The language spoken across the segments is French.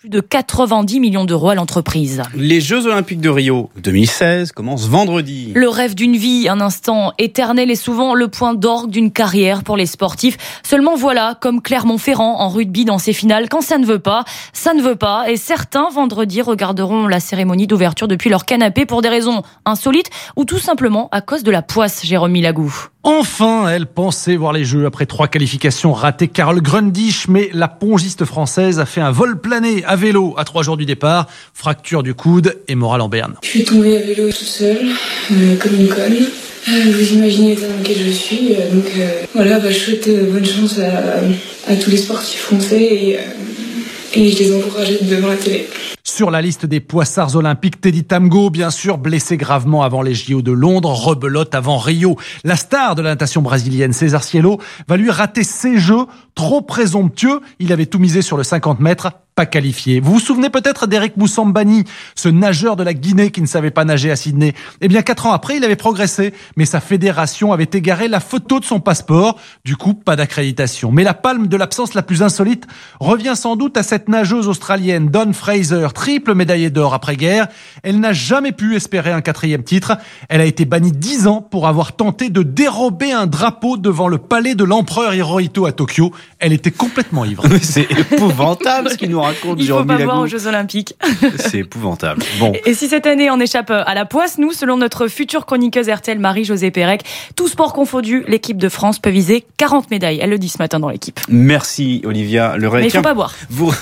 plus de 90 millions d'euros à l'entreprise. Les Jeux Olympiques de Rio 2016 commencent vendredi. Le rêve d'une vie, un instant éternel est souvent le point d'orgue d'une carrière pour les sportifs. Seulement voilà, comme Clermont-Ferrand en rugby dans ses finales, quand ça ne veut pas, ça ne veut pas. Et certains, vendredi, regarderont la cérémonie d'ouverture depuis leur canapé pour des raisons insolites ou tout simplement à cause de la poisse, Jérôme Milagou. Enfin, elle pensait voir les Jeux après 3 qualifications ratées. Carole Grundisch, mais la pongiste française a fait un vol plané à vélo à 3 jours du départ. Fracture du coude et morale en berne. Je suis tombée à vélo toute seule, comme une conne. Vous imaginez l'état dans lequel je suis. Je souhaite bonne chance à tous les sportifs français et je les encourage à être devant la télé. Sur la liste des poissards olympiques, Teddy Tamgo, bien sûr, blessé gravement avant les JO de Londres, rebelote avant Rio. La star de la natation brésilienne, César Cielo, va lui rater ses Jeux, trop présomptueux. Il avait tout misé sur le 50 mètres, pas qualifié. Vous vous souvenez peut-être d'Eric Moussambani, ce nageur de la Guinée qui ne savait pas nager à Sydney. Eh bien, 4 ans après, il avait progressé, mais sa fédération avait égaré la photo de son passeport. Du coup, pas d'accréditation. Mais la palme de l'absence la plus insolite revient sans doute à cette nageuse australienne, Dawn Fraser, triple médaillée d'or après-guerre. Elle n'a jamais pu espérer un 4e titre. Elle a été bannie 10 ans pour avoir tenté de dérober un drapeau devant le palais de l'empereur Hirohito à Tokyo. Elle était complètement ivre. C'est épouvantable ce qu'il nous raconte, Jérôme Milagou. Il faut pas voir aux Jeux Olympiques. C'est épouvantable. Bon. Et si cette année on échappe à la poisse, nous, selon notre future chroniqueuse RTL Marie-Josée Pérec, tout sport confondu, l'équipe de France peut viser 40 médailles. Elle le dit ce matin dans l'équipe. Merci Olivia Leray. Mais il faut pas boire. Vous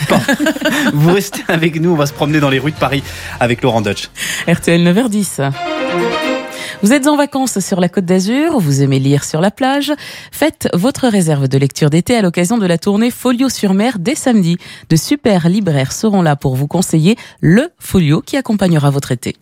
restez avec nous, on va se promener dans les rues de Paris avec Laurent Deutsch. RTL 9h10. Vous êtes en vacances sur la Côte d'Azur, vous aimez lire sur la plage, faites votre réserve de lecture d'été à l'occasion de la tournée Folio sur mer dès samedi. De super libraires seront là pour vous conseiller le folio qui accompagnera votre été.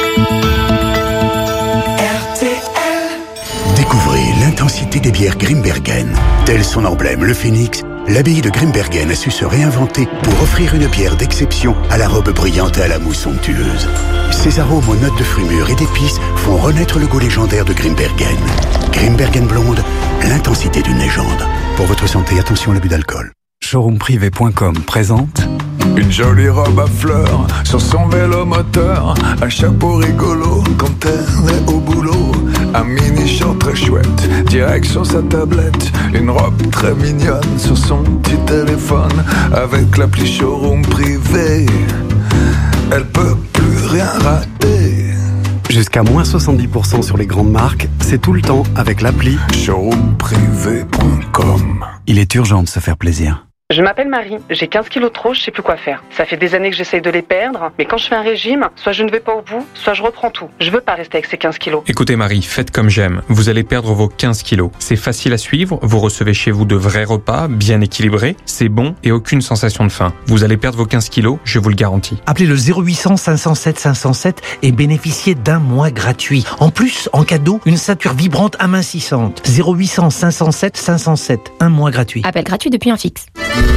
Découvrez l'intensité des bières Grimbergen. Tel son emblème, le phénix, l'abbaye de Grimbergen a su se réinventer pour offrir une bière d'exception à la robe brillante et à la mousse somptueuse. Ses arômes aux notes de fruits mûrs et d'épices font renaître le goût légendaire de Grimbergen. Grimbergen blonde, l'intensité d'une légende. Pour votre santé, attention à l'abus d'alcool. Showroomprivé.com présente une jolie robe à fleurs sur son vélo moteur, un chapeau rigolo quand elle est au boulot, un mini short très chouette, direct sur sa tablette, une robe très mignonne sur son petit téléphone, avec l'appli Showroom Privé, elle peut plus rien rater. Jusqu'à moins 70% sur les grandes marques, c'est tout le temps avec l'appli showroomprivé.com. Il est urgent de se faire plaisir. Je m'appelle Marie, j'ai 15 kilos de trop, je sais plus quoi faire. Ça fait des années que j'essaye de les perdre, mais quand je fais un régime, soit je ne vais pas au bout, soit je reprends tout. Je veux pas rester avec ces 15 kilos. Écoutez Marie, faites comme j'aime. Vous allez perdre vos 15 kilos. C'est facile à suivre, vous recevez chez vous de vrais repas, bien équilibrés, c'est bon et aucune sensation de faim. Vous allez perdre vos 15 kilos, je vous le garantis. Appelez le 0800 507 507 et bénéficiez d'un mois gratuit. En plus, en cadeau, une ceinture vibrante amincissante. 0800 507 507, un mois gratuit. Appel gratuit depuis un fixe.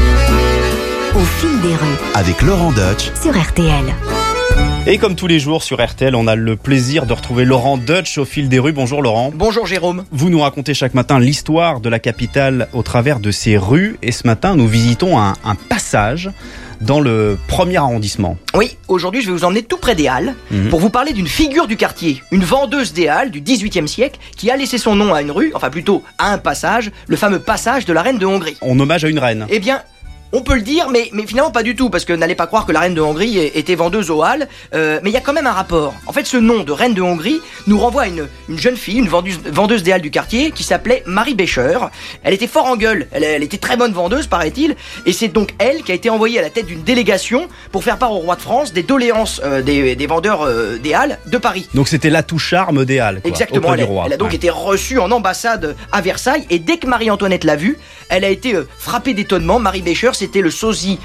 Au fil des rues. Avec Laurent Deutsch sur RTL. Et comme tous les jours sur RTL, on a le plaisir de retrouver Laurent Deutsch au fil des rues. Bonjour Laurent. Bonjour Jérôme. Vous nous racontez chaque matin l'histoire de la capitale au travers de ses rues. Et ce matin, nous visitons un passage dans le 1er arrondissement. Oui, aujourd'hui je vais vous emmener tout près des Halles pour vous parler d'une figure du quartier, une vendeuse des Halles du XVIIIe siècle qui a laissé son nom à une rue, enfin plutôt à un passage, le fameux passage de la reine de Hongrie. En hommage à une reine. Eh bien, on peut le dire, mais finalement pas du tout, parce que n'allez pas croire que la reine de Hongrie était vendeuse aux Halles, mais il y a quand même un rapport. En fait, ce nom de reine de Hongrie nous renvoie à une jeune fille, une vendeuse des Halles du quartier, qui s'appelait Marie Becher. Elle était fort en gueule, elle était très bonne vendeuse, paraît-il, et c'est donc elle qui a été envoyée à la tête d'une délégation pour faire part au roi de France des doléances des vendeurs des Halles de Paris. Donc c'était l'atout charme des Halles, quoi, exactement, auprès du roi. Elle a donc été reçue en ambassade à Versailles, et dès que Marie-Antoinette l'a vue, elle a été frappée d'étonnement. Marie Becher, c'était le sosie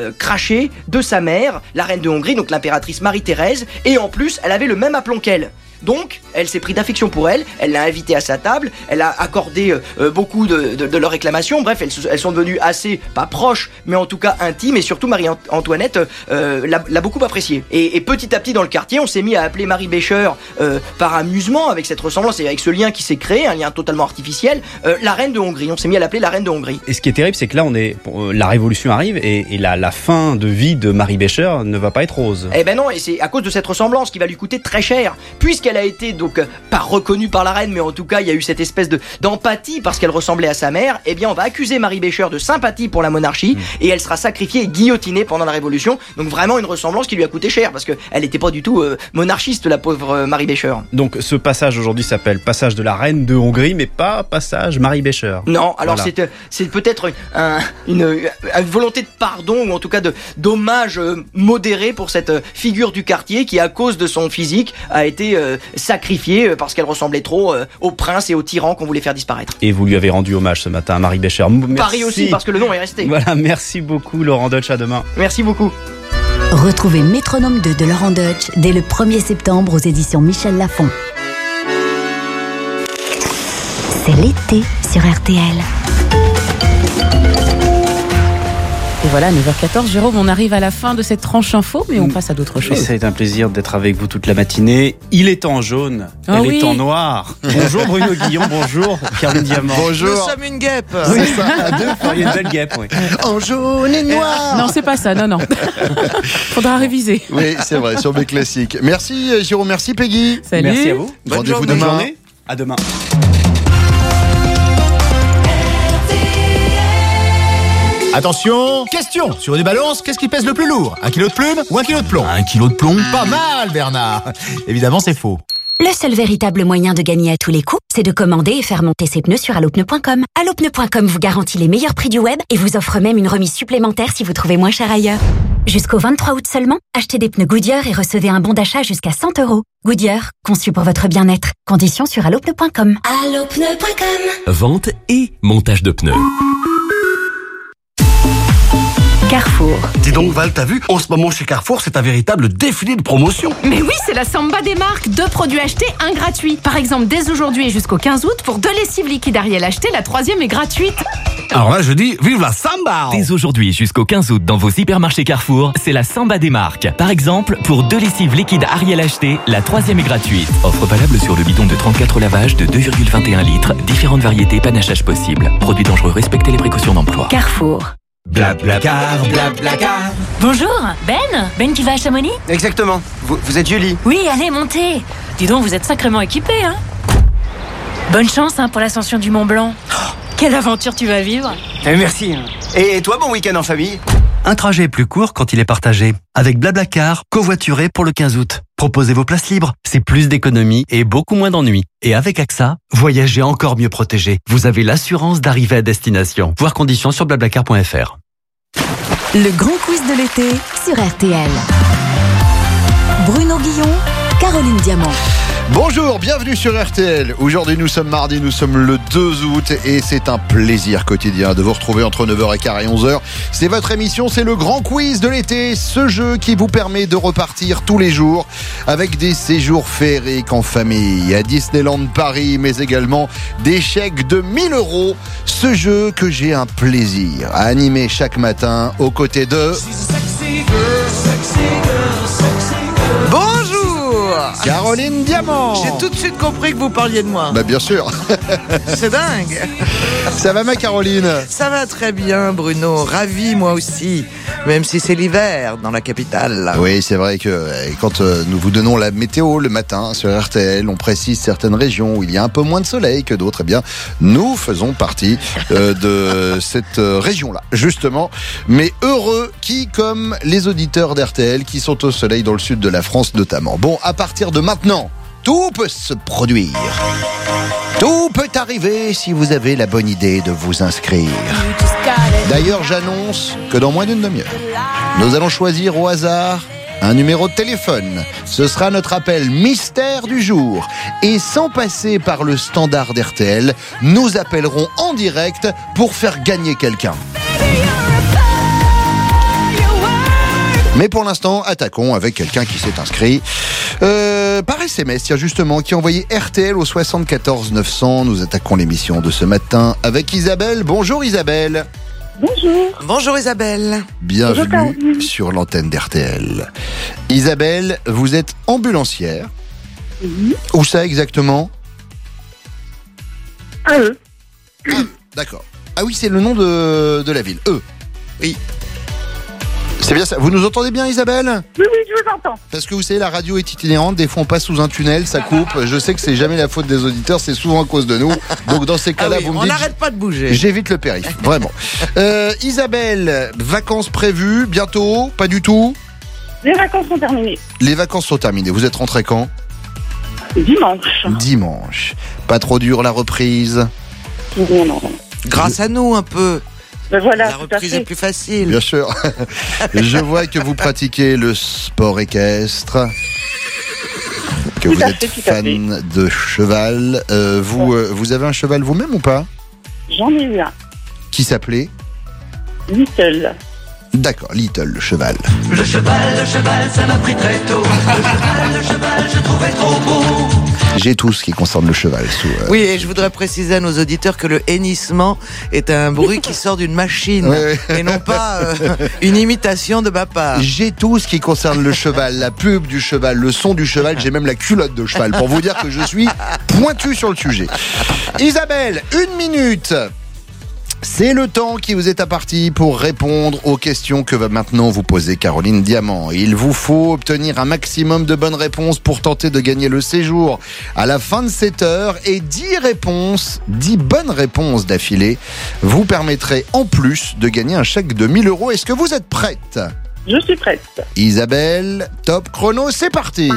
craché de sa mère, la reine de Hongrie, donc l'impératrice Marie-Thérèse, et en plus, elle avait le même aplomb qu'elle. Donc, elle s'est pris d'affection pour elle l'a invitée à sa table, elle a accordé beaucoup de leurs réclamations. Bref, elles sont devenues assez, pas proches, mais en tout cas intimes, et surtout Marie-Antoinette l'a beaucoup appréciée. Et petit à petit dans le quartier, on s'est mis à appeler Marie Bécher par amusement, avec cette ressemblance et avec ce lien qui s'est créé, un lien totalement artificiel, la reine de Hongrie. On s'est mis à l'appeler la reine de Hongrie. Et ce qui est terrible, c'est que là, la révolution arrive et la fin de vie de Marie Bécher ne va pas être rose. Eh ben non, et c'est à cause de cette ressemblance qui va lui coûter très cher, puisqu'elle a été donc pas reconnue par la reine, mais en tout cas il y a eu cette espèce d'empathie parce qu'elle ressemblait à sa mère. Eh bien on va accuser Marie Bécher de sympathie pour la monarchie et elle sera sacrifiée et guillotinée pendant la Révolution. Donc vraiment une ressemblance qui lui a coûté cher parce qu'elle n'était pas du tout monarchiste, la pauvre Marie Bécher. Donc ce passage aujourd'hui s'appelle passage de la reine de Hongrie, mais pas passage Marie Bécher. Non, alors voilà. C'est peut-être une volonté de pardon ou en tout cas d'hommage modéré pour cette figure du quartier qui à cause de son physique a été sacrifiée parce qu'elle ressemblait trop au prince et au tyran qu'on voulait faire disparaître. Et vous lui avez rendu hommage ce matin à Marie Bécher. Merci. Paris aussi parce que le nom est resté. Voilà, merci beaucoup Laurent Deutsch, à demain. Merci beaucoup. Retrouvez Métronome 2 de Laurent Deutsch dès le 1er septembre aux éditions Michel Lafon. C'est l'été sur RTL. Et voilà, 9h14, Jérôme, on arrive à la fin de cette tranche info, mais on passe à d'autres choses. C'est un plaisir d'être avec vous toute la matinée. Il est en jaune, elle est en noir. Bonjour Bruno Guillon, bonjour Caroline Diamant. Bonjour. Nous sommes une guêpe. C'est ça, à deux, il y a une belle guêpe, oui. En jaune et noir. Non, c'est pas ça, non. Faudra réviser. Oui, c'est vrai, sur mes classiques. Merci Jérôme, merci Peggy. Salut. Merci à vous. Rendez-vous Bonne demain. journée. À demain. Attention, question. Sur une balance, qu'est-ce qui pèse le plus lourd? 1 kilo de plume ou 1 kilo de plomb? 1 kilo de plomb. Pas mal, Bernard. Évidemment, c'est faux. Le seul véritable moyen de gagner à tous les coups, c'est de commander et faire monter ses pneus sur allopneu.com. Allopneu.com vous garantit les meilleurs prix du web et vous offre même une remise supplémentaire si vous trouvez moins cher ailleurs. Jusqu'au 23 août seulement, achetez des pneus Goodyear et recevez un bon d'achat jusqu'à 100 €. Goodyear, conçu pour votre bien-être. Conditions sur allopneu.com. Allopneu.com. Vente et montage de pneus. Carrefour. Dis donc Val, t'as vu? En ce moment chez Carrefour, c'est un véritable défilé de promotion. Mais oui, c'est la samba des marques. 2 produits achetés, 1 gratuit. Par exemple, dès aujourd'hui et jusqu'au 15 août, pour 2 lessives liquides Ariel achetées, la 3e est gratuite. Alors là, je dis, vive la samba! Dès aujourd'hui jusqu'au 15 août dans vos hypermarchés Carrefour, c'est la samba des marques. Par exemple, pour 2 lessives liquides Ariel achetées, la 3e est gratuite. Offre valable sur le bidon de 34 lavages de 2,21 litres. Différentes variétés, panachage possible. Produits dangereux, respectez les précautions d'emploi. Carrefour. Blablacar, blablacar. Bonjour, Ben qui va à Chamonix? Exactement. Vous êtes Julie? Oui, allez, montez. Dis donc, vous êtes sacrément équipés, hein? Bonne chance pour l'ascension du Mont Blanc. Oh, quelle aventure tu vas vivre. Merci. Et toi, bon week-end en famille? Un trajet plus court quand il est partagé. Avec Blablacar, covoituré pour le 15 août. Proposez vos places libres, c'est plus d'économie et beaucoup moins d'ennuis. Et avec AXA, voyagez encore mieux protégé. Vous avez l'assurance d'arriver à destination. Voir conditions sur blablacar.fr. Le grand quiz de l'été sur RTL. Bruno Guillon, Caroline Diamant. Bonjour, bienvenue sur RTL. Aujourd'hui nous sommes mardi, nous sommes le 2 août et c'est un plaisir quotidien de vous retrouver entre 9h15 et 11h. C'est votre émission, c'est le grand quiz de l'été, ce jeu qui vous permet de repartir tous les jours avec des séjours féeriques en famille à Disneyland Paris, mais également des chèques de 1 000 €. Ce jeu que j'ai un plaisir à animer chaque matin aux côtés de... Caroline Diamant. J'ai tout de suite compris que vous parliez de moi. Bah bien sûr. C'est dingue. Ça va ma Caroline? Ça va très bien Bruno, ravi moi aussi, même si c'est l'hiver dans la capitale. Oui, c'est vrai que quand nous vous donnons la météo le matin sur RTL, on précise certaines régions où il y a un peu moins de soleil que d'autres. Eh bien, nous faisons partie de cette région-là, justement. Mais heureux qui, comme les auditeurs d'RTL qui sont au soleil dans le sud de la France notamment. Bon, à partir de maintenant, tout peut se produire. Tout peut arriver si vous avez la bonne idée de vous inscrire. D'ailleurs, j'annonce que dans moins d'une demi-heure, nous allons choisir au hasard un numéro de téléphone. Ce sera notre appel mystère du jour. Et sans passer par le standard d'RTL, nous appellerons en direct pour faire gagner quelqu'un. Mais pour l'instant, attaquons avec quelqu'un qui s'est inscrit. par SMS, tiens justement, qui a envoyé RTL au 74 900. Nous attaquons l'émission de ce matin avec Isabelle. Bonjour Isabelle. Bonjour. Bonjour Isabelle. Bienvenue sur l'antenne d'RTL. Isabelle, vous êtes ambulancière. Oui. Où ça exactement? À eux. D'accord. Ah oui, c'est le nom de la ville. Oui. C'est bien ça. Vous nous entendez bien, Isabelle? Oui, je vous entends. Parce que vous savez, la radio est itinérante. Des fois, on passe sous un tunnel, ça coupe. Je sais que c'est jamais la faute des auditeurs, c'est souvent à cause de nous. Donc, dans ces cas-là, vous me on dites... n'arrête pas de bouger. J'évite le périph', vraiment. Isabelle, vacances prévues, bientôt? Pas du tout? Les vacances sont terminées. Les vacances sont terminées. Vous êtes rentré quand? Dimanche. Pas trop dur la reprise? Non. Grâce à nous, un peu. Ben voilà, la reprise est plus facile. Bien sûr. Je vois que vous pratiquez le sport équestre, que vous êtes fan de cheval. Vous avez un cheval vous-même ou pas? J'en ai eu un. Qui s'appelait? Little. D'accord, Little, le cheval. Le cheval, ça m'a pris très tôt. Le cheval, je trouvais trop beau. J'ai tout ce qui concerne le cheval. Oui, et je voudrais préciser à nos auditeurs que le hennissement est un bruit qui sort d'une machine et non pas une imitation de ma part. J'ai tout ce qui concerne le cheval, la pub du cheval, le son du cheval, j'ai même la culotte de cheval pour vous dire que je suis pointu sur le sujet. Isabelle, 1 minute. C'est le temps qui vous est imparti pour répondre aux questions que va maintenant vous poser Caroline Diamant. Il vous faut obtenir un maximum de bonnes réponses pour tenter de gagner le séjour à la fin de cette heure, et 10 bonnes réponses d'affilée vous permettraient en plus de gagner un chèque de 1 000 €. Est-ce que vous êtes prête? Je suis prête. Isabelle, top chrono, c'est parti.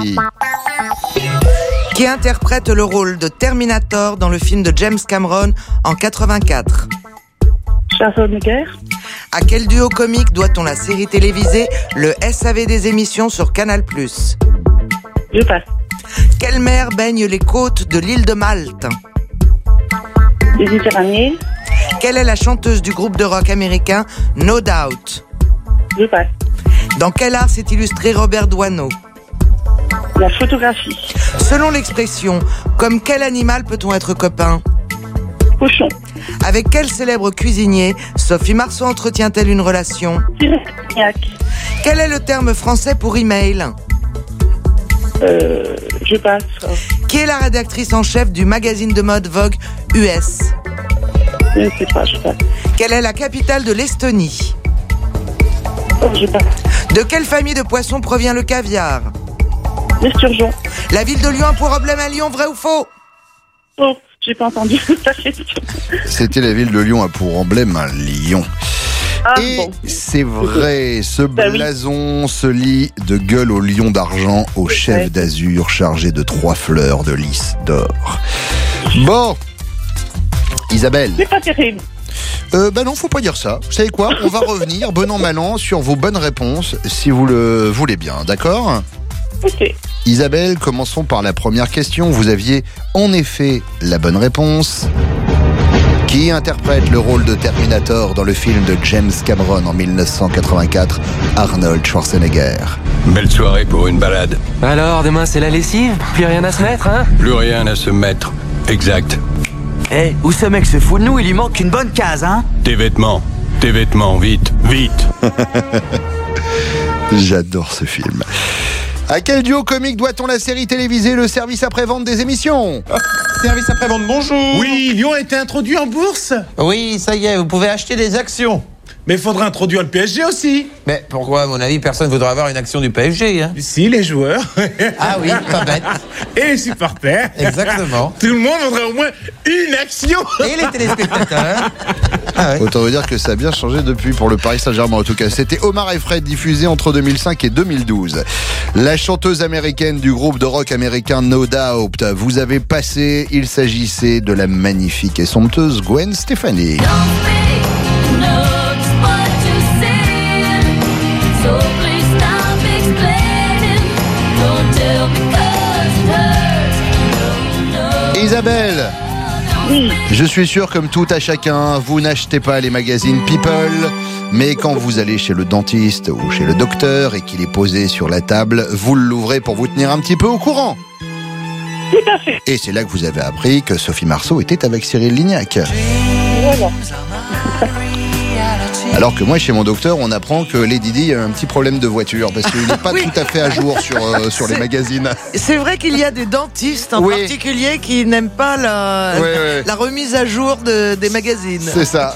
Qui interprète le rôle de Terminator dans le film de James Cameron en 84? Schwarzenegger. À quel duo comique doit-on la série télévisée Le SAV des émissions sur Canal+? Je passe. Quelle mer baigne les côtes de l'île de Malte? Méditerranée. Quelle est la chanteuse du groupe de rock américain No Doubt? Je passe. Dans quel art s'est illustré Robert Doisneau? La photographie. Selon l'expression, comme quel animal peut-on être copain? Cochon. Avec quel célèbre cuisinier Sophie Marceau entretient-elle une relation? Cyril. Quel est le terme français pour email? Je passe. Qui est la rédactrice en chef du magazine de mode Vogue US? Je ne sais pas, je passe. Quelle est la capitale de l'Estonie? Je passe. De quelle famille de poissons provient le caviar? L'esturgeon. La ville de Lyon a pour emblème un lion, vrai ou faux? Oh, j'ai pas entendu ta question. C'était la ville de Lyon a pour emblème un lion. Et c'est vrai, ce blason se lit de gueule au lion d'argent au chef d'azur chargé de 3 fleurs de lys d'or. Bon, Isabelle. C'est pas terrible. Non, faut pas dire ça. Vous savez quoi? On va revenir, bon an, mal an, sur vos bonnes réponses, si vous le voulez bien, d'accord? Ok. Isabelle, commençons par la première question. Vous aviez en effet la bonne réponse. Qui interprète le rôle de Terminator dans le film de James Cameron en 1984, Arnold Schwarzenegger? Belle soirée pour une balade. Alors, demain c'est la lessive? Plus rien à se mettre, hein? Plus rien à se mettre. Exact. Eh, où ce mec se fout de nous? Il lui manque une bonne case, hein? Tes vêtements, vite, vite. J'adore ce film. À quel duo comique doit-on la série télévisée Le service après-vente des émissions? Service après-vente, bonjour. Oui, Lyon a été introduit en bourse. Oui, ça y est, vous pouvez acheter des actions. Mais il faudra introduire le PSG aussi. Mais pourquoi, à mon avis, personne ne voudra avoir une action du PSG, hein? Si, les joueurs. Ah oui, pas bête. Et les supporters. Exactement. Tout le monde voudrait au moins une action. Et les téléspectateurs. Ah ouais. Autant vous dire que ça a bien changé depuis pour le Paris Saint-Germain en tout cas. C'était Omar et Fred diffusé entre 2005 et 2012. La chanteuse américaine du groupe de rock américain No Doubt. Vous avez passé, il s'agissait de la magnifique et somptueuse Gwen Stefani. Isabelle, je suis sûr, comme tout à chacun, vous n'achetez pas les magazines People, mais quand vous allez chez le dentiste ou chez le docteur et qu'il est posé sur la table, vous l'ouvrez pour vous tenir un petit peu au courant. Tout à fait. Et c'est là que vous avez appris que Sophie Marceau était avec Cyril Lignac. Voilà. Alors que moi, chez mon docteur, on apprend que Lady Di a un petit problème de voiture parce qu'il n'est pas Oui. tout à fait à jour sur les magazines. C'est vrai qu'il y a des dentistes en Oui. particulier qui n'aiment pas la remise à jour des magazines. C'est ça.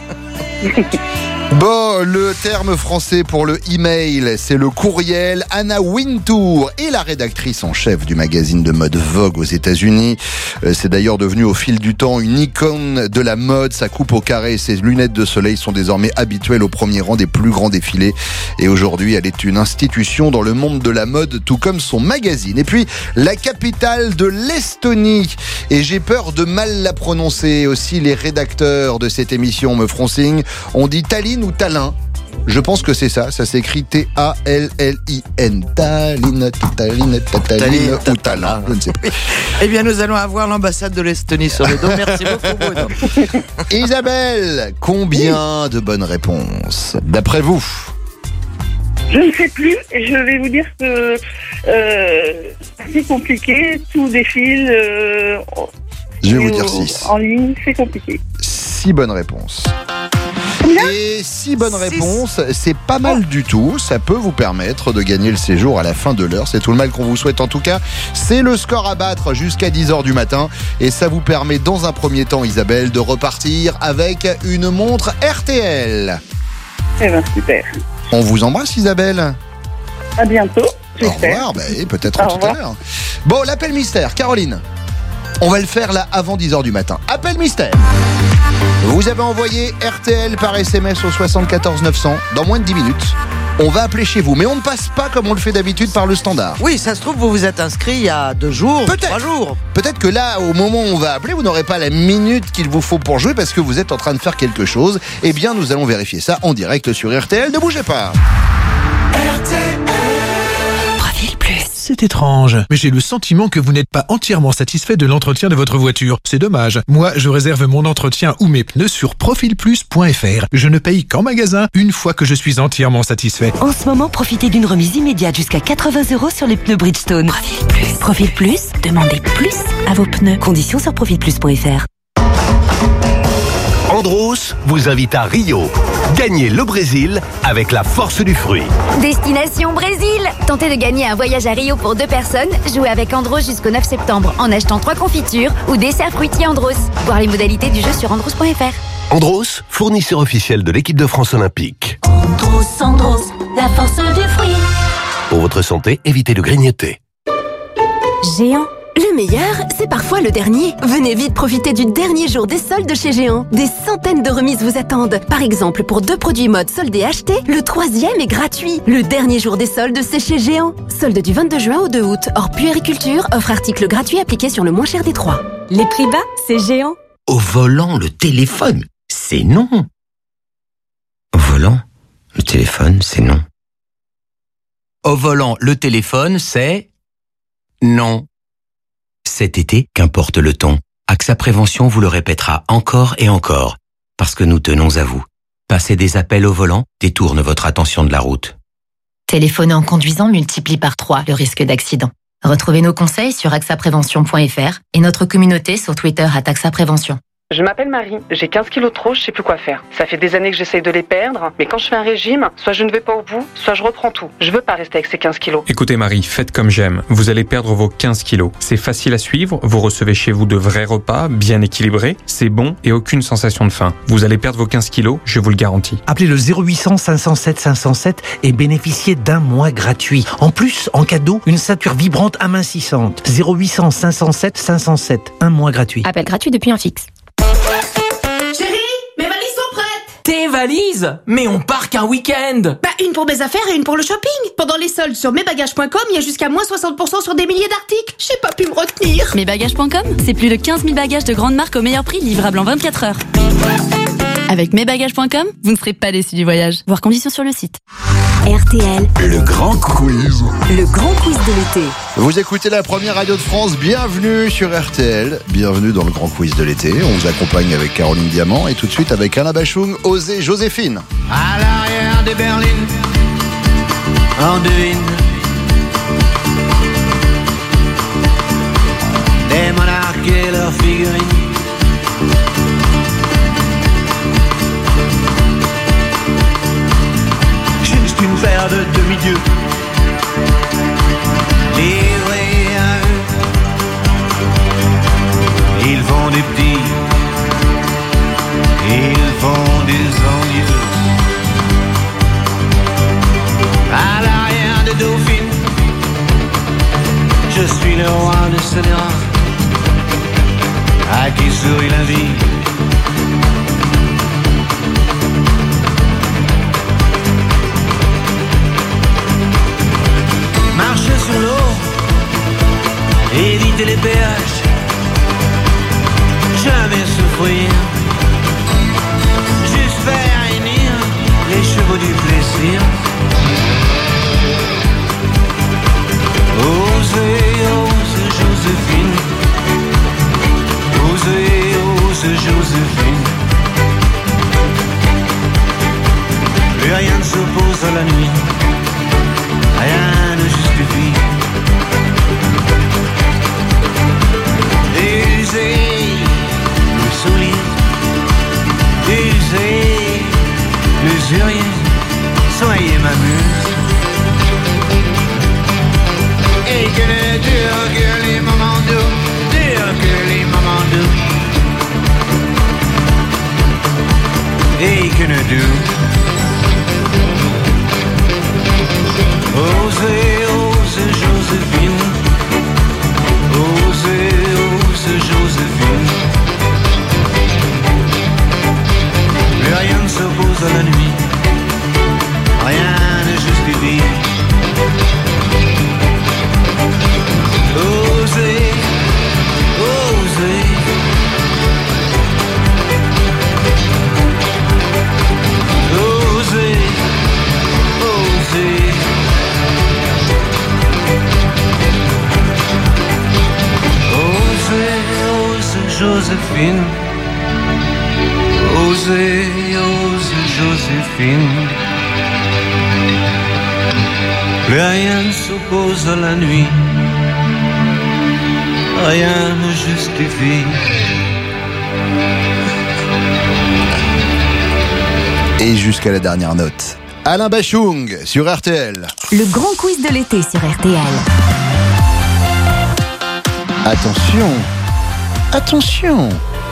Bon, le terme français pour le email, c'est le courriel. Anna Wintour est la rédactrice en chef du magazine de mode Vogue aux États-Unis. C'est d'ailleurs devenu au fil du temps une icône de la mode. Sa coupe au carré et ses lunettes de soleil sont désormais habituelles au premier rang des plus grands défilés. Et aujourd'hui, elle est une institution dans le monde de la mode, tout comme son magazine. Et puis, la capitale de l'Estonie. Et j'ai peur de mal la prononcer. Aussi, les rédacteurs de cette émission me feront signe. On dit Tallinn ou Tallinn? Je pense que c'est ça. Ça s'écrit T-A-L-L-I-N. Tallinn ou Tallinn. Je ne sais pas. Eh bien, nous allons avoir l'ambassade de l'Estonie sur le dos. Merci beaucoup, Bruno. Isabelle, combien de bonnes réponses d'après vous? Je ne sais plus. Je vais vous dire que c'est compliqué. Tout défile. Je vais vous dire 6. En ligne, c'est compliqué. 6 bonnes réponses. Et 6 bonnes réponses, c'est pas mal du tout. Ça peut vous permettre de gagner le séjour à la fin de l'heure. C'est tout le mal qu'on vous souhaite en tout cas. C'est le score à battre jusqu'à 10h du matin. Et ça vous permet dans un premier temps, Isabelle, de repartir avec une montre RTL. Eh ben super. On vous embrasse, Isabelle. À bientôt. Au revoir, peut-être tout à l'heure. Bon, l'appel mystère, Caroline. On va le faire là avant 10h du matin. Appel mystère. Vous avez envoyé RTL par SMS au 74 900 dans moins de 10 minutes. On va appeler chez vous, mais on ne passe pas comme on le fait d'habitude par le standard. Oui, ça se trouve, vous vous êtes inscrit il y a 2 jours, 3 jours. Peut-être que là, au moment où on va appeler, vous n'aurez pas la minute qu'il vous faut pour jouer parce que vous êtes en train de faire quelque chose. Eh bien, nous allons vérifier ça en direct sur RTL. Ne bougez pas. C'est étrange, mais j'ai le sentiment que vous n'êtes pas entièrement satisfait de l'entretien de votre voiture. C'est dommage. Moi, je réserve mon entretien ou mes pneus sur profilplus.fr. Je ne paye qu'en magasin une fois que je suis entièrement satisfait. En ce moment, profitez d'une remise immédiate jusqu'à 80 € sur les pneus Bridgestone. Profil Plus, demandez plus à vos pneus. Conditions sur profilplus.fr. Andros vous invite à Rio. Gagnez le Brésil avec la force du fruit. Destination Brésil. Tentez de gagner un voyage à Rio pour 2 personnes. Jouez avec Andros jusqu'au 9 septembre en achetant 3 confitures ou desserts fruitiers Andros. Voir les modalités du jeu sur andros.fr. Andros, fournisseur officiel de l'équipe de France olympique. Andros, la force du fruit. Pour votre santé, évitez de grignoter. Géant. Le meilleur, c'est parfois le dernier. Venez vite profiter du dernier jour des soldes chez Géant. Des centaines de remises vous attendent. Par exemple, pour 2 produits mode soldés achetés, le 3e est gratuit. Le dernier jour des soldes, c'est chez Géant. Solde du 22 juin au 2 août. Hors puériculture, offre article gratuit appliqué sur le moins cher des 3. Les prix bas, c'est Géant. Au volant, le téléphone, c'est non. Au volant, le téléphone, c'est non. Au volant, le téléphone, c'est non. Cet été, qu'importe le ton, AXA Prévention vous le répétera encore et encore, parce que nous tenons à vous. Passer des appels au volant détourne votre attention de la route. Téléphoner en conduisant multiplie par 3 le risque d'accident. Retrouvez nos conseils sur axaprévention.fr et notre communauté sur Twitter @axaprévention. Je m'appelle Marie, j'ai 15 kilos de trop, je sais plus quoi faire. Ça fait des années que j'essaye de les perdre, mais quand je fais un régime, soit je ne vais pas au bout, soit je reprends tout. Je veux pas rester avec ces 15 kilos. Écoutez Marie, faites comme j'aime. Vous allez perdre vos 15 kilos. C'est facile à suivre, vous recevez chez vous de vrais repas, bien équilibrés, c'est bon et aucune sensation de faim. Vous allez perdre vos 15 kilos, je vous le garantis. Appelez le 0800 507 507 et bénéficiez d'1 mois gratuit. En plus, en cadeau, une ceinture vibrante amincissante. 0800 507 507, 1 mois gratuit. Appel gratuit depuis un fixe. Chérie, mes valises sont prêtes. Tes valises? Mais on part qu'un week-end. Bah, une pour mes affaires et une pour le shopping. Pendant les soldes sur mesbagages.com, il y a jusqu'à moins 60% sur des milliers d'articles. J'ai pas pu me retenir. Mesbagages.com, c'est plus de 15 000 bagages de grande marque au meilleur prix, livrables en 24 heures. Avec mesbagages.com, vous ne serez pas déçus du voyage. Voir conditions sur le site. RTL, Le grand quiz. le grand quiz de l'été. Vous écoutez la première radio de France, bienvenue sur RTL, bienvenue dans le grand quiz de l'été. On vous accompagne avec Caroline Diamant et tout de suite avec Alain Bachung, Osez Joséphine. À l'arrière de Berlin, Anduin, des leurs figurines. Juste une paire de demi-dieux livrés à eux. Ils font des petits, ils font des envieux. À l'arrière de Dauphine, je suis le roi de Scélérat, à qui sourit la vie. Marcher sur l'eau, éviter les péages, jamais souffrir, juste faire hennir les chevaux du plaisir. Osez, ose Joséphine, osez, ose Joséphine. Plus rien ne s'oppose à la nuit, rien ne justifie. Usez le sourire, usez l'usurier, soyez ma muse. Et que ne durent que les moments doux, durent que les moments doux. Et que ne durent. Osez, ose Joséphine, osez, ose Joséphine. Plus rien ne s'oppose à la nuit, rien ne justifie. Osez, osez. Osez, osez. Osez, ose Joséphine. Osez, ose Joséphine. Plus rien ne s'oppose à la nuit, rien ne justifie. Et jusqu'à la dernière note, Alain Bachung sur RTL. Le grand quiz de l'été sur RTL. Attention, attention.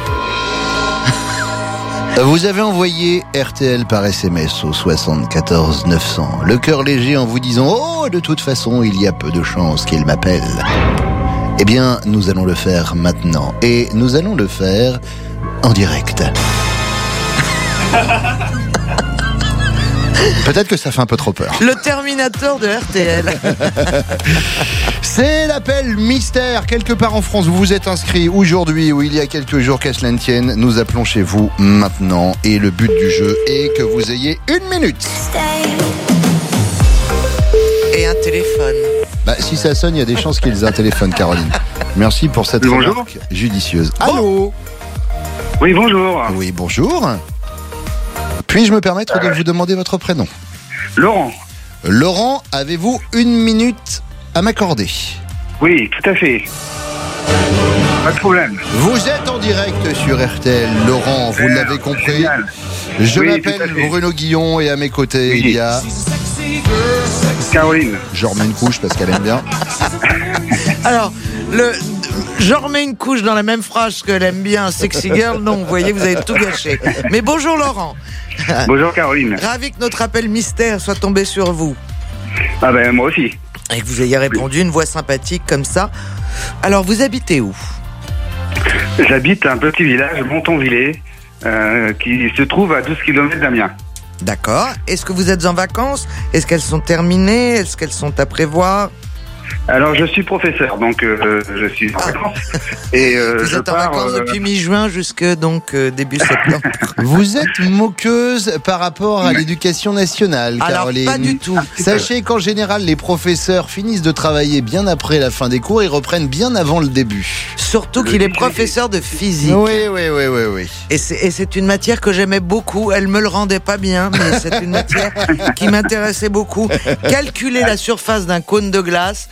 Vous avez envoyé RTL par SMS au 74 900. Le cœur léger en vous disant « Oh, de toute façon, il y a peu de chances qu'il m'appelle ». Eh bien, nous allons le faire maintenant. Et nous allons le faire en direct. Peut-être que ça fait un peu trop peur. Le Terminator de RTL. C'est l'appel mystère. Quelque part en France, vous vous êtes inscrit aujourd'hui ou il y a quelques jours, qu'à cela ne tienne. Nous appelons chez vous maintenant. Et le but du jeu est que vous ayez 1 minute. Et un téléphone. Bah, si ça sonne, il y a des chances qu'ils aient un téléphone, Caroline. Merci pour cette remarque judicieuse. Allô ? Oui, bonjour. Oui, bonjour. Puis-je me permettre de vous demander votre prénom ? Laurent. Laurent, avez-vous 1 minute à m'accorder ? Oui, tout à fait. Pas de problème. Vous êtes en direct sur RTL, Laurent, vous l'avez compris. Génial. Je Oui, m'appelle tout à fait. Bruno Guillon et à mes côtés, Oui. il y a... Caroline. Je remets une couche parce qu'elle aime bien. Alors, je remets une couche dans la même phrase qu'elle aime bien, Sexy Girl. Non, vous voyez, vous avez tout gâché. Mais bonjour Laurent. Bonjour Caroline. Ravi que notre appel mystère soit tombé sur vous. Ah ben moi aussi. Et que vous ayez répondu, une voix sympathique comme ça. Alors, vous habitez où ? J'habite un petit village, Montonvillers, qui se trouve à 12 km d'Amiens. D'accord. Est-ce que vous êtes en vacances ? Est-ce qu'elles sont terminées ? Est-ce qu'elles sont à prévoir ? Alors je suis professeur, donc je suis en vacances. Et Vous je êtes en pars, vacances depuis mi-juin jusque donc début septembre. Vous êtes moqueuse par rapport à l'éducation nationale, Alors, Caroline. pas du tout. Sachez qu'en général, les professeurs finissent de travailler bien après la fin des cours et reprennent bien avant le début. Surtout qu'il est professeur de physique. Oui. Et c'est une matière que j'aimais beaucoup. Elle me le rendait pas bien, mais c'est une matière qui m'intéressait beaucoup. Calculer la surface d'un cône de glace,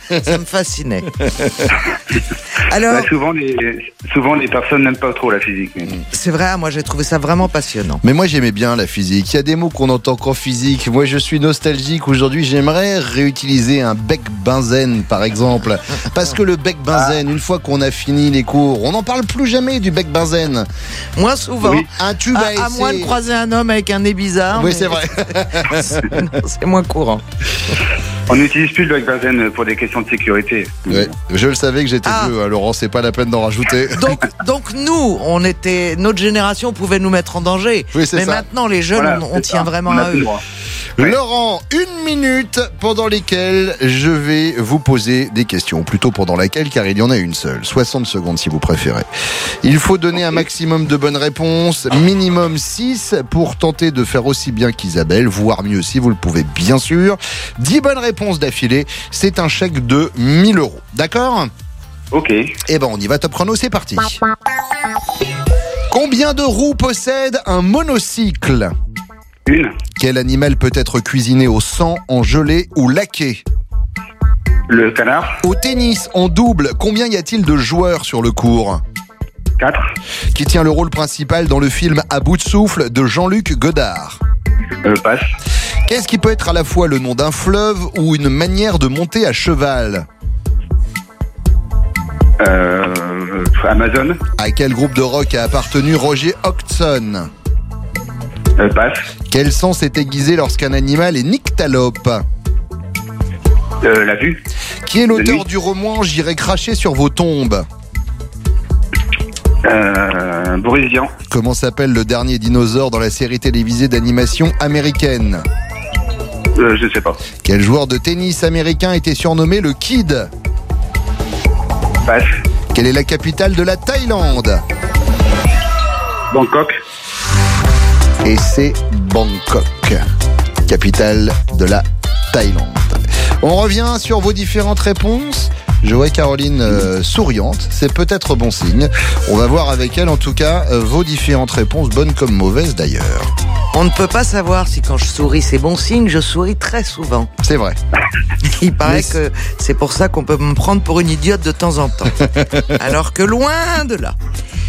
Ça me fascinait. Alors, souvent les personnes n'aiment pas trop la physique. Mais... C'est vrai, moi j'ai trouvé ça vraiment passionnant. Mais moi j'aimais bien la physique. Il y a des mots qu'on entend qu'en physique. Moi je suis nostalgique aujourd'hui. J'aimerais réutiliser un bec-benzène par exemple. Parce que le bec-benzène, une fois qu'on a fini les cours, on n'en parle plus jamais du bec-benzène. Moins souvent. Oui. Un tube à essai. À moins de croiser un homme avec un nez bizarre. Oui, c'est vrai. C'est moins courant. On n'utilise plus le bec-benzène pour des questions de sécurité. Ouais, je le savais que j'étais vieux, Laurent, c'est pas la peine d'en rajouter. Donc nous, notre génération pouvait nous mettre en danger. Oui, c'est mais ça. maintenant, les jeunes, Voilà, on tient vraiment à eux. Ouais. Laurent, 1 minute pendant lesquelles je vais vous poser des questions. Ou plutôt pendant laquelle, car il y en a une seule. 60 secondes si vous préférez. Il faut donner un maximum de bonnes réponses, minimum 6, pour tenter de faire aussi bien qu'Isabelle, voire mieux si vous le pouvez, bien sûr. 10 bonnes réponses d'affilée, c'est un chèque de 1 000 €. D'accord ? Ok. Eh ben, on y va, top chrono, c'est parti. Combien de roues possède un monocycle ? Une. Quel animal peut être cuisiné au sang, en gelée ou laqué ? Le canard. Au tennis, en double, combien y a-t-il de joueurs sur le court ? 4. Qui tient le rôle principal dans le film À bout de souffle de Jean-Luc Godard ? Passe. Qu'est-ce qui peut être à la fois le nom d'un fleuve ou une manière de monter à cheval ? Amazon. À quel groupe de rock a appartenu Roger Hodgson ? Passe. Quel sens est aiguisé lorsqu'un animal est nyctalope ? La vue. Qui est l'auteur du roman J'irai cracher sur vos tombes ? Boris Vian. Comment s'appelle le dernier dinosaure dans la série télévisée d'animation américaine ? Je sais pas. Quel joueur de tennis américain était surnommé le Kid ? Passe. Quelle est la capitale de la Thaïlande ? Bangkok. Et c'est Bangkok, capitale de la Thaïlande. On revient sur vos différentes réponses. Je vois Caroline souriante, c'est peut-être bon signe. On va voir avec elle en tout cas vos différentes réponses, bonnes comme mauvaises d'ailleurs. On ne peut pas savoir si quand je souris c'est bon signe, je souris très souvent. C'est vrai. Il paraît que c'est pour ça qu'on peut me prendre pour une idiote de temps en temps. Alors que loin de là.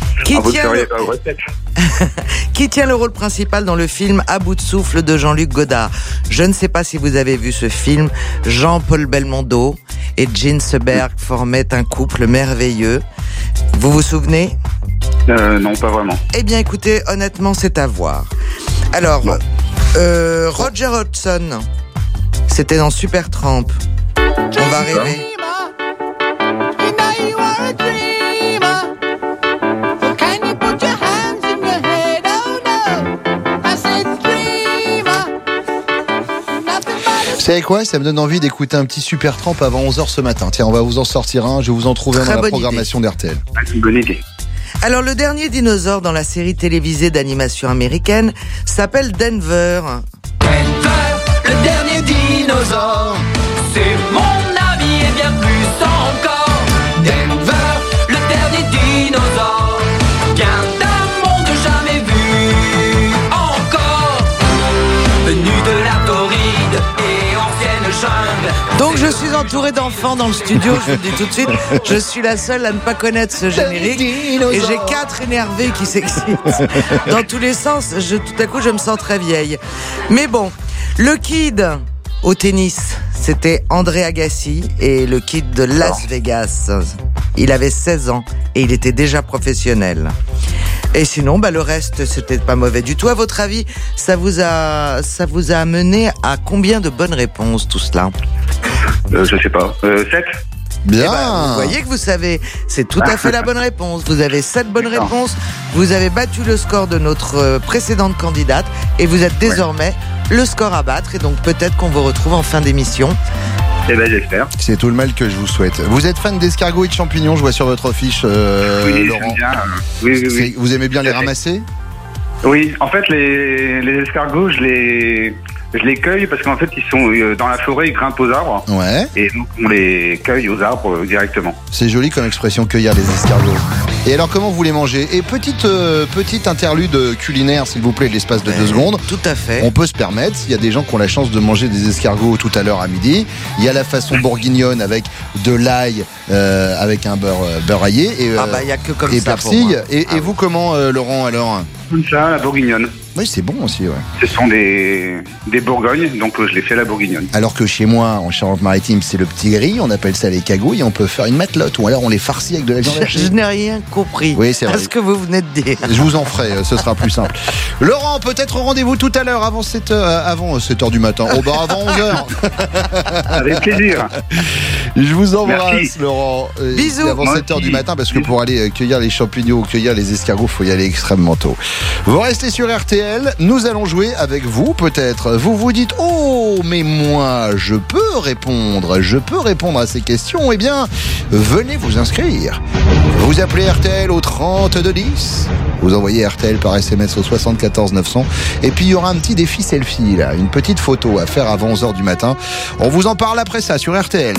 Qui tient le rôle principal dans le film À bout de souffle de Jean-Luc Godard ? Je ne sais pas si vous avez vu ce film. Jean-Paul Belmondo et Jean Seberg formaient un couple merveilleux. Vous vous souvenez ? Non, pas vraiment. Eh bien, écoutez, honnêtement, c'est à voir. Alors, Roger Hodgson, c'était dans Supertramp. On va rêver. Vous savez quoi ? Ça me donne envie d'écouter un petit Supertramp avant 11h ce matin. Tiens, on va vous en sortir un. Je vais vous en trouver un dans la programmation d'RTL. C'est une bonne idée. Alors, le dernier dinosaure dans la série télévisée d'animation américaine s'appelle Denver. Denver, le dernier dinosaure, c'est mon ami et bien plus encore. Denver, le dernier dinosaure, vient d'un monde jamais vu encore. Venu de la Floride et ancienne jungle. Donc je suis entouré d'enfants dans le studio, je vous le dis tout de suite. Je suis la seule à ne pas connaître ce générique. Et j'ai 4 énervés qui s'excitent. Dans tous les sens, tout à coup je me sens très vieille. Mais bon, le Kid au tennis, c'était André Agassi. Et le Kid de Las Vegas, il avait 16 ans et il était déjà professionnel. Et sinon, le reste, c'était pas mauvais du tout. À votre avis, ça vous a amené à combien de bonnes réponses, tout cela ? Je sais pas. 7 ? Bien. Vous voyez que vous savez, c'est tout à fait la bonne réponse. Vous avez 7 bonnes réponses. Vous avez battu le score de notre précédente candidate et vous êtes désormais le score à battre. Et donc peut-être qu'on vous retrouve en fin d'émission. Eh ben j'espère. C'est tout le mal que je vous souhaite. Vous êtes fan d'escargots et de champignons, je vois sur votre fiche, oui, Laurent. Bien. Oui. Vous aimez bien les ramasser ? Oui, en fait les escargots, je Je les cueille parce qu'en fait, ils sont dans la forêt, ils grimpent aux arbres. Ouais. Et donc, on les cueille aux arbres directement. C'est joli comme expression, cueillir les escargots. Et alors, comment vous les mangez? Et petite interlude culinaire, s'il vous plaît, l'espace de 2 secondes. Tout à fait. On peut se permettre, il y a des gens qui ont la chance de manger des escargots tout à l'heure à midi. Il y a la façon bourguignonne avec de l'ail, avec un beurre aillé. Et, il y a que comme et ça persil. pour moi. Et vous, comment, Laurent, alors? Comme ça, la bourguignonne. Oui, c'est bon aussi, ouais. Ce sont des bourgognes, donc je les fais à la bourguignonne. Alors que chez moi, en Charente-Maritime, c'est le petit gris, on appelle ça les cagouilles, on peut faire une matelote, ou alors on les farcit avec de la viande hachée. Je n'ai rien compris. Oui, c'est vrai. À ce que vous venez de dire. Je vous en ferai, ce sera plus simple. Laurent, peut-être rendez-vous tout à l'heure, avant 7h du matin. Oh, avant 11h. Avec plaisir. Je vous embrasse, merci. Laurent. Bisous. Avant 7h du matin, parce que pour aller cueillir les champignons, cueillir les escargots, il faut y aller extrêmement tôt. Vous restez sur RTL, nous allons jouer avec vous, peut-être. Vous vous dites, oh, mais moi, je peux répondre à ces questions. Eh bien, venez vous inscrire. Vous appelez RTL au 3210. Vous envoyez RTL par SMS au 74 900. Et puis, il y aura un petit défi selfie, là. Une petite photo à faire avant 11h du matin. On vous en parle après ça sur RTL.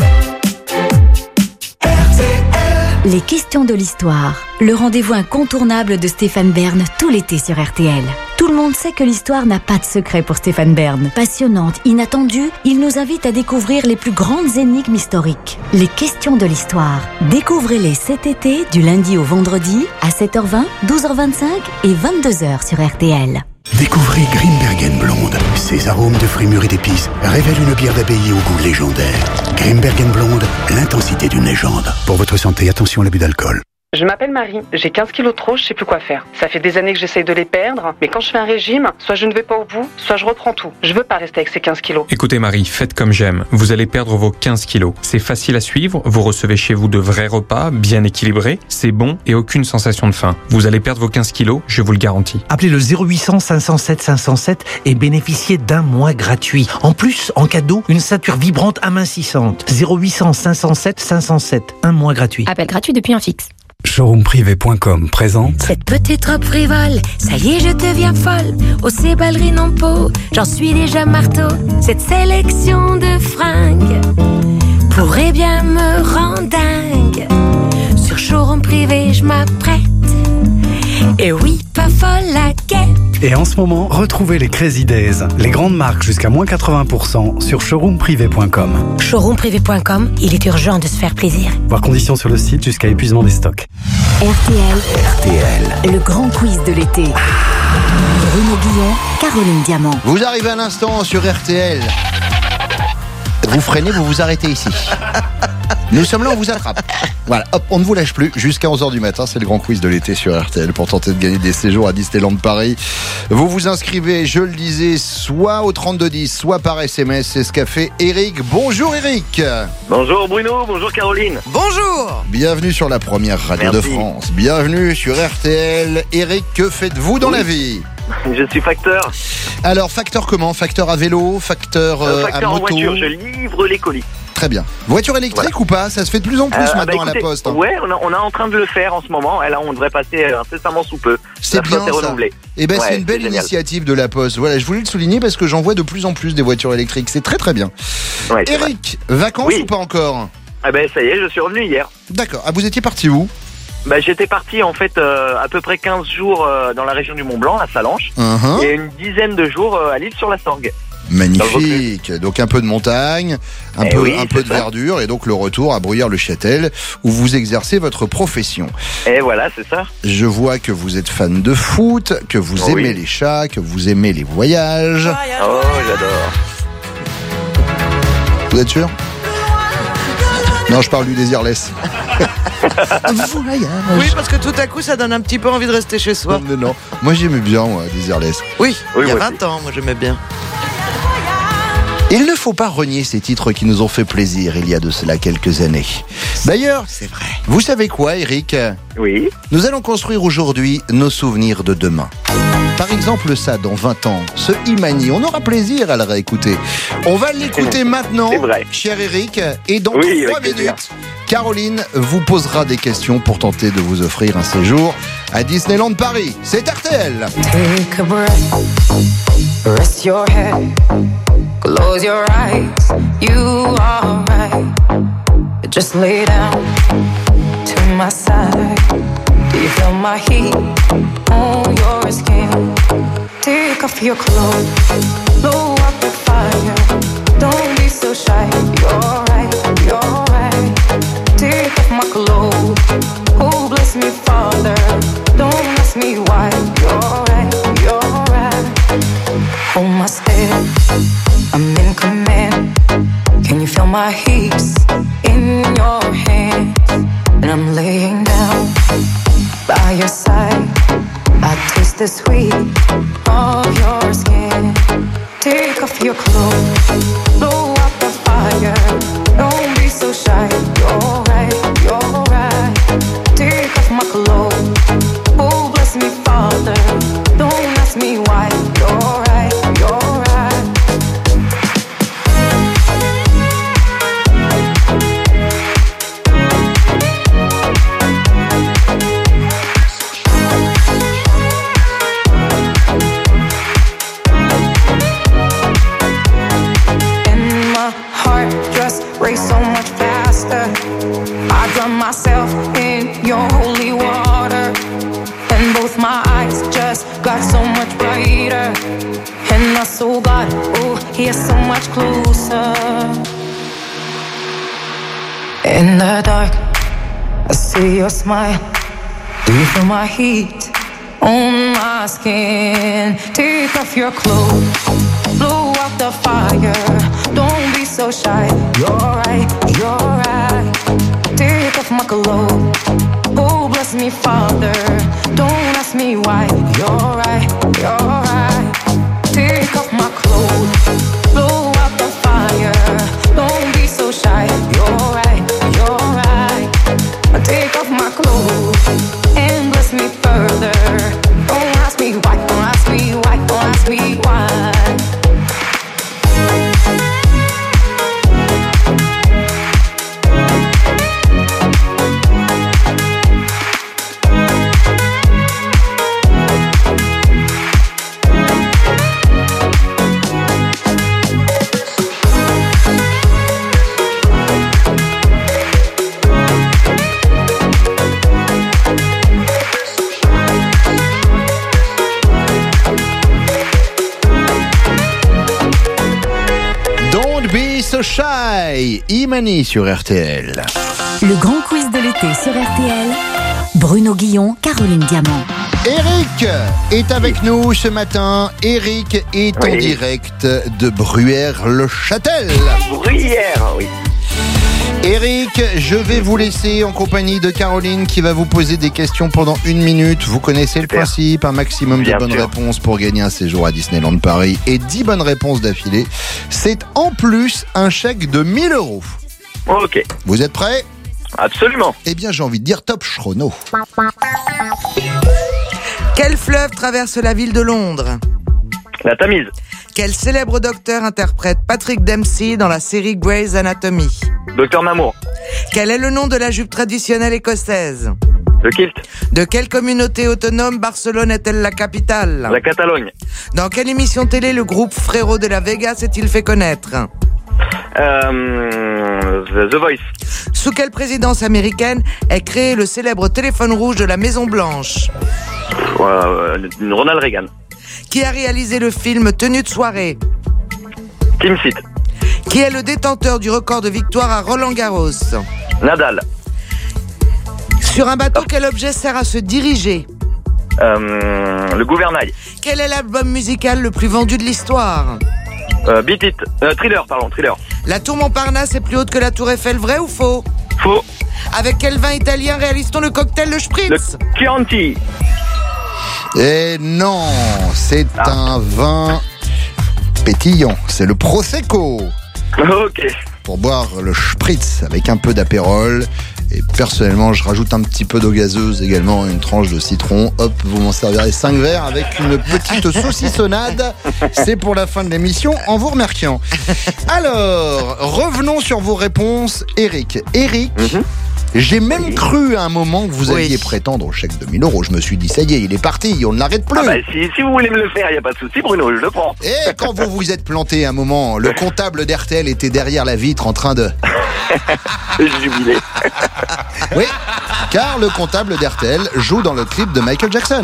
Les questions de l'histoire. Le rendez-vous incontournable de Stéphane Bern tout l'été sur RTL. Tout le monde sait que l'histoire n'a pas de secret pour Stéphane Bern. Passionnante, inattendue, il nous invite à découvrir les plus grandes énigmes historiques. Les questions de l'histoire. Découvrez-les cet été, du lundi au vendredi, à 7h20, 12h25 et 22h sur RTL. Découvrez Grimbergen Blonde. Ses arômes de fruits mûrs et d'épices révèlent une bière d'abbaye au goût légendaire. Grimbergen Blonde, l'intensité d'une légende. Pour votre santé, attention à l'abus d'alcool. Je m'appelle Marie, j'ai 15 kilos de trop, je sais plus quoi faire. Ça fait des années que j'essaye de les perdre, mais quand je fais un régime, soit je ne vais pas au bout, soit je reprends tout. Je veux pas rester avec ces 15 kilos. Écoutez Marie, faites comme j'aime. Vous allez perdre vos 15 kilos. C'est facile à suivre, vous recevez chez vous de vrais repas, bien équilibrés, c'est bon et aucune sensation de faim. Vous allez perdre vos 15 kilos, je vous le garantis. Appelez le 0800 507 507 et bénéficiez d'1 mois gratuit. En plus, en cadeau, une ceinture vibrante amincissante. 0800 507 507, 1 mois gratuit. Appel gratuit depuis un fixe. Showroomprivé.com présente Cette petite robe frivole, ça y est, je deviens folle. Aux ces ballerines en peau, j'en suis déjà marteau. Cette sélection de fringues pourrait bien me rendre dingue. Sur Showroom Privé, je m'apprête. Et oui, pas folle la guêpe. Et en ce moment, retrouvez les Crazy Days, les grandes marques jusqu'à moins 80% sur showroomprivé.com. Showroomprivé.com, il est urgent de se faire plaisir. Voir conditions sur le site jusqu'à épuisement des stocks. RTL, le grand quiz de l'été. Bruno Guillon, Caroline Diamant. Vous arrivez à l'instant sur RTL. Vous freinez, vous vous arrêtez ici. Nous sommes là, on vous attrape. Voilà, hop, on ne vous lâche plus jusqu'à 11h du matin. C'est le grand quiz de l'été sur RTL pour tenter de gagner des séjours à Disneyland Paris. Vous vous inscrivez, je le disais, soit au 3210, soit par SMS. C'est ce qu'a fait Eric. Bonjour Eric. Bonjour Bruno, bonjour Caroline. Bonjour. Bienvenue sur la première radio de France. Bienvenue sur RTL. Eric, que faites-vous dans la vie ? Je suis facteur. Alors, facteur comment ? Facteur à vélo ? Facteur à en moto ? voiture, je livre les colis. Très bien. Voiture électrique ou pas ? Ça se fait de plus en plus maintenant écoutez, à la poste. Hein. Ouais, on est en train de le faire en ce moment. Et là, on devrait passer incessamment sous peu. C'est bien ça. Renouvelée. Et ben ouais, c'est une belle initiative de la Poste. Voilà, je voulais le souligner parce que j'en vois de plus en plus des voitures électriques. C'est très très bien. Ouais, Eric, vacances ou pas encore ? Ah ben ça y est, je suis revenu hier. D'accord. Ah, vous étiez parti où ? Bah, j'étais parti en fait à peu près 15 jours dans la région du Mont-Blanc, à Salanches, et une dizaine de jours à l'île sur la Sorgue. Magnifique. Donc un peu de montagne, un peu de verdure, et donc le retour à Bruyères-le-Châtel où vous exercez votre profession. Et voilà, c'est ça. Je vois que vous êtes fan de foot, que vous aimez les chats, que vous aimez les voyages. Oh, j'adore. Vous êtes sûr ? Non, je parle du Désirless. Oui, parce que tout à coup, ça donne un petit peu envie de rester chez soi. Non. Moi, j'aimais bien, moi, Désirless. Oui, il y a 20 ans, moi, j'aimais bien. Il ne faut pas renier ces titres qui nous ont fait plaisir il y a de cela quelques années. D'ailleurs, c'est vrai. Vous savez quoi, Eric ? Oui. Nous allons construire aujourd'hui nos souvenirs de demain. Par exemple, ça, dans 20 ans, ce Imani, on aura plaisir à le réécouter. On va l'écouter maintenant, cher Eric, et dans 3 minutes, Caroline vous posera des questions pour tenter de vous offrir un séjour à Disneyland Paris. C'est RTL. Take a breath, rest your head. Close your eyes, you are right. Just lay down to my side. Do you feel my heat on your skin? Take off your clothes, blow up the fire. Don't be so shy, you're right, you're right. Take off my clothes, oh bless me Father. Don't ask me why, you're right, you're right. Hold my step, I'm in command. Can you feel my hips in your hands? And I'm laying down by your side. I taste the sweet of your skin. Take off your clothes, blow up the fire. Don't be so shy, you're right, you're right. Take off my clothes, oh bless me Father. Don't ask me why, you're right, you're right. Race so much faster. I drown myself in your holy water, and both my eyes just got so much brighter, and my soul got, oh, here so much closer. In the dark, I see your smile. Do you feel my heat on my skin? Take off your clothes, blow out the fire. Don't be so shy, you're right, you're right. Take off my clothes, oh bless me Father. Don't ask me why, you're right, you're right. Take off my clothes, blow out the fire. Don't be so shy, you're right, you're right. Take off my clothes and bless me further. Don't ask me why, don't ask me why, don't ask me why. So Shy, Imani sur RTL. Le grand quiz de l'été sur RTL. Bruno Guillon, Caroline Diamant. Eric est avec nous ce matin. Eric est en direct de Bruyères-le-Châtel. Bruyères, oui. Eric, je vais vous laisser en compagnie de Caroline qui va vous poser des questions pendant 1 minute. Vous connaissez le principe, un maximum de bonnes réponses pour gagner un séjour à Disneyland Paris et 10 bonnes réponses d'affilée. C'est en plus un chèque de 1 000 €. Ok. Vous êtes prêts ? Absolument. Eh bien, j'ai envie de dire top chrono. Quel fleuve traverse la ville de Londres ? La Tamise. Quel célèbre docteur interprète Patrick Dempsey dans la série Grey's Anatomy ? Docteur Mamour. Quel est le nom de la jupe traditionnelle écossaise ? Le kilt. De quelle communauté autonome Barcelone est-elle la capitale ? La Catalogne. Dans quelle émission télé le groupe Frérot de la Vega s'est-il fait connaître ? The Voice. Sous quelle présidence américaine est créé le célèbre téléphone rouge de la Maison Blanche ? Ronald Reagan. Qui a réalisé le film Tenue de soirée ? Tim Seat. Qui est le détenteur du record de victoire à Roland-Garros ? Nadal. Sur un bateau, quel objet sert à se diriger ? Le gouvernail. Quel est l'album musical le plus vendu de l'histoire ? Beat It. Thriller. La tour Montparnasse est plus haute que la tour Eiffel, vrai ou faux ? Faux. Avec quel vin italien réalise-t-on le cocktail le Spritz ? Le Chianti. Et non, c'est un vin pétillant, c'est le Prosecco. Ok. Pour boire le Spritz avec un peu d'apérole. Et personnellement, je rajoute un petit peu d'eau gazeuse également, une tranche de citron. Hop, vous m'en servirez 5 verres avec une petite saucissonnade. C'est pour la fin de l'émission, en vous remerciant. Alors, revenons sur vos réponses, Eric. Eric, J'ai même cru à un moment que vous alliez prétendre au chèque de 1000 €. Je me suis dit, ça y est, il est parti, on ne l'arrête plus. Si vous voulez me le faire, il n'y a pas de souci, Bruno, je le prends. Et quand vous vous êtes planté un moment, le comptable d'RTL était derrière la vitre en train de... jubiler. Oui, car le comptable d'RTL joue dans le clip de Michael Jackson.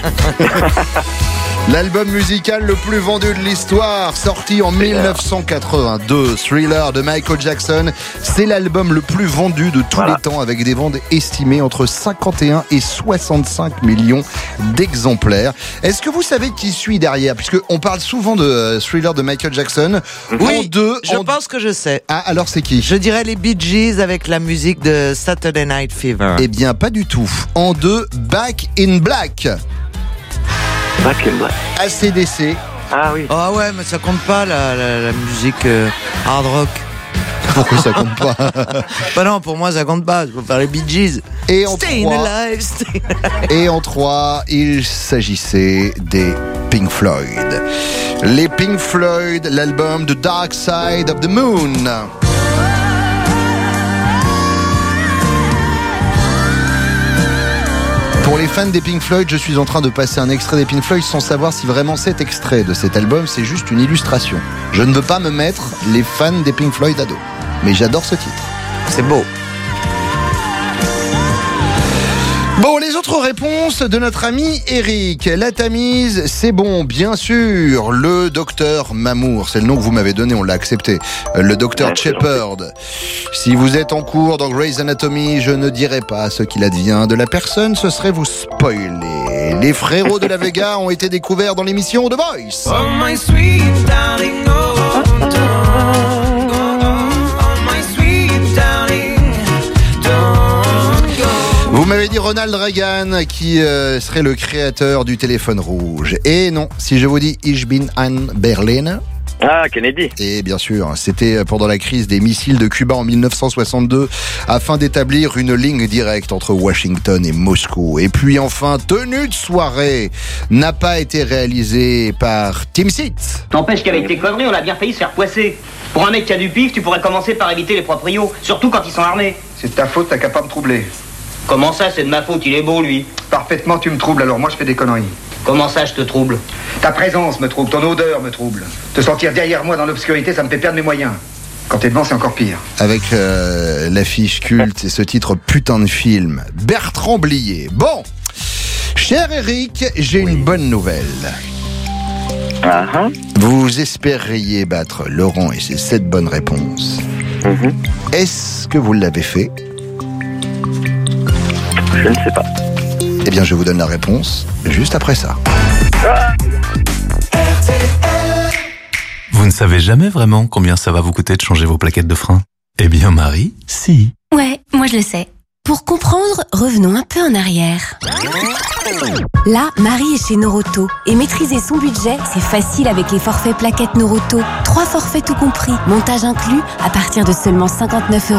L'album musical le plus vendu de l'histoire, sorti en 1982, Thriller de Michael Jackson. C'est l'album le plus vendu de tous les temps, avec des ventes estimées entre 51 et 65 millions d'exemplaires. Est-ce que vous savez qui suit derrière? Puisqu'on parle souvent de Thriller de Michael Jackson. Oui, je pense que je sais. Ah, alors c'est qui? Je dirais les Bee Gees avec la musique de Saturday Night Fever. Eh bien, pas du tout. En 2, Back in Black. Back in Black. AC/DC. Ah oui. Ah ouais, mais ça compte pas la musique hard rock. Pourquoi ça compte pas? Bah non, pour moi ça compte pas. Je peux faire les Bee Gees. Et en Staying 3, alive, staying alive. Et en 3, il s'agissait des Pink Floyd. Les Pink Floyd, l'album The Dark Side of the Moon. Pour les fans des Pink Floyd, je suis en train de passer un extrait des Pink Floyd sans savoir si vraiment cet extrait de cet album, c'est juste une illustration. Je ne veux pas me mettre les fans des Pink Floyd à dos. Mais j'adore ce titre. C'est beau. Bon, les autres réponses de notre ami Eric. La Tamise, c'est bon, bien sûr. Le docteur Mamour, c'est le nom que vous m'avez donné, on l'a accepté. Le docteur Shepherd. Si vous êtes en cours dans Grey's Anatomy, je ne dirai pas ce qu'il advient de la personne, ce serait vous spoiler. Les frérots de la Vega ont été découverts dans l'émission The Voice. Oh my sweet darling, oh, don't go. Oh my sweet darling, don't go. Vous m'avez dit Ronald Reagan qui serait le créateur du téléphone rouge. Et non, si je vous dis Ich bin ein Berliner. Ah, Kennedy. Et bien sûr, c'était pendant la crise des missiles de Cuba en 1962, afin d'établir une ligne directe entre Washington et Moscou. Et puis enfin, tenue de soirée n'a pas été réalisée par Team Seat. N'empêche qu'avec tes conneries, on a bien failli se faire poisser. Pour un mec qui a du pif, tu pourrais commencer par éviter les proprios, surtout quand ils sont armés. C'est de ta faute, t'as qu'à pas me troubler. Comment ça, c'est de ma faute, il est beau, lui. Parfaitement, tu me troubles, alors moi je fais des conneries. Comment ça, je te trouble? Ta présence me trouble, ton odeur me trouble. Te sentir derrière moi dans l'obscurité, ça me fait perdre mes moyens. Quand t'es devant, c'est encore pire. Avec l'affiche culte et ce titre putain de film, Bertrand Blier. Bon, cher Eric, j'ai une bonne nouvelle. Vous espériez battre Laurent et ses 7 bonnes réponses. Est-ce que vous l'avez fait? Je ne sais pas. Eh bien, je vous donne la réponse juste après ça. Vous ne savez jamais vraiment combien ça va vous coûter de changer vos plaquettes de frein? Eh bien, Marie, si. Ouais, moi je le sais. Pour comprendre, revenons un peu en arrière. Là, Marie est chez Noroto. Et maîtriser son budget, c'est facile avec les forfaits plaquettes Noroto. 3 forfaits tout compris, montage inclus, à partir de seulement 59 €.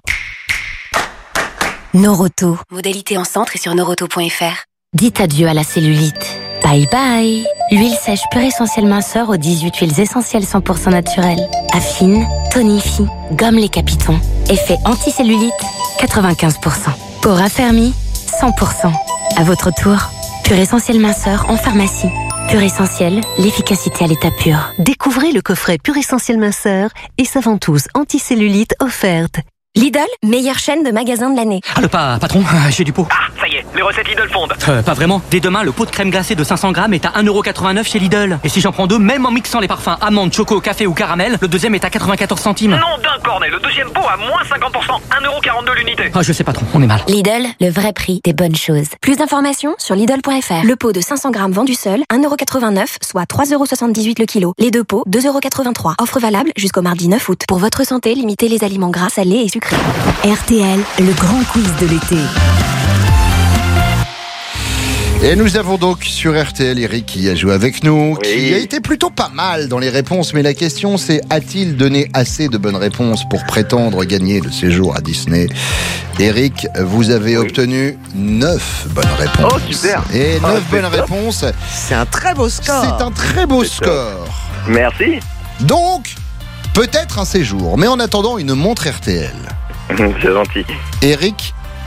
Noroto. Modalité en centre et sur noroto.fr. Dites adieu à la cellulite. Bye bye. L'huile sèche pure essentielle minceur aux 18 huiles essentielles 100% naturelles. Affine, tonifie, gomme les capitons. Effet anticellulite, 95%. Peau raffermie, 100%. À votre tour, pure essentielle minceur en pharmacie. Pure essentielle, l'efficacité à l'état pur. Découvrez le coffret Pure essentielle minceur et sa ventouse anticellulite offerte. Lidl, meilleure chaîne de magasins de l'année. Ah, le patron, j'ai du pot. Ah, ça y est, les recettes Lidl fondent. Pas vraiment. Dès demain, le pot de crème glacée de 500 grammes est à 1,89 € chez Lidl. Et si j'en prends 2, même en mixant les parfums amande, choco, café ou caramel, le deuxième est à 94 centimes. Non d'un cornet, le deuxième pot à moins 50%, 1,42 € l'unité. Ah, je sais patron, on est mal. Lidl, le vrai prix des bonnes choses. Plus d'informations sur Lidl.fr. Le pot de 500 grammes vendu seul, 1,89 €, soit 3,78 € le kilo. Les 2 pots, 2,83 €. Offre valable jusqu'au mardi 9 août. Pour votre santé, limitez les aliments gras, salés et sucrés. RTL, le grand quiz de l'été. Et nous avons donc sur RTL Eric qui a joué avec nous, qui a été plutôt pas mal dans les réponses, mais la question c'est, a-t-il donné assez de bonnes réponses pour prétendre gagner le séjour à Disney? Eric, vous avez obtenu 9 bonnes réponses. Oh super. Et 9 bonnes réponses. C'est un très beau score. C'est un très beau score. Merci. Donc, peut-être un séjour, mais en attendant une montre RTL. C'est gentil. Eric,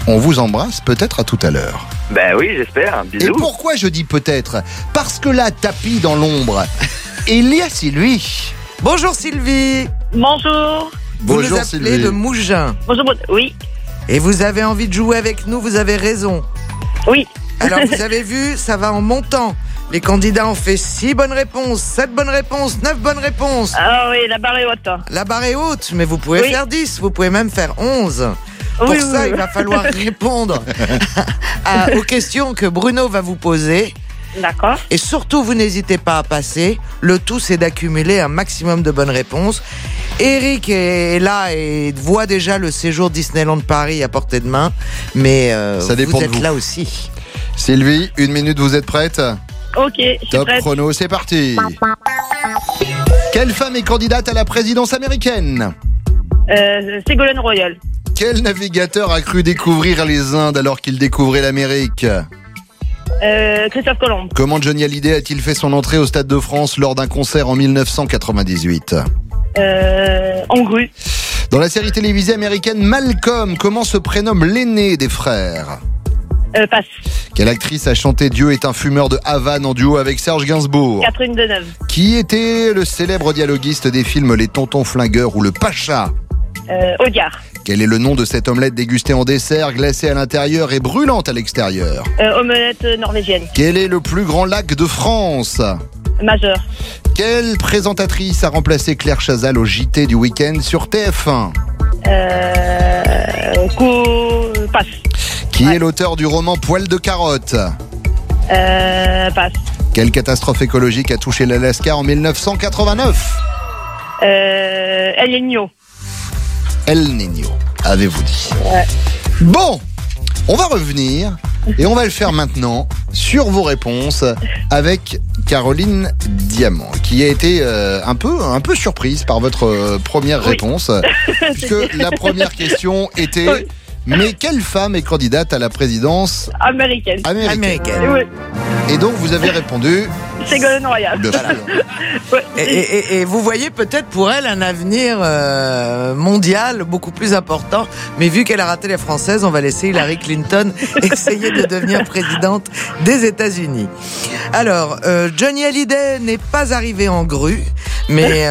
On vous embrasse, peut-être à tout à l'heure. Ben oui, j'espère. Et Bisous. pourquoi je dis peut-être? Parce que là, tapis dans l'ombre, il y a Sylvie. Bonjour Sylvie. Bonjour. Vous Bonjour, nous appelez Sylvie. de Mougins. Bonjour, oui. Et vous avez envie de jouer avec nous, vous avez raison. Oui. Alors vous avez vu, ça va en montant. Les candidats ont fait 6 bonnes réponses, 7 bonnes réponses, 9 bonnes réponses. Ah oui, la barre est haute. La barre est haute, mais vous pouvez Oui. faire 10, vous pouvez même faire 11. Pour Oui, ça, oui. il va falloir répondre aux questions que Bruno va vous poser. D'accord. Et surtout, vous n'hésitez pas à passer. Le tout, c'est d'accumuler un maximum de bonnes réponses. Eric est là et voit déjà le séjour Disneyland Paris à portée de main. Mais Ça dépend vous de êtes vous. là aussi. Sylvie, 1 minute, vous êtes prête? Ok, je suis Top prête. chrono, c'est parti. Quelle femme est candidate à la présidence américaine? Ségolène Royal. Quel navigateur a cru découvrir les Indes alors qu'il découvrait l'Amérique? Christophe Colomb. Comment Johnny Hallyday a-t-il fait son entrée au Stade de France lors d'un concert en 1998? Angru. Dans la série télévisée américaine Malcolm, comment se prénomme l'aîné des frères? Passe. Quelle actrice a chanté Dieu est un fumeur de Havane en duo avec Serge Gainsbourg? Catherine Deneuve. Qui était le célèbre dialoguiste des films Les Tontons Flingueurs ou Le Pacha? Audiard. Quel est le nom de cette omelette dégustée en dessert, glacée à l'intérieur et brûlante à l'extérieur? Omelette norvégienne. Quel est le plus grand lac de France? Majeur. Quelle présentatrice a remplacé Claire Chazal au JT du week-end sur TF1? Passe. Qui est l'auteur du roman Poil de carotte? Passe. Quelle catastrophe écologique a touché l'Alaska en 1989? El Niño. El Niño, avez-vous dit. Ouais. Bon, on va revenir et on va le faire maintenant sur vos réponses avec Caroline Diamant, qui a été un peu surprise par votre première réponse, puisque la première question était... Oui. Mais quelle femme est candidate à la présidence Américaine. Oui. Et donc vous avez répondu... Ségolène Royal. Et vous voyez peut-être pour elle un avenir mondial beaucoup plus important. Mais vu qu'elle a raté les Françaises, on va laisser Hillary Clinton essayer de devenir présidente des États-Unis. Alors, Johnny Hallyday n'est pas arrivé en grue, mais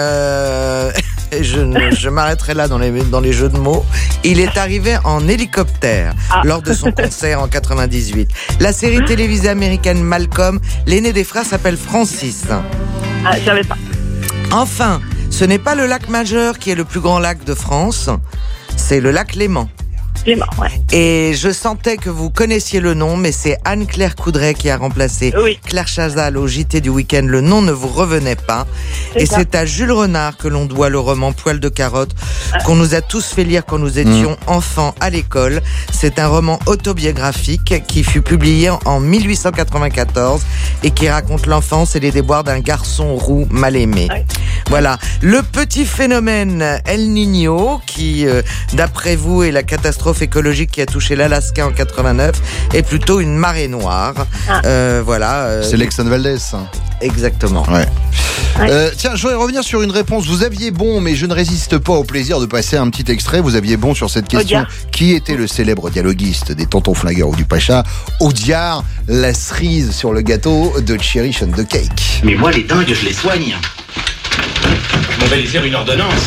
je m'arrêterai là dans les jeux de mots. Il est arrivé en hélicoptère lors de son concert en 98. La série télévisée américaine Malcolm, l'aîné des frères s'appelle Francis. Ah, je savais pas. Enfin, ce n'est pas le lac Majeur qui est le plus grand lac de France, c'est le lac Léman. Léman, ouais. Et je sentais que vous connaissiez le nom, mais c'est Anne-Claire Coudray qui a remplacé Claire Chazal au JT du week-end. Le nom ne vous revenait pas. Et c'est à Jules Renard que l'on doit le roman Poil de carotte, qu'on nous a tous fait lire quand nous étions enfants à l'école. C'est un roman autobiographique qui fut publié en 1894 et qui raconte l'enfance et les déboires d'un garçon roux mal aimé. Voilà. Le petit phénomène El Niño, qui, d'après vous, est la catastrophe écologique qui a touché l'Alaska en 89, est plutôt une marée noire. Voilà. C'est l'Exxon Valdez. Exactement. Ouais. Tiens, je voudrais revenir sur une réponse. Vous aviez bon, mais je ne résiste pas au plaisir de passer un petit extrait. Vous aviez bon sur cette question. Audiard. Qui était le célèbre dialoguiste des Tontons Flingueurs ou du Pacha? Audiard, la cerise sur le gâteau de Cherish and the Cake. Mais moi, les dingues, je les soigne. On va lui faire une ordonnance.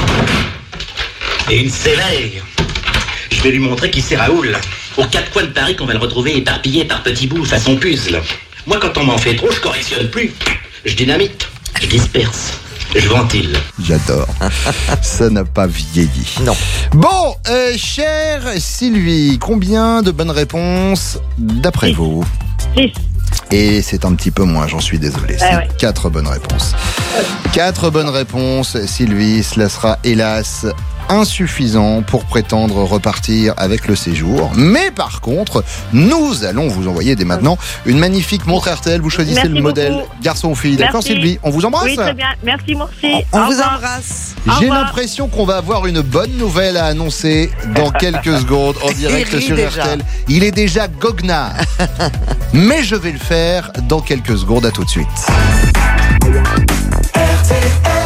Et une sévère. Je vais lui montrer qui c'est Raoul. Aux quatre coins de Paris qu'on va le retrouver éparpillé par petits bouts façon puzzle. Moi, quand on m'en fait trop, je correctionne plus. Je dynamite, je disperse, je ventile. J'adore. Ça n'a pas vieilli. Non. Bon, chère Sylvie, combien de bonnes réponses d'après vous? 6. Et c'est un petit peu moins, j'en suis désolé. C'est 4 bonnes réponses. 4 bonnes réponses, Sylvie. Cela sera hélas insuffisant pour prétendre repartir avec le séjour. Mais par contre, nous allons vous envoyer dès maintenant une magnifique montre RTL. Vous choisissez Merci le modèle beaucoup. garçon ou fille. D'accord, Merci. Sylvie? On vous embrasse? Oui, très bien. Merci, merci. On Au vous revoir. embrasse. J'ai l'impression qu'on va avoir une bonne nouvelle à annoncer dans quelques secondes en direct Il rit sur déjà. RTL. Il est déjà goguenard. Mais je vais le faire dans quelques secondes. À tout de suite. Je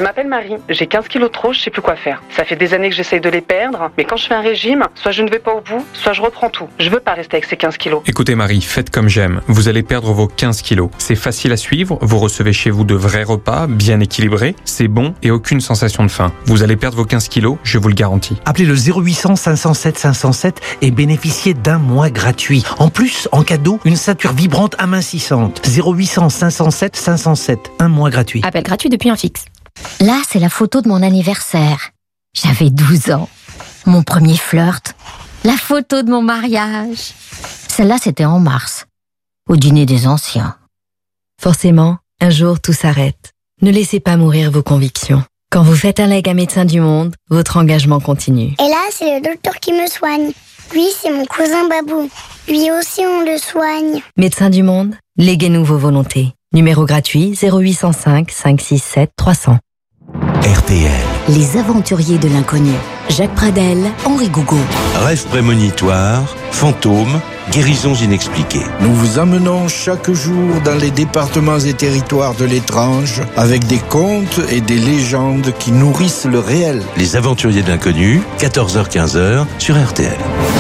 m'appelle Marie, j'ai 15 kilos de trop, je sais plus quoi faire. Ça fait des années que j'essaye de les perdre, mais quand je fais un régime, soit je ne vais pas au bout, soit je reprends tout. Je veux pas rester avec ces 15 kilos. Écoutez Marie, faites comme j'aime. Vous allez perdre vos 15 kilos. C'est facile à suivre, vous recevez chez vous de vrais repas, bien équilibrés, c'est bon et aucune sensation de faim. Vous allez perdre vos 15 kilos, je vous le garantis. Appelez le 0800 507 507 et bénéficiez d'un mois gratuit. En plus, en cadeau, une ceinture vibrante amincissante. 0800 507 507, un mois gratuit. Appel gratuit depuis un fixe. Là, c'est la photo de mon anniversaire. J'avais 12 ans. Mon premier flirt. La photo de mon mariage. Celle-là, c'était en mars. Au dîner des anciens. Forcément, un jour, tout s'arrête. Ne laissez pas mourir vos convictions. Quand vous faites un leg à Médecins du Monde, votre engagement continue. Et là, c'est le docteur qui me soigne. Lui, c'est mon cousin Babou. Lui aussi, on le soigne. Médecins du Monde, léguez-nous vos volontés. Numéro gratuit 0805 567 300. RTL. Les aventuriers de l'inconnu. Jacques Pradel, Henri Gougaud. Rêves prémonitoires, fantômes, guérisons inexpliquées. Nous vous amenons chaque jour dans les départements et territoires de l'étrange avec des contes et des légendes qui nourrissent le réel. Les aventuriers de l'inconnu, 14h-15h sur RTL.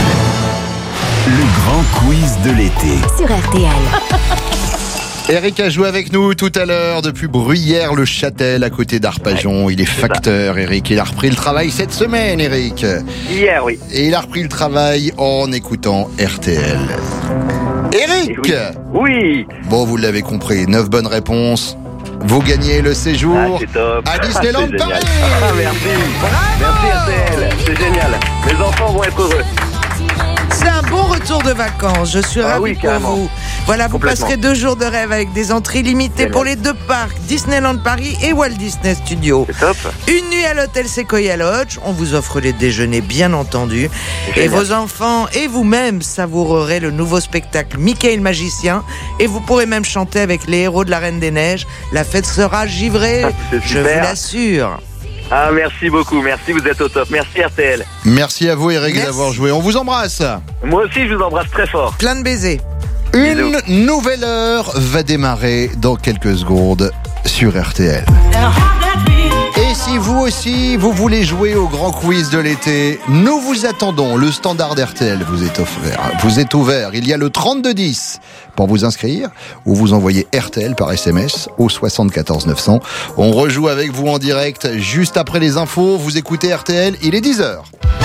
Le grand quiz de l'été. Sur RTL. Eric a joué avec nous tout à l'heure depuis Bruyères-le-Châtel à côté d'Arpajon. Il est facteur, Eric. Il a repris le travail cette semaine, Eric. Hier, oui. Et il a repris le travail en écoutant RTL. Eric! Oui. Bon, vous l'avez compris, 9 bonnes réponses. Vous gagnez le séjour c'est top. à Disneyland C'est génial. Paris. Merci. Merci RTL. C'est génial. Mes enfants vont être heureux. C'est un bon retour de vacances, je suis ravie pour carrément. vous. Voilà, vous Complètement. passerez 2 jours de rêve avec des entrées limitées pour les 2 parcs, Disneyland Paris et Walt Disney Studios. C'est top. Une nuit à l'hôtel Sequoia Lodge, on vous offre les déjeuners bien entendu. Et vos enfants et vous-même savourerez le nouveau spectacle Mickey le magicien. Et vous pourrez même chanter avec les héros de la Reine des Neiges. La fête sera givrée, C'est je vous super. l'assure. Ah, merci beaucoup. Merci, vous êtes au top. Merci RTL. Merci à vous, Eric, d'avoir joué. On vous embrasse. Moi aussi, je vous embrasse très fort. Plein de baisers. Une nouvelle heure va démarrer dans quelques secondes sur RTL. Et si vous aussi, vous voulez jouer au grand quiz de l'été, nous vous attendons. Le standard d'RTL vous est ouvert. Il y a le 3210 pour vous inscrire ou vous envoyez RTL par SMS au 74 900. On rejoue avec vous en direct juste après les infos. Vous écoutez RTL, il est 10h.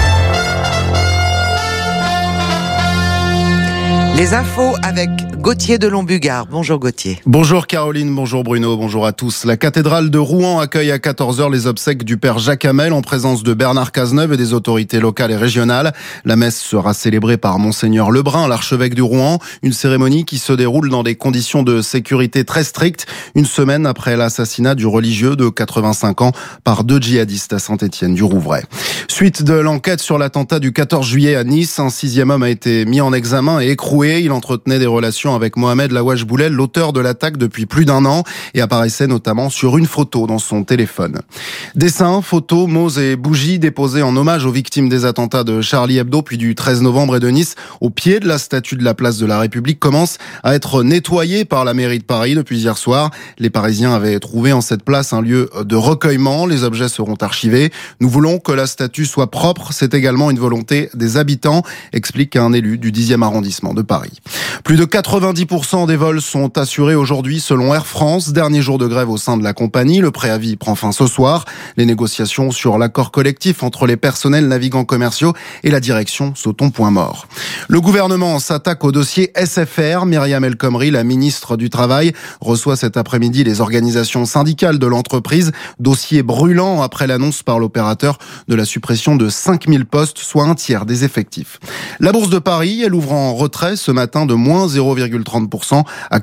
Les infos avec Gauthier de Lombugard. Bonjour Gauthier. Bonjour Caroline, bonjour Bruno, bonjour à tous. La cathédrale de Rouen accueille à 14h les obsèques du père Jacques Hamel en présence de Bernard Cazeneuve et des autorités locales et régionales. La messe sera célébrée par Monseigneur Lebrun, l'archevêque du Rouen. Une cérémonie qui se déroule dans des conditions de sécurité très strictes, une semaine après l'assassinat du religieux de 85 ans par 2 djihadistes à Saint-Étienne-du-Rouvray. Suite de l'enquête sur l'attentat du 14 juillet à Nice, un 6e homme a été mis en examen et écroué. Il entretenait des relations avec Mohamed Laouache Boulel, l'auteur de l'attaque depuis plus d'1 an, et apparaissait notamment sur une photo dans son téléphone. Dessins, photos, mots et bougies déposés en hommage aux victimes des attentats de Charlie Hebdo, puis du 13 novembre et de Nice, au pied de la statue de la place de la République, commencent à être nettoyés par la mairie de Paris depuis hier soir. Les Parisiens avaient trouvé en cette place un lieu de recueillement. Les objets seront archivés. Nous voulons que la statue soit propre. C'est également une volonté des habitants, explique un élu du 10e arrondissement de Paris. Plus de 90% des vols sont assurés aujourd'hui selon Air France. Dernier jour de grève au sein de la compagnie. Le préavis prend fin ce soir. Les négociations sur l'accord collectif entre les personnels navigants commerciaux et la direction sont au point mort. Le gouvernement s'attaque au dossier SFR. Myriam El Khomri, la ministre du Travail, reçoit cet après-midi les organisations syndicales de l'entreprise. Dossier brûlant après l'annonce par l'opérateur de la suppression de 5000 postes, soit un tiers des effectifs. La Bourse de Paris, elle ouvre en retrait ce matin de moins 0,30% à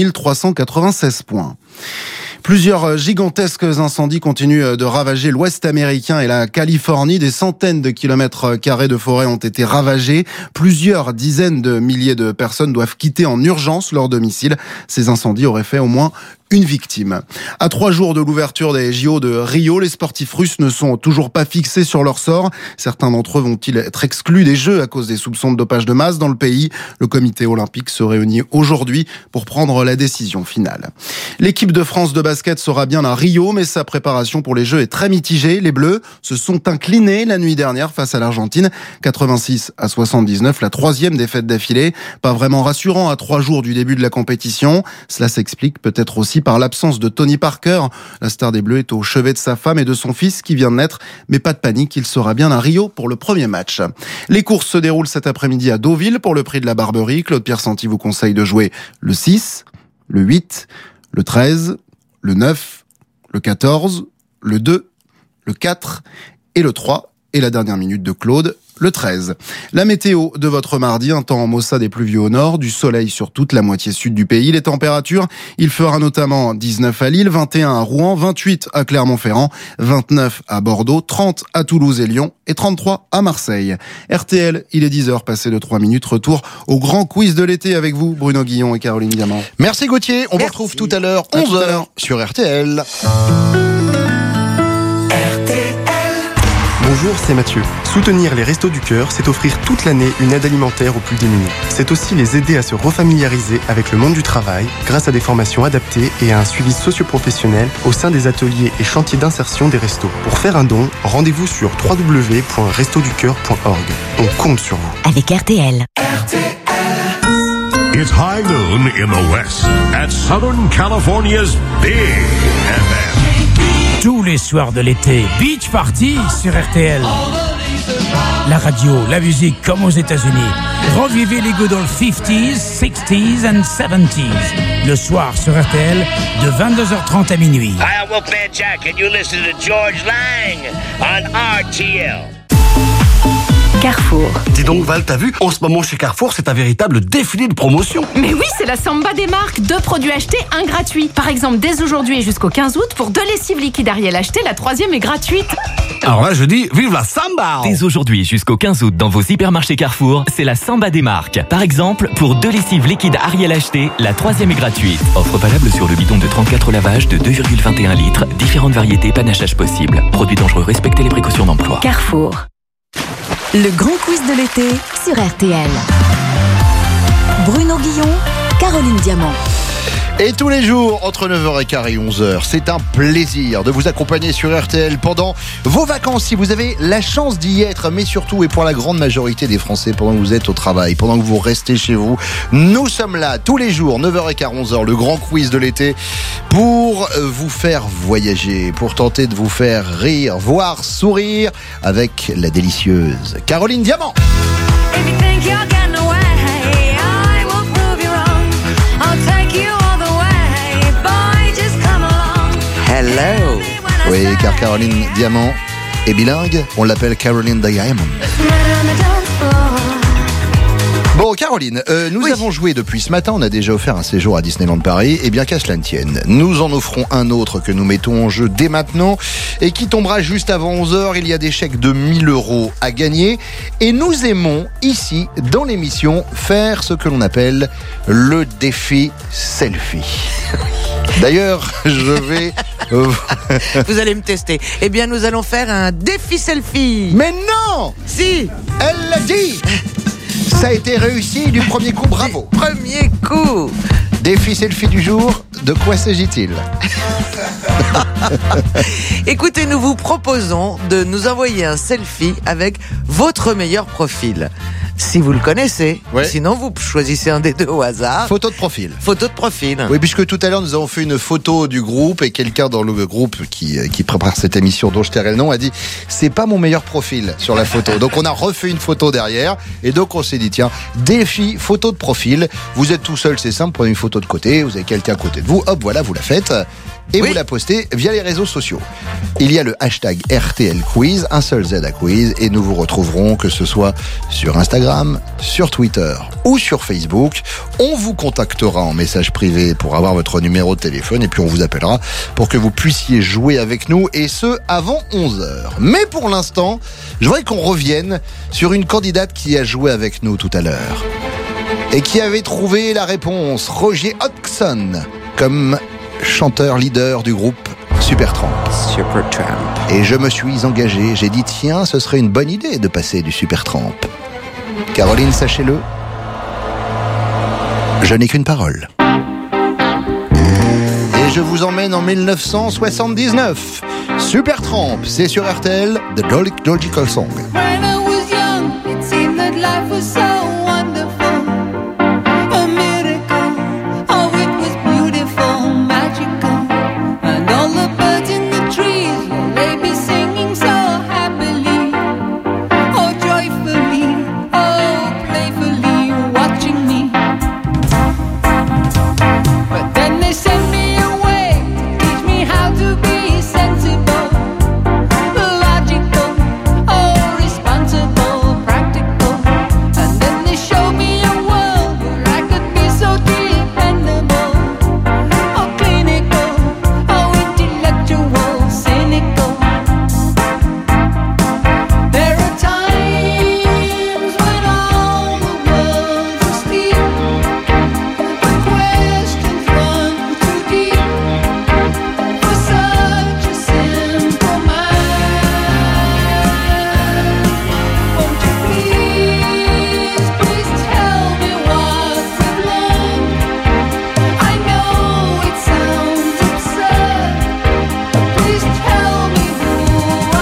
4396 points. Plusieurs gigantesques incendies continuent de ravager l'Ouest américain et la Californie. Des centaines de kilomètres carrés de forêt ont été ravagés. Plusieurs dizaines de milliers de personnes doivent quitter en urgence leur domicile. Ces incendies auraient fait au moins une victime. À 3 jours de l'ouverture des JO de Rio, les sportifs russes ne sont toujours pas fixés sur leur sort. Certains d'entre eux vont-ils être exclus des Jeux à cause des soupçons de dopage de masse dans le pays. Le comité olympique se réunit aujourd'hui pour prendre la décision finale. L'équipe L'équipe de France de basket sera bien à Rio, mais sa préparation pour les Jeux est très mitigée. Les Bleus se sont inclinés la nuit dernière face à l'Argentine, 86-79, la 3e défaite d'affilée. Pas vraiment rassurant à 3 jours du début de la compétition. Cela s'explique peut-être aussi par l'absence de Tony Parker. La star des Bleus est au chevet de sa femme et de son fils qui vient de naître, mais pas de panique, il sera bien à Rio pour le premier match. Les courses se déroulent cet après-midi à Deauville pour le prix de la Barberie. Claude Piersanti vous conseille de jouer le 6, le 8, le 13, le 9, le 14, le 2, le 4 et le 3. Et la dernière minute de Claude, le 13. La météo de votre mardi, un temps en maussade et pluvieux au nord, du soleil sur toute la moitié sud du pays. Les températures, il fera notamment 19 à Lille, 21 à Rouen, 28 à Clermont-Ferrand, 29 à Bordeaux, 30 à Toulouse et Lyon et 33 à Marseille. RTL, il est 10h passé de 3 minutes. Retour au grand quiz de l'été avec vous, Bruno Guillon et Caroline Diamant. Merci Gauthier, on vous retrouve tout à l'heure, 11h sur RTL. Bonjour, c'est Mathieu. Soutenir les Restos du Cœur, c'est offrir toute l'année une aide alimentaire aux plus démunis. C'est aussi les aider à se refamiliariser avec le monde du travail grâce à des formations adaptées et à un suivi socio-professionnel au sein des ateliers et chantiers d'insertion des restos. Pour faire un don, rendez-vous sur www.restoducoeur.org. On compte sur vous. Avec RTL. It's high noon in the West at Southern California's Big FM. Tous les soirs de l'été, Beach Party sur RTL. La radio, la musique comme aux États-Unis. Revivez les good old 50s, 60s and 70s. Le soir sur RTL de 22h30 à minuit. Hi, I'm Wolfman Jack and you listen to George Lang on RTL. Carrefour. Dis donc Val, t'as vu, en ce moment chez Carrefour, c'est un véritable défilé de promotion. Mais oui, c'est la samba des marques. 2 produits achetés, 1 gratuit. Par exemple, dès aujourd'hui et jusqu'au 15 août, pour 2 lessives liquides Ariel achetées, la 3e est gratuite. Alors là, je dis, vive la samba! Dès aujourd'hui jusqu'au 15 août dans vos hypermarchés Carrefour, c'est la samba des marques. Par exemple, pour 2 lessives liquides Ariel achetées, la 3e est gratuite. Offre valable sur le bidon de 34 lavages de 2,21 litres, différentes variétés panachage possibles. Produits dangereux, respectez les précautions d'emploi. Carrefour. Le grand quiz de l'été sur RTL. Bruno Guillon, Caroline Diamant. Et tous les jours, entre 9h15 et 11h, c'est un plaisir de vous accompagner sur RTL pendant vos vacances, si vous avez la chance d'y être, mais surtout, et pour la grande majorité des Français, pendant que vous êtes au travail, pendant que vous restez chez vous, nous sommes là tous les jours, 9h15, 11h, le grand quiz de l'été, pour vous faire voyager, pour tenter de vous faire rire, voire sourire, avec la délicieuse Caroline Diamant. Hello. Oui, car Caroline Diamant est bilingue, on l'appelle Caroline Diamond. Bon, Caroline, nous avons joué depuis ce matin, on a déjà offert un séjour à Disneyland Paris, et bien qu'à cela ne tienne, nous en offrons un autre que nous mettons en jeu dès maintenant, et qui tombera juste avant 11h, il y a des chèques de 1 000 € à gagner, et nous aimons, ici, dans l'émission, faire ce que l'on appelle le défi selfie. D'ailleurs, je vais... Vous allez me tester. Eh bien, nous allons faire un défi selfie. Mais non! Si! Elle l'a dit! Ça a été réussi du premier coup, bravo! Premier coup! Défi selfie du jour, de quoi s'agit-il? Écoutez, nous vous proposons de nous envoyer un selfie avec votre meilleur profil. Si vous le connaissez, sinon vous choisissez un des deux au hasard. Photo de profil. Photo de profil. Oui, puisque tout à l'heure nous avons fait une photo du groupe et quelqu'un dans le groupe qui prépare cette émission dont je tairai le nom a dit c'est pas mon meilleur profil sur la photo. Donc on a refait une photo derrière et donc on s'est dit tiens, défi photo de profil. Vous êtes tout seul, c'est simple, prenez une photo de côté, vous avez quelqu'un à côté de vous, hop voilà, vous la faites. Et vous la postez via les réseaux sociaux. Il y a le hashtag RTL Quiz, un seul Z à quiz, et nous vous retrouverons que ce soit sur Instagram, sur Twitter ou sur Facebook. On vous contactera en message privé pour avoir votre numéro de téléphone et puis on vous appellera pour que vous puissiez jouer avec nous et ce avant 11h. Mais pour l'instant, je voudrais qu'on revienne sur une candidate qui a joué avec nous tout à l'heure et qui avait trouvé la réponse, Roger Hodgson, comme chanteur leader du groupe Supertramp. Et je me suis engagé, j'ai dit tiens, ce serait une bonne idée de passer du Supertramp. Caroline, sachez-le, je n'ai qu'une parole. Et Et je vous emmène en 1979. Supertramp, c'est sur RTL, The Logical Song. When I was young, it seemed that life was so wonderful. A miracle, oh it was beautiful, magical. And all the birds in the trees, well, they be singing so happily. Oh joyfully, oh playfully, watching me. But then they sent me away to teach me how to be sensible, logical, oh responsible, practical. And then they showed me a world where I could be so dependable, oh clinical, oh intellectual, cynical. There are times when all the world's asleep, when questions run too deep for such a simple mind. Won't you please, please tell me what we've learned? I know it sounds absurd, but please tell me who I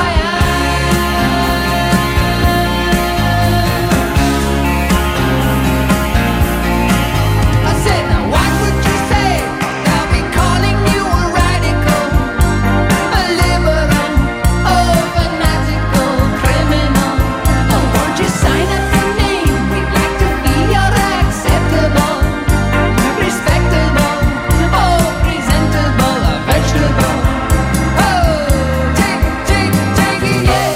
am. I said, now what would you say? They'll be calling you a radical, a liberal, oh fanatical criminal. Oh, won't you sign up your name? We'd like to be your acceptable, respectable, oh presentable, a vegetable. Oh, take it, yeah.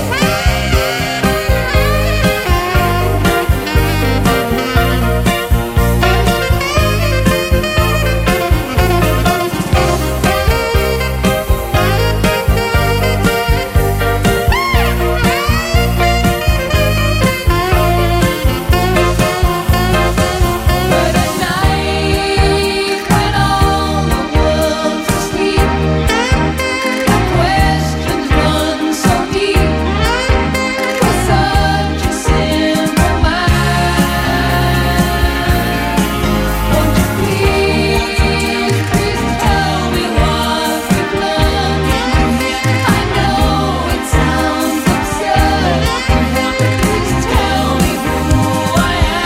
But at night, when all the world's asleep, the questions run so deep for such a simple mind. Won't you please, please tell me what we've learned? I know it sounds absurd, but please tell me who I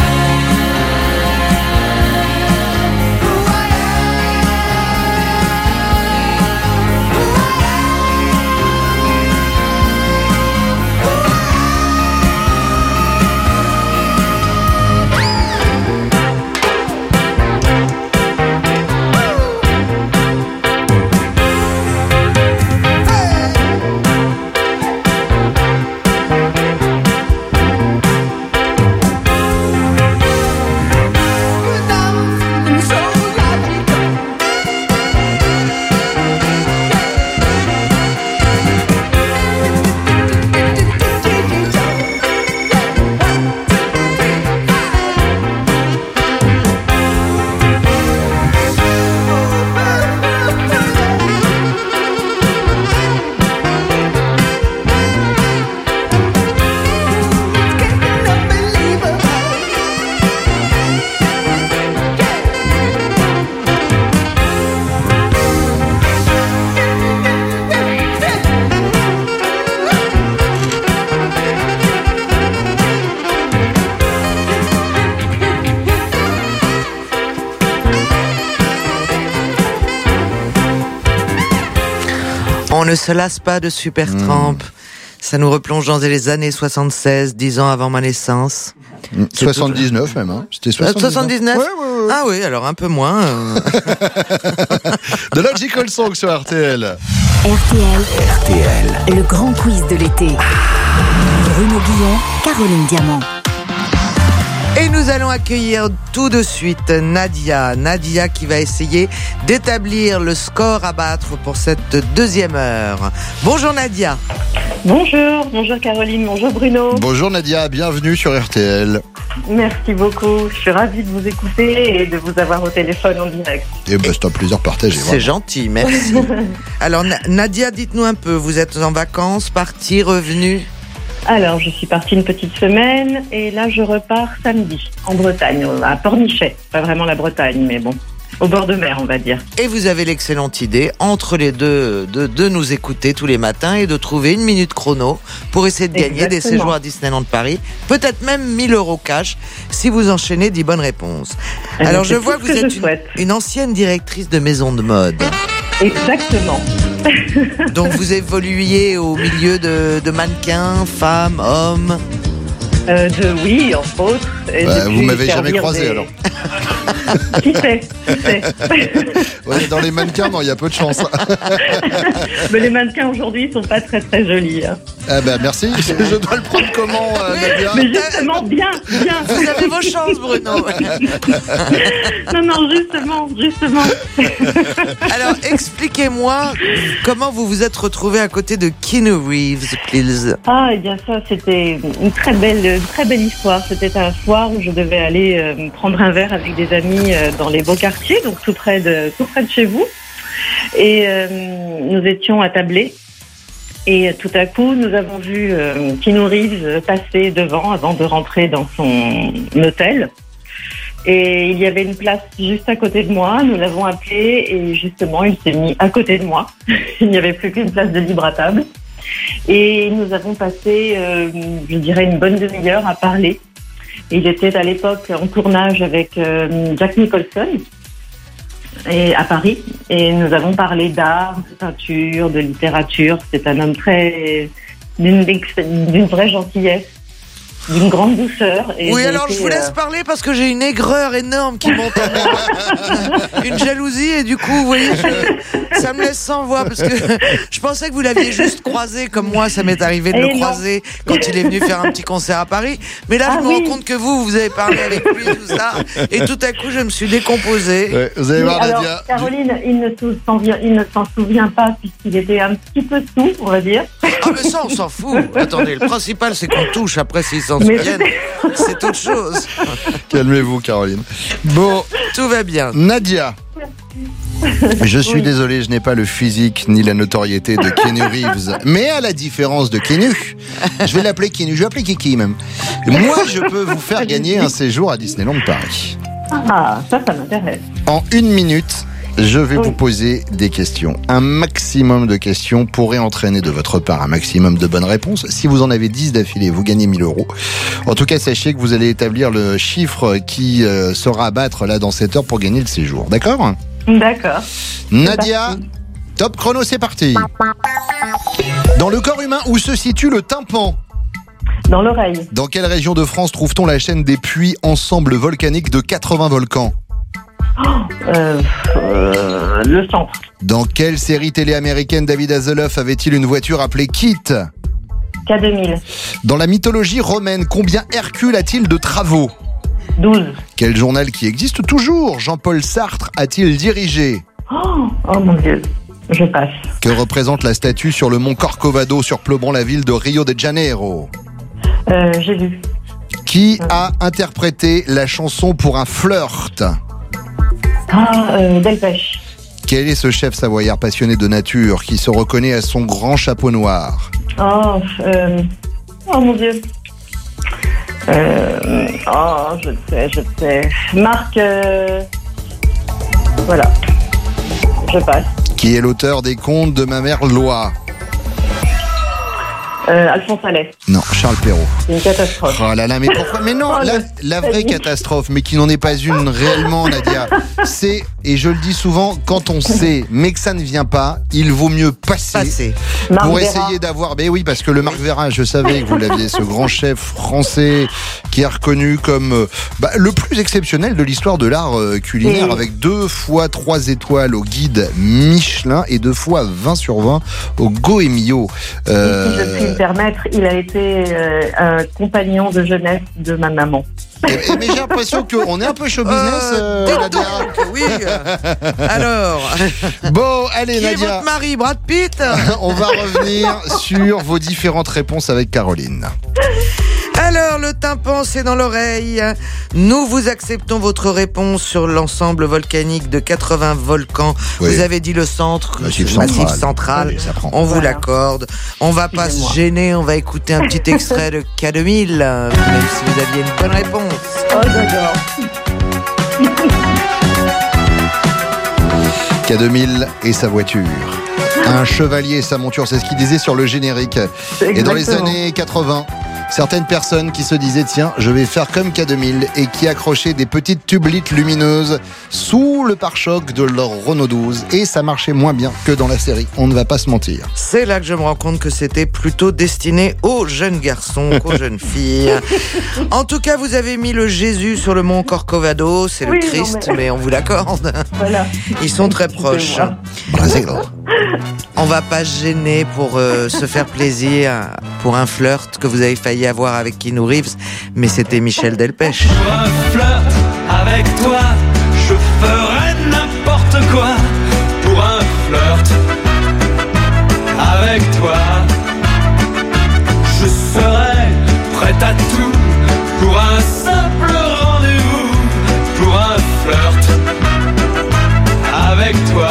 On ne se lasse pas de Supertramp. Ça nous replonge dans les années 76, 10 ans avant ma naissance. 79 même, hein. C'était 79 Ouais. Ah oui, alors un peu moins. The Logical Song sur RTL. RTL, le grand quiz de l'été. Bruno Guillon, Caroline Diamant. Et nous allons accueillir tout de suite Nadia. Nadia qui va essayer d'établir le score à battre pour cette deuxième heure. Bonjour Nadia. Bonjour Caroline, bonjour Bruno. Bonjour Nadia, bienvenue sur RTL. Merci beaucoup, je suis ravie de vous écouter et de vous avoir au téléphone en direct. Et c'est un plaisir partagé. C'est gentil, merci. Alors Nadia, dites-nous un peu, vous êtes en vacances, partie, revenue? Alors, je suis partie une petite semaine et là, je repars samedi en Bretagne, à Pornichet. Pas vraiment la Bretagne, mais bon. au bord de mer, on va dire. Et vous avez l'excellente idée, entre les deux, de nous écouter tous les matins et de trouver une minute chrono pour essayer de gagner des séjours à Disneyland Paris. Peut-être même 1 000 € cash si vous enchaînez 10 bonnes réponses. Alors, je vois que vous êtes une ancienne directrice de maison de mode. Exactement. Donc, vous évoluiez au milieu de mannequins, femmes, hommes. Oui, entre autres. Vous m'avez jamais croisé alors. Qui sait. Ouais, dans les mannequins, non, il y a peu de chance. Mais les mannequins aujourd'hui sont pas très très jolis. Hein. Ah bah merci, je dois le prendre comment, Nadia? Mais justement, bien. Vous avez vos chances, Bruno. Non, justement. Alors, expliquez-moi comment vous vous êtes retrouvé à côté de Keanu Reeves, please. Ah, et bien ça, c'était une très belle histoire. C'était un soir où je devais aller prendre un verre avec des amis dans les beaux quartiers, donc tout près de chez vous. Et nous étions attablés. Et tout à coup, nous avons vu Keanu Reeves passer devant avant de rentrer dans son hôtel. Et il y avait une place juste à côté de moi. Nous l'avons appelé et justement, il s'est mis à côté de moi. Il n'y avait plus qu'une place de libre à table. Et nous avons passé, je dirais, une bonne demi-heure à parler. Il était à l'époque en tournage avec Jack Nicholson et à Paris. Et nous avons parlé d'art, de peinture, de littérature. C'est un homme d'une vraie gentillesse, d'une grande douceur. Et oui, alors je vous laisse parler parce que j'ai une aigreur énorme qui monte en moi. Une jalousie et du coup, vous voyez, ça me laisse sans voix parce que je pensais que vous l'aviez juste croisé comme moi, ça m'est arrivé de le croiser quand il est venu faire un petit concert à Paris. Mais là, je me rends compte que vous avez parlé avec lui et tout ça. Et tout à coup, je me suis décomposée. Ouais, vous allez voir, alors, Nadia. Caroline, il ne s'en souvient pas puisqu'il était un petit peu sous, on va dire. Ah mais ça, on s'en fout. Attendez, le principal, c'est qu'on touche. Après, s'ils s'en souviennent, c'est autre chose. Calmez-vous, Caroline. Bon, tout va bien. Nadia. Je suis désolé, je n'ai pas le physique ni la notoriété de Keanu Reeves. Mais à la différence de Keanu, je vais l'appeler Keanu, je vais l'appeler Kiki même. Moi, je peux vous faire gagner un séjour à Disneyland Paris. Ah, ça m'intéresse. En 1 minute, je vais vous poser des questions. Un maximum de questions pourrait entraîner de votre part un maximum de bonnes réponses. Si vous en avez 10 d'affilée, vous gagnez 1 000 €. En tout cas, sachez que vous allez établir le chiffre qui sera à battre là dans cette heure pour gagner le séjour. D'accord ? D'accord. Nadia, top chrono, c'est parti. Dans le corps humain, où se situe le tympan ? Dans l'oreille. Dans quelle région de France trouve-t-on la chaîne des puits, ensemble volcanique de 80 volcans ? Le centre. Dans quelle série télé américaine David Hasselhoff avait-il une voiture appelée Kit ? K2000. Dans la mythologie romaine, combien Hercule a-t-il de travaux ? 12. Quel journal qui existe toujours Jean-Paul Sartre a-t-il dirigé ? Oh mon Dieu, je passe. Que représente la statue sur le mont Corcovado surplombant la ville de Rio de Janeiro ? J'ai vu. Qui a interprété la chanson Pour un flirt ? Delpech. Quel est ce chef savoyard passionné de nature qui se reconnaît à son grand chapeau noir ? Oh mon Dieu. Je sais. Marc. Voilà. Je passe. Qui est l'auteur des contes de ma mère Loi ? Alphonse Allais. Non, Charles Perrault. C'est une catastrophe. Oh là là, mais pourquoi ? Mais non, la vraie catastrophe, mais qui n'en est pas une réellement, Nadia, c'est, et je le dis souvent, quand on sait, mais que ça ne vient pas, il vaut mieux passer. Pour essayer d'avoir... Ben oui, parce que le Marc Verra, je savais que vous l'aviez, ce grand chef français qui est reconnu comme le plus exceptionnel de l'histoire de l'art culinaire, avec 2 fois 3 étoiles au guide Michelin et 2 fois 20 sur 20 au Goemio. Si je puis me permettre, il a été un compagnon de jeunesse de ma maman. Mais j'ai l'impression qu'on est un peu show business, Nadia. Oui. Alors. Bon, allez, Qui Nadia. est votre mari, Brad Pitt ? On va revenir sur vos différentes réponses avec Caroline. Alors, le tympan, c'est dans l'oreille. Nous vous acceptons votre réponse sur l'ensemble volcanique de 80 volcans. Oui. Vous avez dit le centre, Massif central. Allez, ça prend. On vous l'accorde. On va pas se gêner, on va écouter un petit extrait de K2000, même si vous aviez une bonne réponse. Oh, d'accord. K2000 et sa voiture. Un chevalier et sa monture, c'est ce qu'il disait sur le générique. Et dans les années 80, certaines personnes qui se disaient tiens, je vais faire comme K2000 et qui accrochaient des petites tublites lumineuses sous le pare-choc de leur Renault 12 et ça marchait moins bien que dans la série, on ne va pas se mentir. C'est là que je me rends compte que c'était plutôt destiné aux jeunes garçons qu'aux jeunes filles. En tout cas, vous avez mis le Jésus sur le mont Corcovado, c'est le Christ, mais on vous l'accorde. Voilà. Ils sont très proches. On va pas se gêner pour se faire plaisir pour un flirt que vous avez failli avoir avec Keanu Reeves, mais c'était Michel Delpech. Pour un flirt avec toi, je ferais n'importe quoi. Pour un flirt avec toi, je serais prête à tout. Pour un simple rendez-vous, pour un flirt avec toi.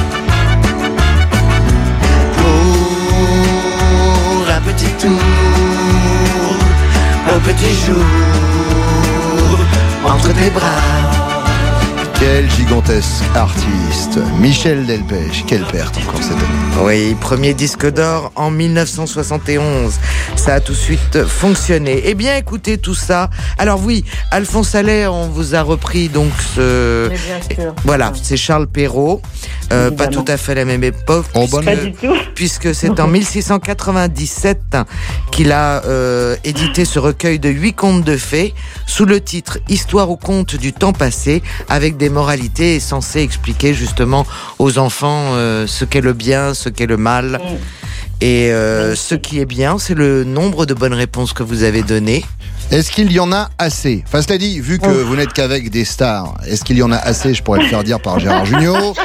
Pour un petit tour, un petit jour entre tes bras. Quel gigantesque artiste, Michel Delpech, quelle perte encore cette année. Oui, premier disque d'or en 1971, ça a tout de suite fonctionné. Eh bien écoutez tout ça, alors oui, Alphonse Allais, on vous a repris donc ce... Mais bien sûr. Voilà, c'est Charles Perrault, pas tout à fait la même époque, puisque c'est en 1697 qu'il a édité ce recueil de 8 contes de fées sous le titre Histoire ou contes du temps passé, avec des moralités censées expliquer justement aux enfants ce qu'est le bien, ce qu'est le mal. Et ce qui est bien, c'est le nombre de bonnes réponses que vous avez données. Est-ce qu'il y en a assez ? Enfin, cela dit, vu que vous n'êtes qu'avec des stars, est-ce qu'il y en a assez ? Je pourrais le faire dire par Gérard Jugnot.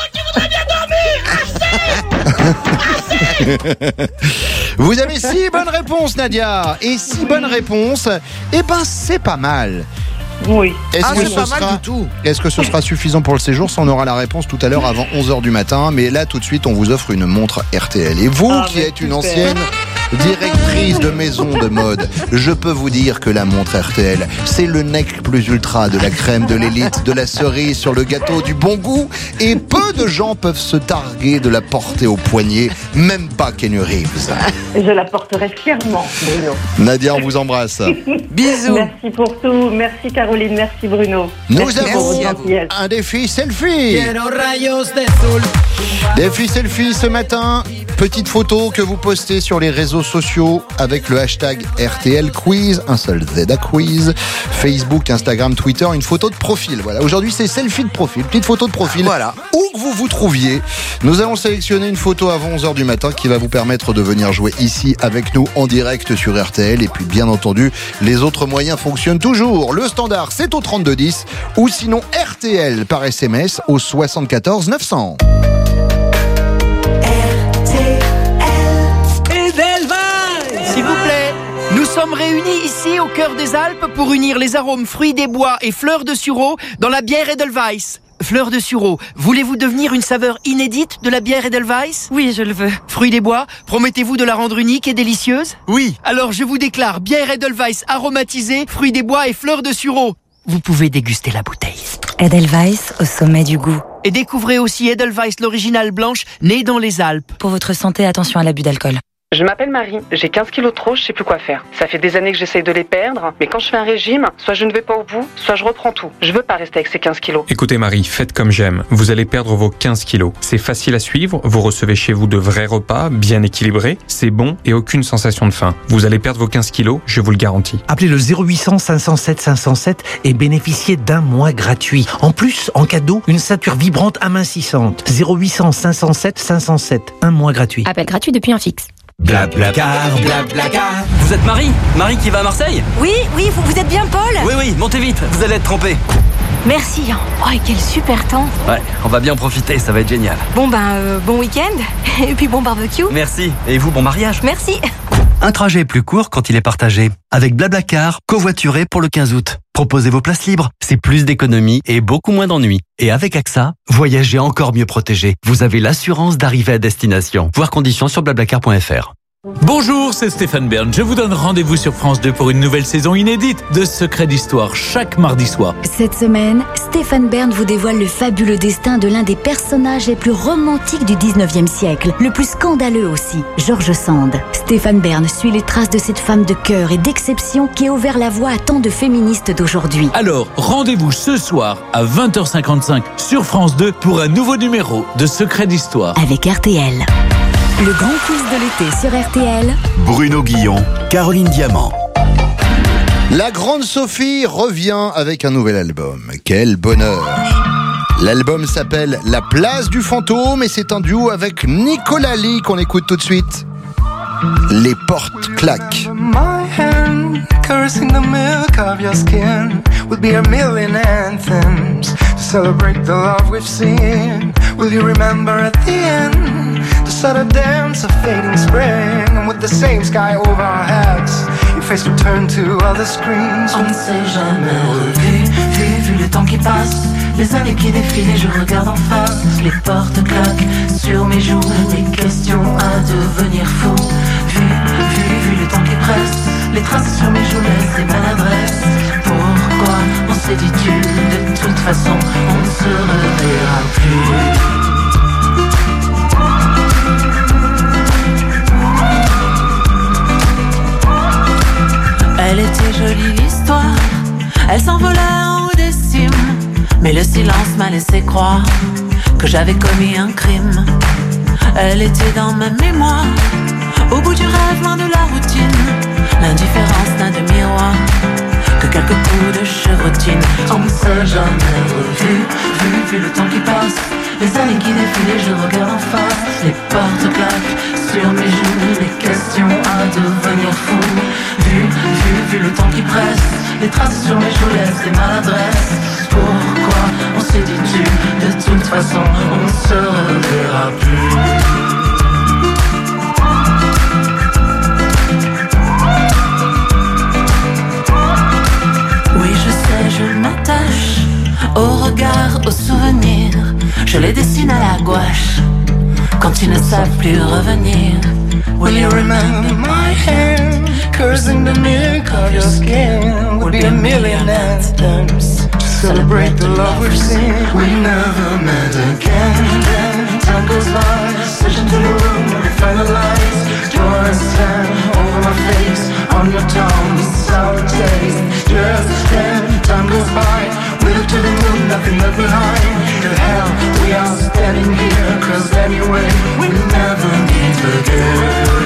Vous avez 6 bonnes réponses, Nadia. Et 6 bonnes réponses, eh ben c'est pas mal. Oui. Est-ce que ce sera suffisant pour le séjour ? Ça, on aura la réponse tout à l'heure avant 11h du matin. Mais là, tout de suite, on vous offre une montre RTL. Et vous, qui êtes une ancienne directrice de maison de mode, je peux vous dire que la montre RTL, c'est le nec plus ultra de la crème de l'élite, de la cerise sur le gâteau du bon goût. Et peu de gens peuvent se targuer de la porter au poignet, même pas Keanu Reeves. Je la porterai fièrement, Bruno. Nadia, on vous embrasse. Bisous. Merci pour tout. Merci Caroline, merci Bruno. Nous merci avons un défi selfie. Défi selfie ce matin. Petite photo que vous postez sur les réseaux sociaux avec le hashtag RTL Quiz, un seul Z à quiz, Facebook, Instagram, Twitter, une photo de profil. Voilà, aujourd'hui c'est selfie de profil, petite photo de profil. Voilà. Où que vous vous trouviez, nous allons sélectionner une photo avant 11h du matin qui va vous permettre de venir jouer ici avec nous en direct sur RTL. Et puis bien entendu, les autres moyens fonctionnent toujours. Le standard, c'est au 3210 ou sinon RTL par SMS au 74 900. S'il vous plaît, nous sommes réunis ici au cœur des Alpes pour unir les arômes fruits des bois et fleurs de sureau dans la bière Edelweiss. Fleurs de sureau, voulez-vous devenir une saveur inédite de la bière Edelweiss ? Oui, je le veux. Fruits des bois, promettez-vous de la rendre unique et délicieuse ? Oui. Alors je vous déclare bière Edelweiss aromatisée, fruits des bois et fleurs de sureau. Vous pouvez déguster la bouteille. Edelweiss au sommet du goût. Et découvrez aussi Edelweiss l'original blanche, née dans les Alpes. Pour votre santé, attention à l'abus d'alcool. Je m'appelle Marie, j'ai 15 kilos de trop, je sais plus quoi faire. Ça fait des années que j'essaye de les perdre, mais quand je fais un régime, soit je ne vais pas au bout, soit je reprends tout. Je veux pas rester avec ces 15 kilos. Écoutez Marie, faites comme j'aime. Vous allez perdre vos 15 kilos. C'est facile à suivre, vous recevez chez vous de vrais repas, bien équilibrés, c'est bon et aucune sensation de faim. Vous allez perdre vos 15 kilos, je vous le garantis. Appelez le 0800 507 507 et bénéficiez d'un mois gratuit. En plus, en cadeau, une ceinture vibrante amincissante. 0800 507 507, un mois gratuit. Appel gratuit depuis un fixe. Blablacar, blablacar. Vous êtes Marie qui va à Marseille ? Oui, vous êtes bien Paul ? Oui, montez vite, vous allez être trempé. Merci. Oh, et quel super temps. Ouais, on va bien en profiter, ça va être génial. Bon bon week-end. Et puis bon barbecue. Merci. Et vous, bon mariage. Merci. Un trajet est plus court quand il est partagé. Avec Blablacar, covoituré pour le 15 août. Proposez vos places libres, c'est plus d'économie et beaucoup moins d'ennuis. Et avec AXA, voyagez encore mieux protégé. Vous avez l'assurance d'arriver à destination. Voir conditions sur blablacar.fr. Bonjour, c'est Stéphane Bern. Je vous donne rendez-vous sur France 2 pour une nouvelle saison inédite de Secrets d'Histoire chaque mardi soir. Cette semaine, Stéphane Bern vous dévoile le fabuleux destin de l'un des personnages les plus romantiques du 19e siècle, le plus scandaleux aussi, George Sand. Stéphane Bern suit les traces de cette femme de cœur et d'exception qui a ouvert la voie à tant de féministes d'aujourd'hui. Alors, rendez-vous ce soir à 20h55 sur France 2 pour un nouveau numéro de Secrets d'Histoire. Avec RTL. Le grand quiz de l'été sur RTL. Bruno Guillon, Caroline Diamant. La grande Sophie revient avec un nouvel album. Quel bonheur! L'album s'appelle La place du fantôme et c'est un duo avec Nicolas Lee qu'on écoute tout de suite. Les portes claquent. My hand, cursing the milk of your skin, would be a million anthems to celebrate the love we've seen. Will you remember at the end the sudden dance of fading spring, and with the same sky over our heads, your face would turn to other screens. On ne s'est jamais vu le temps qui passe, les années qui défilent et je regarde en face. Les portes claquent sur mes joues, les questions à devenir fou. Vu le temps qui presse, les traces sur mes joues laissent des maladresses. Pourquoi on s'est dit tu, de toute façon on ne se reverra plus. Elle était jolie l'histoire, elle s'envolait en haut des cimes, mais le silence m'a laissé croire que j'avais commis un crime. Elle était dans ma mémoire, au bout du rêve, loin de la routine, l'indifférence n'a de miroir que quelques coups de chevrotine. On ne s'est jamais vu le temps qui passe, les années qui défilent et je regarde en face. Les portes claquent sur mes joues, les questions à devenir fou. Vu le temps qui presse, les traces sur mes joues laissent des maladresses. Pourquoi on s'est dit tu, de toute façon on ne se reverra plus. Oui je sais, je m'attache au regard, au souvenir, je les dessine à la gouache quand ils ne savent plus revenir. Will you remember my hand, cursing the milk of your skin, would be a million anthems to celebrate the love we've seen. We never met again, then time goes by, switching to the room when we find the lights. Your hand over my face, on your tongue, sour taste. Just then, time goes by, we look to the moon, nothing left behind. To hell, we are standing here, cause anyway, we never meet again.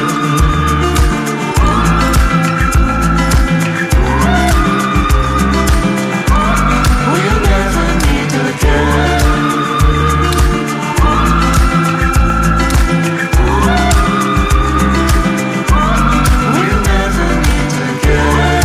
We'll never meet again. We'll never meet again.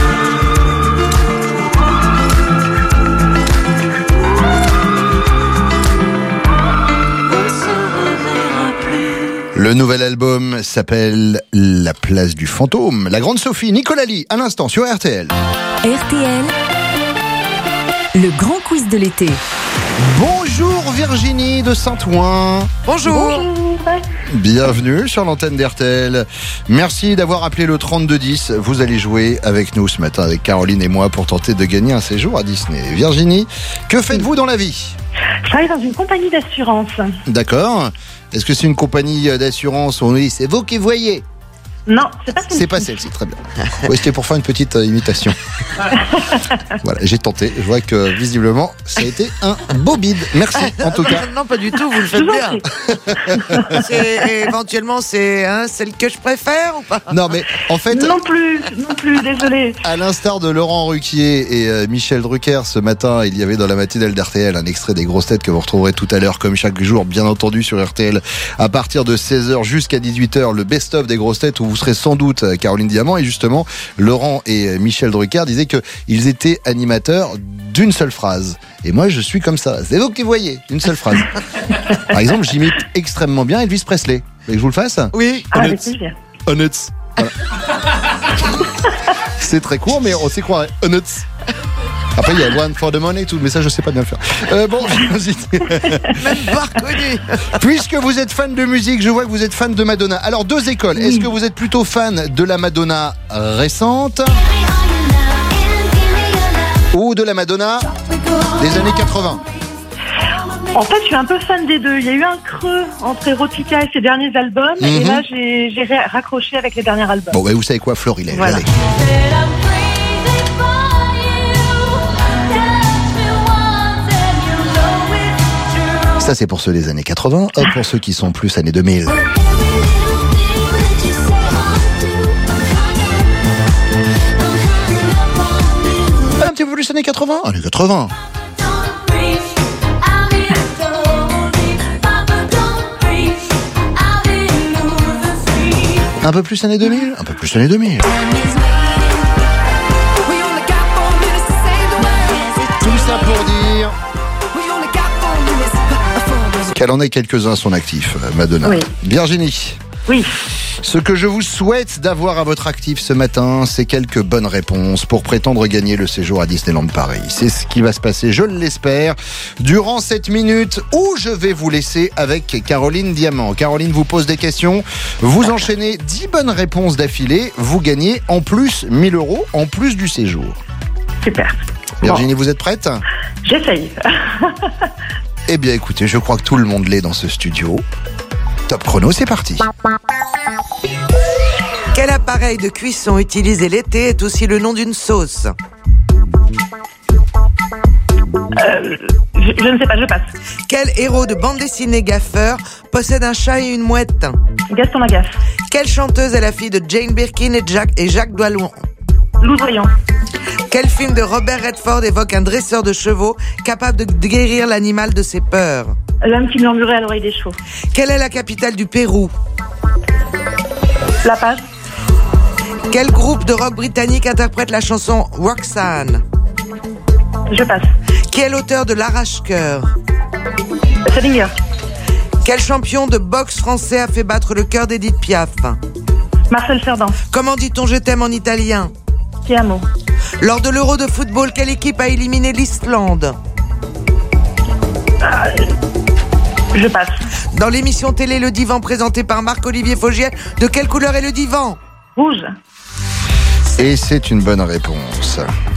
Le nouvel album s'appelle La place du fantôme. La grande Sophie, Nicolas Lee, à l'instant sur RTL. RTL, le grand quiz de l'été. Bonjour Virginie de Saint-Ouen. Bonjour. Bienvenue sur l'antenne d'RTL. Merci d'avoir appelé le 3210. Vous allez jouer avec nous ce matin, avec Caroline et moi, pour tenter de gagner un séjour à Disney. Virginie, que faites-vous dans la vie ? Je travaille dans une compagnie d'assurance. D'accord. Est-ce que c'est une compagnie d'assurance où on dit c'est vous qui voyez ? Non, c'est pas celle-ci. C'est pas celle-ci, très bien. Oui, c'était pour faire une petite imitation. Voilà, j'ai tenté. Je vois que visiblement, ça a été un beau bide. Merci, en tout cas. Non, pas du tout, vous le faites bien. Éventuellement, c'est celle que je préfère ou pas ? Non, mais en fait... Non plus, désolé. À l'instar de Laurent Ruquier et Michel Drucker, ce matin, il y avait dans la matinale d'RTL un extrait des grosses têtes que vous retrouverez tout à l'heure, comme chaque jour, bien entendu, sur RTL, à partir de 16h jusqu'à 18h, le best-of des grosses têtes, où vous serez sans doute Caroline Diamant. Et justement, Laurent et Michel Drucker disaient qu'ils étaient animateurs d'une seule phrase. Et moi, je suis comme ça. C'est vous qui voyez, une seule phrase. Par exemple, j'imite extrêmement bien Elvis Presley. Vous voulez que je vous le fasse ? Oui. Avec plaisir. Honnête. Voilà. C'est très court, mais on s'y croirait. Honnête. Après, il y a One for the Money, tout, mais ça, je sais pas bien le faire. Bon, Même pas reconnu. puisque vous êtes fan de musique, je vois que vous êtes fan de Madonna. Alors, 2 écoles. Est-ce que vous êtes plutôt fan de la Madonna récente ou de la Madonna des années 80? En fait, je suis un peu fan des deux. Il y a eu un creux entre Erotica et ses derniers albums. Et là, j'ai raccroché avec les derniers albums. Bon, vous savez quoi, Florilège, Voilà. allez. Ça, c'est pour ceux des années 80. Hop, pour ceux qui sont plus années 2000. Un petit peu plus années 80. Années 80. Un peu plus années 2000. Un peu plus années 2000. Tout ça pour dire qu'elle en ait quelques-uns à son actif, Madonna. Oui. Virginie. Oui. Ce que je vous souhaite d'avoir à votre actif ce matin, c'est quelques bonnes réponses pour prétendre gagner le séjour à Disneyland Paris. C'est ce qui va se passer, je l'espère, durant cette minute où je vais vous laisser avec Caroline Diamant. Caroline vous pose des questions, vous enchaînez 10 bonnes réponses d'affilée, vous gagnez en plus 1 000 € en plus du séjour. Super. Virginie, vous êtes prête ? J'essaye. Eh bien écoutez, je crois que tout le monde l'est dans ce studio. Top chrono, c'est parti. Quel appareil de cuisson utilisé l'été est aussi le nom d'une sauce? Je ne sais pas, je passe. Quel héros de bande dessinée gaffeur possède un chat et une mouette? Gaston Lagaffe. Quelle chanteuse est la fille de Jane Birkin et Jacques Doillon? Louvoyant. Quel film de Robert Redford évoque un dresseur de chevaux capable de guérir l'animal de ses peurs? L'homme qui murmurait à l'oreille des chevaux. Quelle est la capitale du Pérou? La Page. Quel groupe de rock britannique interprète la chanson Roxanne? Je passe. Qui est l'auteur de L'Arrache-Cœur? Salinger. Quel champion de boxe français a fait battre le cœur d'Edith Piaf? Marcel Cerdan. Comment dit-on je t'aime en italien? Ti amo. Lors de l'Euro de football, quelle équipe a éliminé l'Islande? Je passe. Dans l'émission télé Le Divan présentée par Marc-Olivier Fogiel, de quelle couleur est le divan? Rouge. Et c'est une bonne réponse.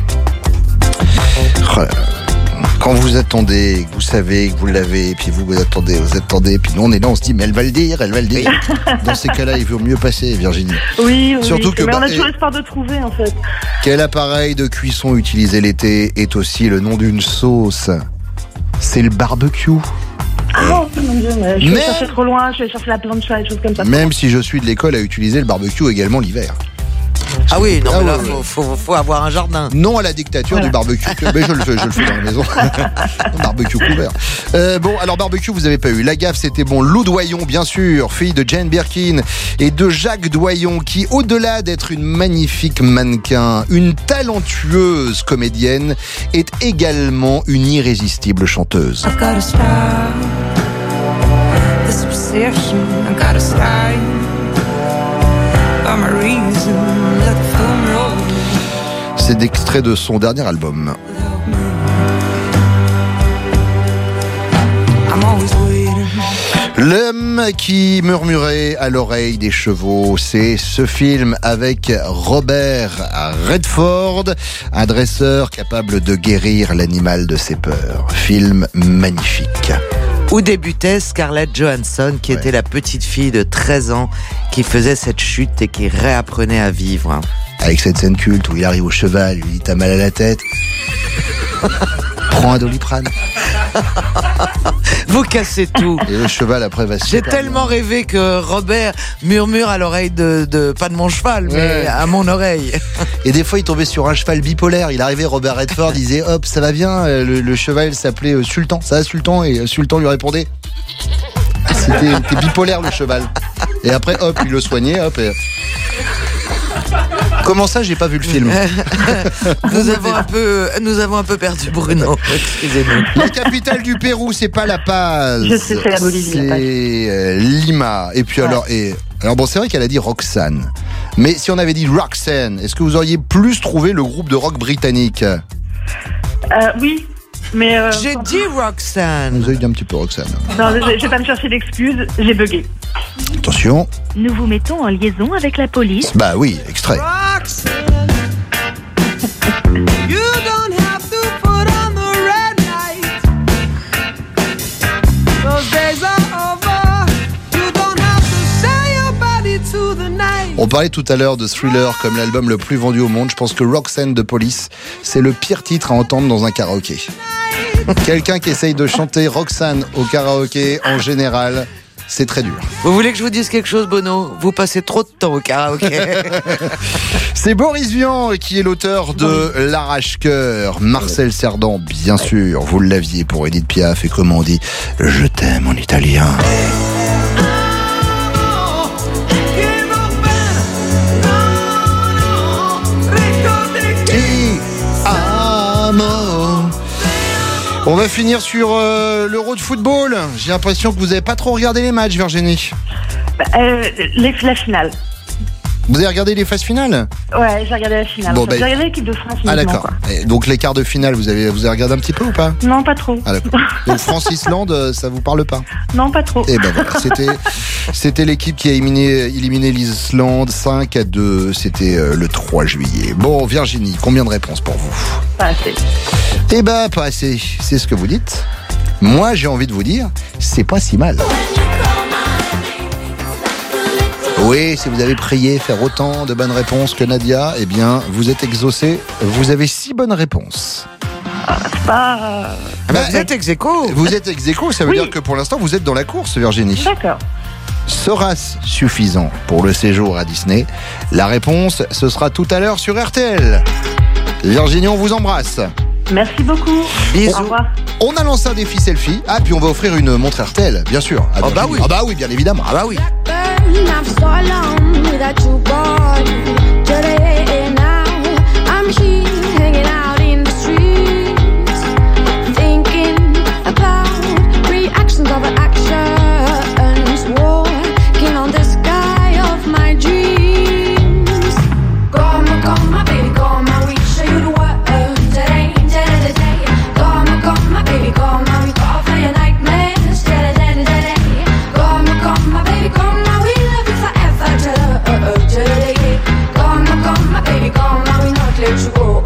Quand vous attendez, que vous savez que vous l'avez, et puis vous attendez, puis nous on est là, on se dit mais elle va le dire. Dans ces cas-là, il vaut mieux passer, Virginie. Oui, Surtout que mais on a toujours espoir de trouver en fait. Quel appareil de cuisson utilisé l'été est aussi le nom d'une sauce? C'est le barbecue. Oh mon Dieu, mais je vais chercher trop loin, je vais chercher la plancha et des choses comme ça. Même si je suis de l'école à utiliser le barbecue également l'hiver. Ah oui, non, mais là, faut avoir un jardin. Non à la dictature du barbecue. Mais je le fais dans la maison. Barbecue couvert. Bon, alors barbecue, vous avez pas eu. La gaffe, c'était bon. Lou Doillon, bien sûr, fille de Jane Birkin et de Jacques Doillon, qui, au-delà d'être une magnifique mannequin, une talentueuse comédienne, est également une irrésistible chanteuse. I've got a style, this obsession, I've got a style, I'm a reason, let the film roll. C'est d'extrait de son dernier album. I'm always waiting. L'homme qui murmurait à l'oreille des chevaux, c'est ce film avec Robert Redford, un dresseur capable de guérir l'animal de ses peurs. Film magnifique. Où débutait Scarlett Johansson, qui était la petite fille de 13 ans qui faisait cette chute et qui réapprenait à vivre. Avec cette scène culte où il arrive au cheval, lui dit t'as mal à la tête. Prends un Doliprane. Vous cassez tout. Et le cheval après va se J'ai tellement rêvé que Robert murmure à l'oreille de pas de mon cheval, mais à mon oreille. Et des fois il tombait sur un cheval bipolaire. Il arrivait, Robert Redford disait hop ça va bien. Le cheval s'appelait Sultan. Ça va Sultan? Et Sultan lui répondait c'était bipolaire le cheval. Et après hop il le soignait hop et... Comment ça, j'ai pas vu le film? Nous avons un peu perdu Bruno. Excusez-nous. La capitale du Pérou, c'est pas La Paz. Je sais, c'est la Bolivie. C'est Lima. Et puis alors bon, c'est vrai qu'elle a dit Roxanne. Mais si on avait dit Roxanne, est-ce que vous auriez plus trouvé le groupe de rock britannique? Oui, mais... J'ai dit Roxane. Vous avez dit un petit peu Roxane. Non, je vais pas me chercher d'excuses, j'ai bugué. Attention. Nous vous mettons en liaison avec la police. Bah oui, extrait. Roxanne, you don't have to put on the red light. Those days are over. You don't have to sell your body to the night. On parlait tout à l'heure de Thriller comme l'album le plus vendu au monde. Je pense que Roxanne de Police, c'est le pire titre à entendre dans un karaoké. Quelqu'un qui essaye de chanter Roxanne au karaoké, en général, c'est très dur. Vous voulez que je vous dise quelque chose, Bono? Vous passez trop de temps au karaoké. C'est Boris Vian qui est l'auteur de L'Arrache-Cœur. Marcel Cerdan, bien sûr, vous l'aviez pour Edith Piaf. Et comment on dit « Je t'aime » en italien. On va finir sur l'Euro de football. J'ai l'impression que vous n'avez pas trop regardé les matchs, Virginie. La finale. Vous avez regardé les phases finales? Ouais, j'ai regardé la finale. Bon, j'ai regardé l'équipe de France. Ah d'accord. Et donc les quarts de finale, vous avez regardé un petit peu ou pas? Non, pas trop. Ah d'accord. Donc France-Islande, ça vous parle pas? Non, pas trop. Et ben voilà, c'était l'équipe qui a éliminé l'Islande 5-2. C'était le 3 juillet. Bon, Virginie, combien de réponses pour vous? Pas assez. Eh ben pas assez. C'est ce que vous dites. Moi, j'ai envie de vous dire, c'est pas si mal. Oui, si vous avez prié faire autant de bonnes réponses que Nadia, eh bien, vous êtes exaucé. Vous avez 6 bonnes réponses. Vous êtes ex-aequo. Vous êtes ex-aequo, ça veut dire que pour l'instant, vous êtes dans la course, Virginie. D'accord. Sera-ce suffisant pour le séjour à Disney? La réponse, ce sera tout à l'heure sur RTL. Virginie, on vous embrasse. Merci beaucoup. Bisous. Au revoir. On a lancé un défi selfie. Ah, puis on va offrir une montre RTL, bien sûr. Ah bah oui. Ah bah oui, bien évidemment. Ah bah oui. I've so long without you, boy. Today now I'm here hanging out in the streets, thinking about reactions of actions, walking on the sky of my dreams. Come, my baby, come, we show you the world today, today. Come, my baby, come, we call for your nightmares today. Come, my baby, come. Come, my baby, come, I will not let you go.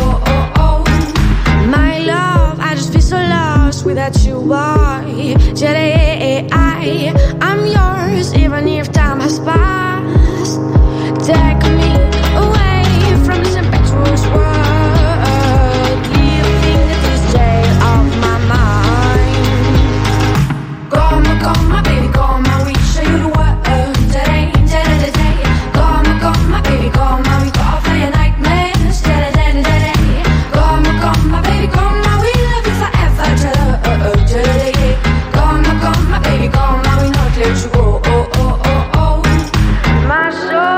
My love, I just feel so lost without you, boy. Today, I'm yours, even if time has passed. Take me away from this impetuous world, leaving this jail of my mind. Come, my baby, come, I will show you the world today. Come, my baby, come, we call for your nightmares today. Come, my baby, come, we love you forever today. Come, my baby, come, we not let you go. My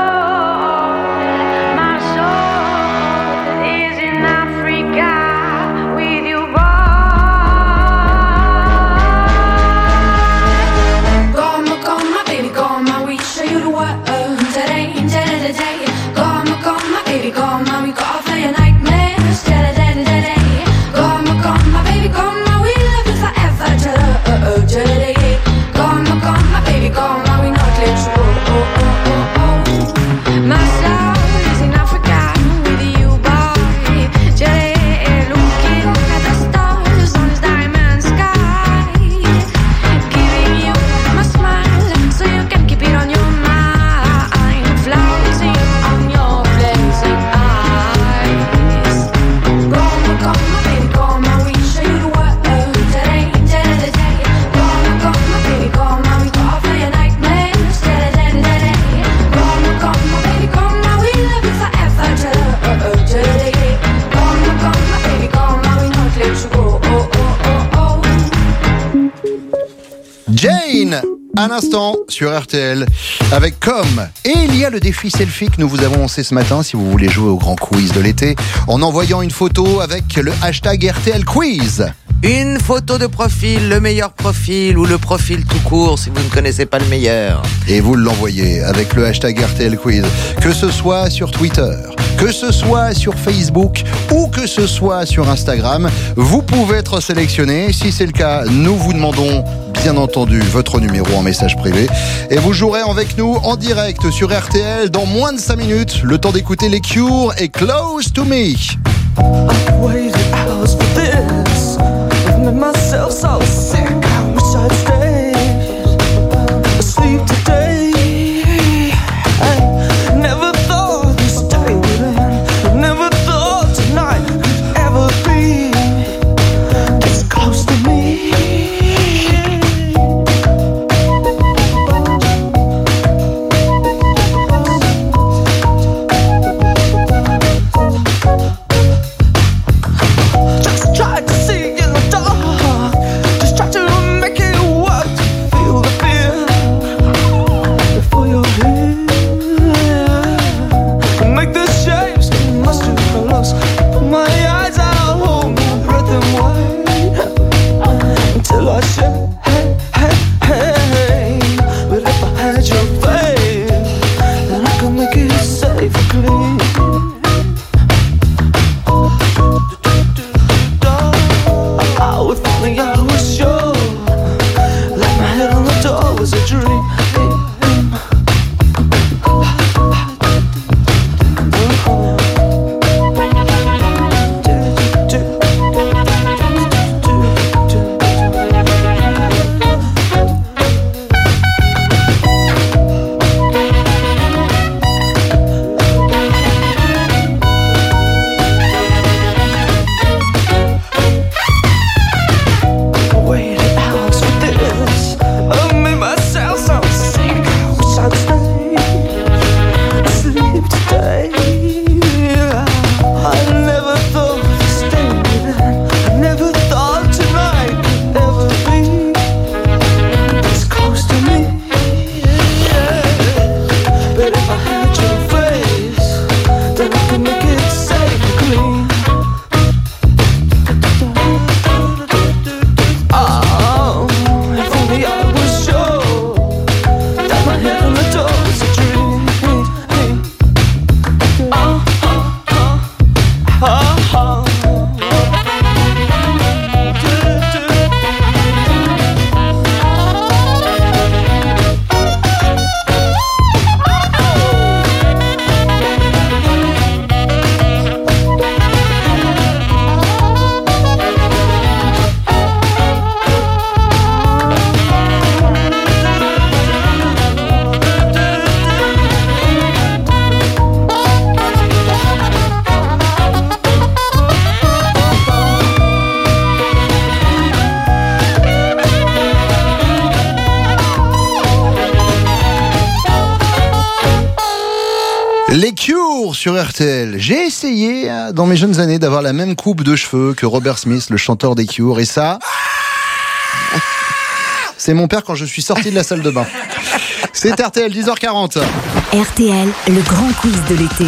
soul is in Africa with you, boy. Come, my baby, come, we show you the world today. Come, my baby, come, we call for your nightmares today. Come, my baby, come, we love you forever today. Come, my baby, come, we not let you go. My soul is in Africa with you, boy. Today, looking at the stars on this diamond sky, giving you my smile so you can keep it on your mind, floating on your blazing eyes. Come, my baby, come, we show you the world today. Come, my baby, come, we call for your nightmares today. Come, my baby, come, we love you forever today. Come, my baby, come, we not let you go. Jane, à l'instant sur RTL avec Comme. Et il y a le défi selfie que nous vous avons lancé ce matin si vous voulez jouer au grand quiz de l'été en envoyant une photo avec le hashtag RTL Quiz. Une photo de profil, le meilleur profil ou le profil tout court si vous ne connaissez pas le meilleur. Et vous l'envoyez avec le hashtag RTL Quiz. Que ce soit sur Twitter, que ce soit sur Facebook ou que ce soit sur Instagram, vous pouvez être sélectionné. Si c'est le cas, nous vous demandons bien entendu votre numéro en message privé. Et vous jouerez avec nous en direct sur RTL dans moins de 5 minutes. Le temps d'écouter les Cure et Close to Me. Myself so sick, I wish I'd stay asleep today. I never thought this day would end. Never thought tonight could ever be this close to me. Just tried to see in the dark. Les Cure sur RTL. J'ai essayé dans mes jeunes années d'avoir la même coupe de cheveux que Robert Smith, le chanteur des Cure, et ça, c'est mon père quand je suis sorti de la salle de bain. C'est RTL, 10h40. RTL, le grand quiz de l'été.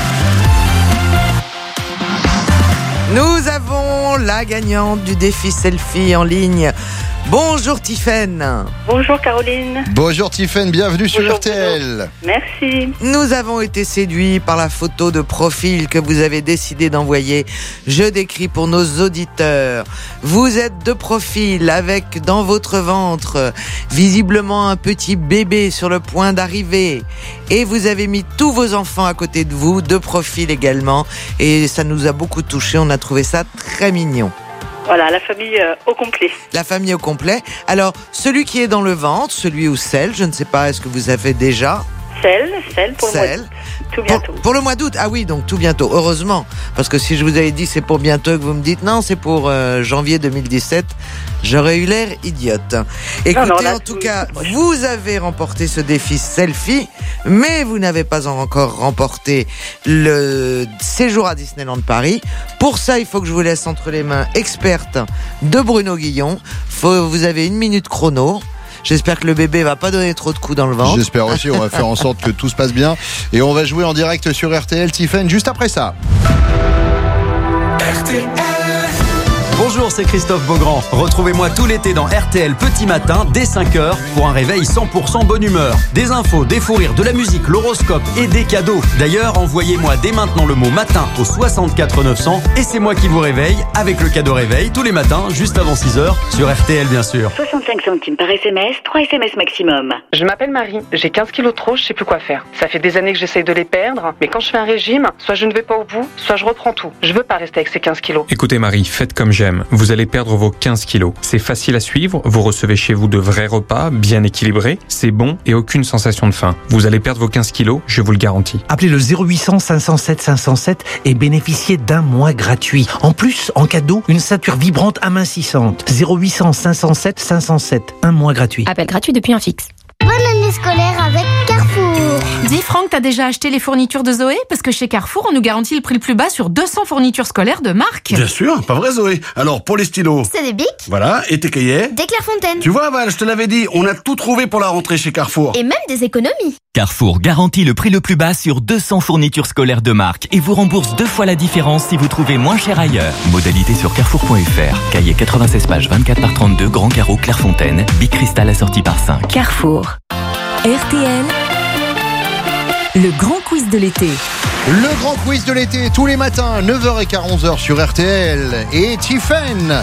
Nous avons la gagnante du défi selfie en ligne. Bonjour Tiffaine. Bonjour Caroline. Bonjour Tiffaine, bienvenue sur RTL. Bonjour. Merci. Nous avons été séduits par la photo de profil que vous avez décidé d'envoyer. Je décris pour nos auditeurs. Vous êtes de profil avec dans votre ventre visiblement un petit bébé sur le point d'arriver. Et vous avez mis tous vos enfants à côté de vous, de profil également. Et ça nous a beaucoup touchés, on a trouvé ça très mignon. Voilà, la famille au complet. La famille au complet. Alors, celui qui est dans le ventre, celui ou celle, je ne sais pas, est-ce que vous avez déjà ? Celle pour le mois d'août. Tout bientôt. Pour le mois d'août, ah oui, donc tout bientôt, heureusement. Parce que si je vous avais dit c'est pour bientôt et que vous me dites non, c'est pour janvier 2017, j'aurais eu l'air idiote. Écoutez, en tout cas, vous avez remporté ce défi selfie, mais vous n'avez pas encore remporté le séjour à Disneyland Paris. Pour ça, il faut que je vous laisse entre les mains experte de Bruno Guillon. Vous avez 1 minute chrono. J'espère que le bébé va pas donner trop de coups dans le ventre. J'espère aussi, on va faire en sorte que tout se passe bien. Et on va jouer en direct sur RTL, Tiffen, juste après ça. RTL. Bonjour, c'est Christophe Beaugrand. Retrouvez-moi tout l'été dans RTL Petit Matin dès 5h pour un réveil 100% bonne humeur. Des infos, des fous rires, de la musique, l'horoscope et des cadeaux. D'ailleurs, envoyez-moi dès maintenant le mot matin au 64 900 et c'est moi qui vous réveille avec le cadeau réveil tous les matins juste avant 6h sur RTL bien sûr. 65 centimes par SMS, 3 SMS maximum. Je m'appelle Marie, j'ai 15 kilos de trop, je sais plus quoi faire. Ça fait des années que j'essaye de les perdre, mais quand je fais un régime, soit je ne vais pas au bout, soit je reprends tout. Je veux pas rester avec ces 15 kilos. Écoutez Marie, faites comme j'aime. Vous allez perdre vos 15 kilos. C'est facile à suivre, vous recevez chez vous de vrais repas, bien équilibrés, c'est bon et aucune sensation de faim. Vous allez perdre vos 15 kilos, je vous le garantis. Appelez le 0800 507 507 et bénéficiez d'un mois gratuit. En plus, en cadeau, une ceinture vibrante amincissante. 0800 507 507, un mois gratuit. Appel gratuit depuis un fixe. Bonne année scolaire avec Carrefour. Dis Franck, t'as déjà acheté les fournitures de Zoé? Parce que chez Carrefour, on nous garantit le prix le plus bas sur 200 fournitures scolaires de marque. Bien sûr, pas vrai Zoé. Alors pour les stylos. C'est des bics. Voilà, et tes cahiers. Des Clairefontaine. Tu vois Val, je te l'avais dit, on a tout trouvé pour la rentrée chez Carrefour. Et même des économies. Carrefour garantit le prix le plus bas sur 200 fournitures scolaires de marque et vous rembourse 2 fois la différence si vous trouvez moins cher ailleurs. Modalité sur carrefour.fr. Cahier 96 pages 24 par 32, grand carreau Clairefontaine. Bic cristal assorti par 5. Carrefour. RTL. Le grand quiz de l'été. Le grand quiz de l'été, tous les matins, 9h15, 11h sur RTL. Et Tiffaine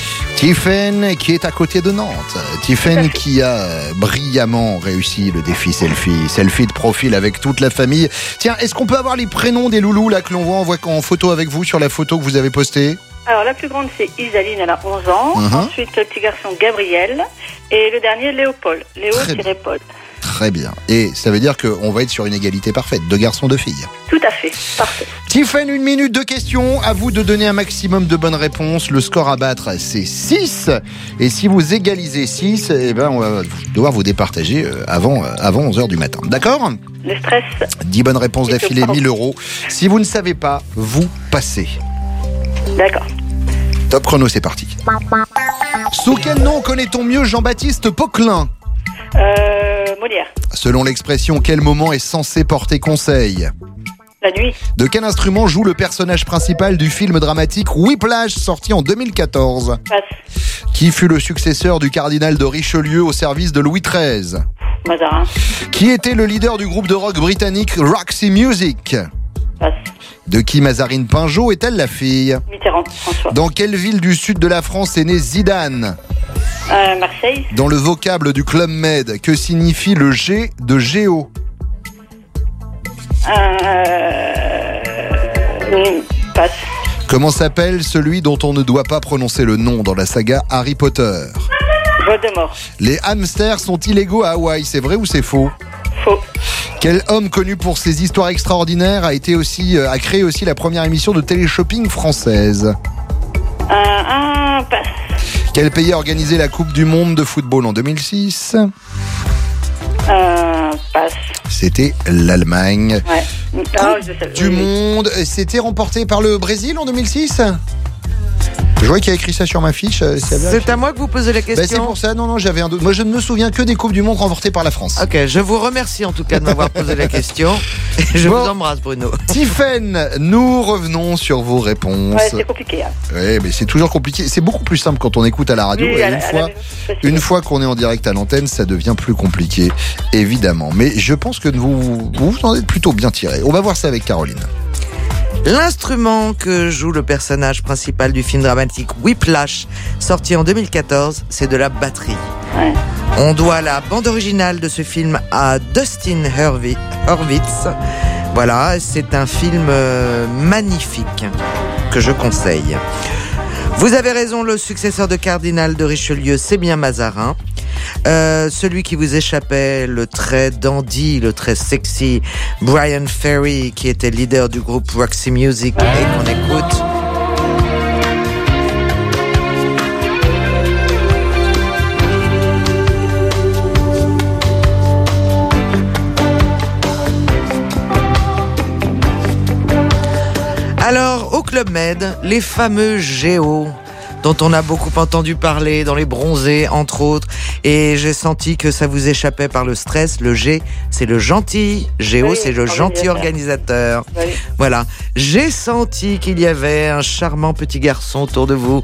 qui est à côté de Nantes. Tiffaine qui a brillamment réussi le défi selfie. Selfie de profil avec toute la famille. Tiens, est-ce qu'on peut avoir les prénoms des loulous là que l'on voit en photo avec vous sur la photo que vous avez postée? Alors la plus grande c'est Isaline, elle a 11 ans. Ensuite le petit garçon Gabriel. Et le dernier Léopold. Léo-Paul. Très bien. Et ça veut dire qu'on va être sur une égalité parfaite, 2 garçons, 2 filles. Tout à fait, parfait. Tiffaine, 1 minute de questions. À vous de donner un maximum de bonnes réponses. Le score à battre, c'est 6. Et si vous égalisez 6, eh ben, on va devoir vous départager avant 11h du matin. D'accord ? Le stress. 10 bonnes réponses d'affilée, 1000 €. Si vous ne savez pas, vous passez. D'accord. Top chrono, c'est parti. Sous quel nom connaît-on mieux Jean-Baptiste Poquelin ? Molière. Selon l'expression, quel moment est censé porter conseil ? La nuit. De quel instrument joue le personnage principal du film dramatique Whiplash, sorti en 2014 ? Passe. Qui fut le successeur du cardinal de Richelieu au service de Louis XIII ? Mazarin. Qui était le leader du groupe de rock britannique Roxy Music ? Passe. De qui Mazarine Pinjot est-elle la fille ? Mitterrand, François. Dans quelle ville du sud de la France est né Zidane ? Marseille. Dans le vocable du Club Med, que signifie le G de Géo ? Passe. Comment s'appelle celui dont on ne doit pas prononcer le nom dans la saga Harry Potter ? Voldemort. Les hamsters sont illégaux à Hawaï, c'est vrai ou c'est faux ? Faux. Quel homme connu pour ses histoires extraordinaires a créé aussi la première émission de télé-shopping française ? Passe. Quel pays a organisé la Coupe du Monde de football en 2006 ? Passe. C'était l'Allemagne. Ouais. Coupe du Monde, c'était remporté par le Brésil en 2006 ? Je vois qu'il y a écrit ça sur ma fiche. C'est à moi que vous posez la question. C'est pour ça, non, j'avais un doute. Moi, je ne me souviens que des Coupes du Monde remportées par la France. Ok, je vous remercie en tout cas de m'avoir posé la question. Et je vous embrasse, Bruno. Tiffaine, nous revenons sur vos réponses. Ouais, c'est compliqué. Hein. Oui, mais c'est toujours compliqué. C'est beaucoup plus simple quand on écoute à la radio. Oui, et une fois qu'on est en direct à l'antenne, ça devient plus compliqué, évidemment. Mais je pense que vous en êtes plutôt bien tirés. On va voir ça avec Caroline. L'instrument que joue le personnage principal du film dramatique Whiplash, sorti en 2014, c'est de la batterie. Ouais. On doit la bande originale de ce film à Dustin Hurwitz. Voilà, c'est un film magnifique que je conseille. Vous avez raison, le successeur de cardinal de Richelieu, c'est bien Mazarin. Celui qui vous échappait, le très dandy, le très sexy Brian Ferry, qui était leader du groupe Roxy Music et qu'on écoute. Alors, au Club Med, les fameux Géo, dont on a beaucoup entendu parler dans les bronzés, entre autres, et j'ai senti que ça vous échappait par le stress. Le G, c'est le gentil. Géo, c'est le gentil organisateur. Oui. Voilà. J'ai senti qu'il y avait un charmant petit garçon autour de vous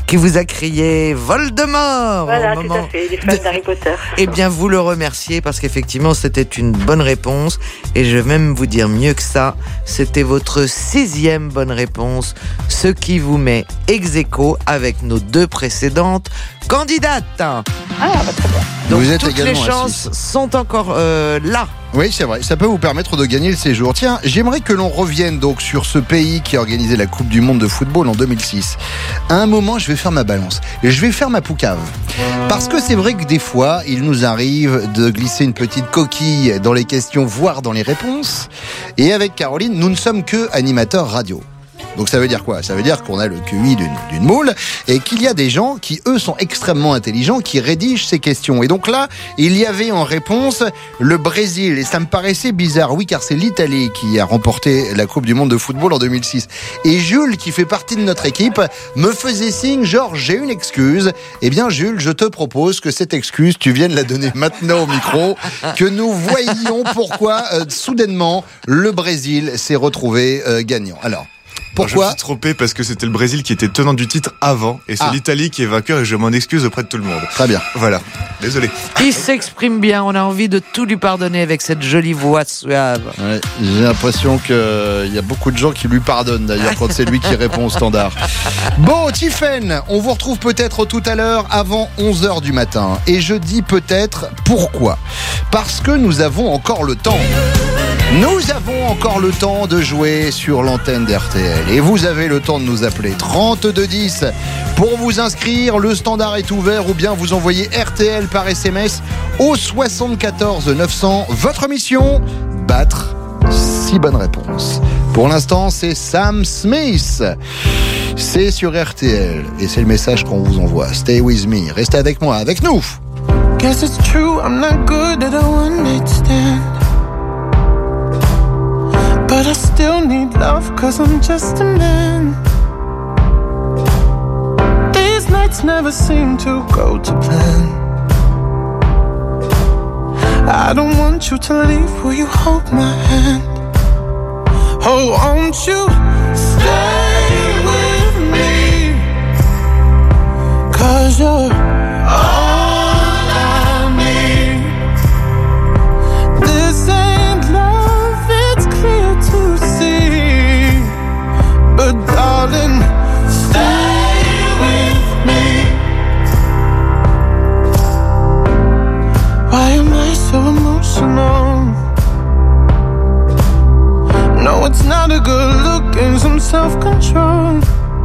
qui vous a crié Voldemort. Voilà, au tout moment à fait, les fans d'Harry Potter. Eh bien, vous le remerciez parce qu'effectivement, c'était une bonne réponse. Et je vais même vous dire mieux que ça. C'était votre 6e bonne réponse, ce qui vous met ex-aequo avec nos 2 précédentes candidates. Ah, bah, très bien. Donc, Vous êtes toutes les également chances assise. sont encore là. Oui, c'est vrai. Ça peut vous permettre de gagner le séjour. Tiens, j'aimerais que l'on revienne donc sur ce pays qui a organisé la Coupe du Monde de football en 2006. À un moment, je vais faire ma balance. Et je vais faire ma poucave. Parce que c'est vrai que des fois, il nous arrive de glisser une petite coquille dans les questions, voire dans les réponses. Et avec Caroline, nous ne sommes que animateurs radio. Donc ça veut dire quoi ? Ça veut dire qu'on a le QI d'une moule et qu'il y a des gens qui, eux, sont extrêmement intelligents, qui rédigent ces questions. Et donc là, il y avait en réponse le Brésil. Et ça me paraissait bizarre, oui, car c'est l'Italie qui a remporté la Coupe du Monde de football en 2006. Et Jules, qui fait partie de notre équipe, me faisait signe, genre, j'ai une excuse. Eh bien, Jules, je te propose que cette excuse, tu viennes la donner maintenant au micro, que nous voyions pourquoi, soudainement, le Brésil s'est retrouvé gagnant. Alors... Pourquoi ? Je me suis trompé parce que c'était le Brésil qui était tenant du titre avant et c'est l'Italie qui est vainqueur et je m'en excuse auprès de tout le monde. Très bien. Voilà. Désolé. Il s'exprime bien, on a envie de tout lui pardonner avec cette jolie voix suave. Ouais, j'ai l'impression qu'il y a beaucoup de gens qui lui pardonnent d'ailleurs quand c'est lui qui répond au standard. Bon, Tiffen, on vous retrouve peut-être tout à l'heure avant 11h du matin. Et je dis peut-être pourquoi ? Parce que nous avons encore le temps. Nous avons encore le temps de jouer sur l'antenne d'RTL. Et vous avez le temps de nous appeler 3210 pour vous inscrire. Le standard est ouvert ou bien vous envoyez RTL par SMS au 74 900. Votre mission, battre 6 bonnes réponses. Pour l'instant, c'est Sam Smith. C'est sur RTL. Et c'est le message qu'on vous envoie. Stay with me. Restez avec moi, avec nous. Guess it's true, I'm not good at a one-night stand. But I still need love, cause I'm just a man. These nights never seem to go to plan. I don't want you to leave, will you hold my hand? Oh, won't you stay with me? Cause you're all I need. This ain't love, it's clear to see. But darling, stay with me. Why am I so emotional? No, it's not a good look and some self-control.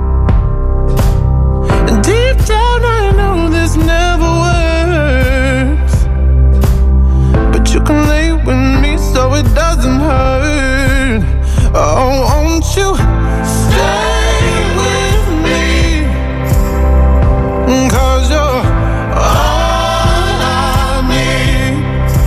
And deep down I know this never works, but you can lay with me so it doesn't hurt. Oh, won't you stay with me? 'Cause you're all I need.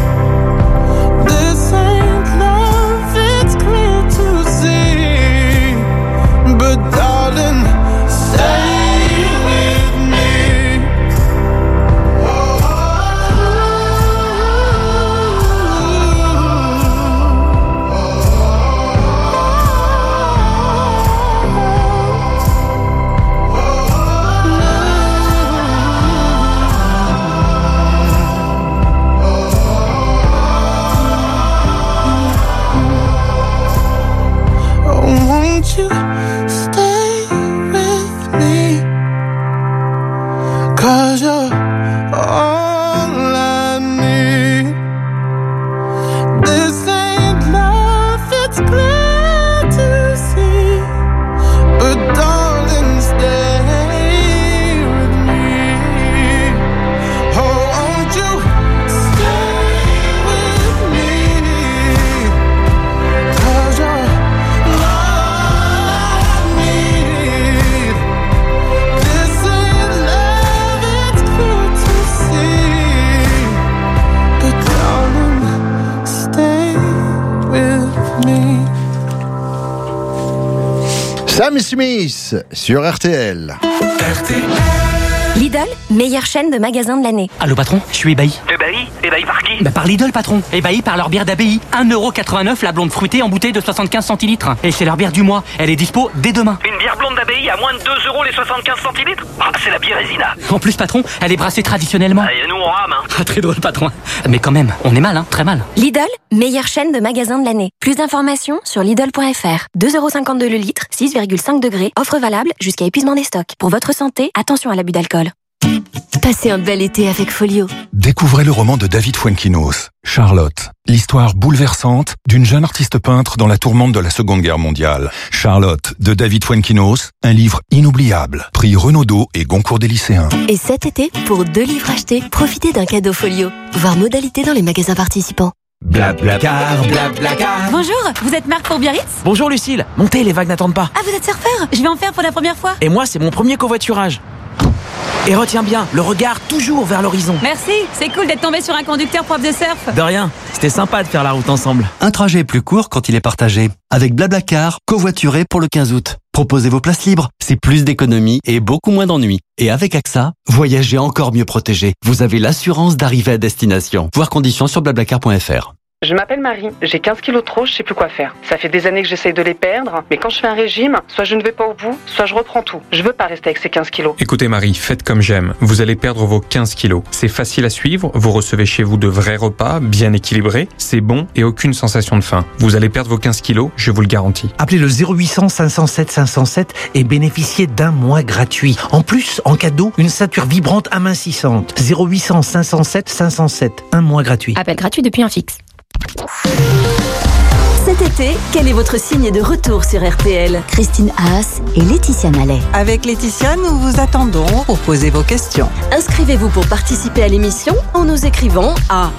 This ain't love, it's clear to see. But darling, stay with me. Oh, won't you stay with me? 'Cause you're all I need. This ain't love, it's clear to see. But darling, stay with me. Oh, won't you stay with me? 'Cause you're all I need. This ain't love, it's clear to see. But darling, stay with me. Sam Smith sur RTL. Lidl, meilleure chaîne de magasins de l'année. Allô patron, je suis ébahi. Ébahi ? Ébahi par qui ? Bah par Lidl patron, ébahi par leur bière d'abbaye. 1,89€ la blonde fruitée en bouteille de 75 centilitres. Et c'est leur bière du mois, elle est dispo dès demain. Une bière blonde blonde d'abbaye à moins de 2 € les 75 centilitres. Ah, c'est la Birésina. En plus, patron, elle est brassée traditionnellement. Et nous, on rame, hein. Ah, très drôle, patron. Mais quand même, on est mal, hein, très mal. Lidl, meilleure chaîne de magasins de l'année. Plus d'informations sur Lidl.fr. 2,52 € le litre, 6,5 degrés. Offre valable jusqu'à épuisement des stocks. Pour votre santé, attention à l'abus d'alcool. Passez un bel été avec Folio. Découvrez le roman de David Fuenquinos, Charlotte. L'histoire bouleversante d'une jeune artiste peintre dans la tourmente de la Seconde Guerre mondiale. Charlotte, de David Fuenquinos, un livre inoubliable. Prix Renaudot et Goncourt des lycéens. Et cet été, pour 2 livres achetés, profitez d'un cadeau Folio. Voir modalité dans les magasins participants. Blablacar, blablacar. Bonjour, vous êtes Marc pour Biarritz? Bonjour Lucille, montez, les vagues n'attendent pas. Ah, vous êtes surfeur? Je vais en faire pour la première fois. Et moi, c'est mon premier covoiturage. Et retiens bien, le regard toujours vers l'horizon. Merci, c'est cool d'être tombé sur un conducteur prof de surf. De rien, c'était sympa de faire la route ensemble. Un trajet est plus court quand il est partagé. Avec Blablacar, covoituré pour le 15 août. Proposez vos places libres, c'est plus d'économie et beaucoup moins d'ennuis. Et avec AXA, voyagez encore mieux protégé. Vous avez l'assurance d'arriver à destination. Voir conditions sur blablacar.fr. Je m'appelle Marie, j'ai 15 kilos de trop, je sais plus quoi faire. Ça fait des années que j'essaye de les perdre, mais quand je fais un régime, soit je ne vais pas au bout, soit je reprends tout. Je veux pas rester avec ces 15 kilos. Écoutez Marie, faites comme j'aime. Vous allez perdre vos 15 kilos. C'est facile à suivre, vous recevez chez vous de vrais repas, bien équilibrés, c'est bon et aucune sensation de faim. Vous allez perdre vos 15 kilos, je vous le garantis. Appelez le 0800 507 507 et bénéficiez d'un mois gratuit. En plus, en cadeau, une ceinture vibrante amincissante. 0800 507 507, un mois gratuit. Appel gratuit depuis un fixe. Cet été, quel est votre signe de retour sur RTL? Christine Haas et Laetitia Nallet. Avec Laetitia, nous vous attendons pour poser vos questions. Inscrivez-vous pour participer à l'émission en nous écrivant à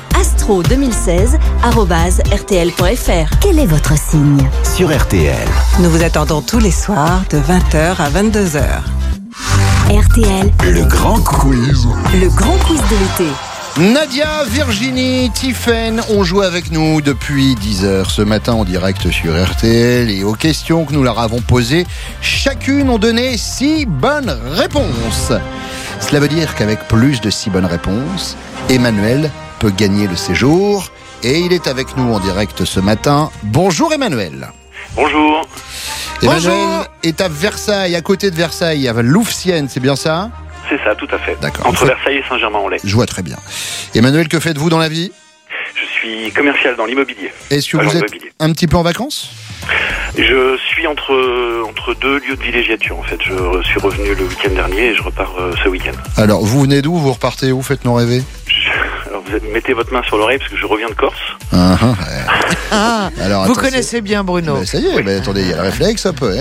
astro2016@rtl.fr. Quel est votre signe? Sur RTL. Nous vous attendons tous les soirs de 20h à 22h. RTL. Le grand quiz. Le grand quiz de l'été. Nadia, Virginie, Tiffaine ont joué avec nous depuis 10h ce matin en direct sur RTL et aux questions que nous leur avons posées, chacune ont donné 6 bonnes réponses. Cela veut dire qu'avec plus de 6 bonnes réponses, Emmanuel peut gagner le séjour et il est avec nous en direct ce matin. Bonjour Emmanuel. Bonjour. Emmanuel est à Versailles, à côté de Versailles, à Louvciennes, c'est bien ça ? C'est ça, tout à fait. D'accord. Entre Versailles et Saint-Germain-en-Laye. Je vois très bien. Emmanuel, que faites-vous dans la vie ? Je suis commercial dans l'immobilier. Est-ce que vous êtes un petit peu en vacances ? Je suis entre 2 lieux de villégiature en fait. Je suis revenu le week-end dernier et je repars ce week-end. Alors, vous venez d'où ? Vous repartez où ? Faites-nous rêver. Alors, vous mettez votre main sur l'oreille parce que je reviens de Corse. Alors, vous connaissez bien Bruno. Ça y est, attendez, il y a le réflexe un peu.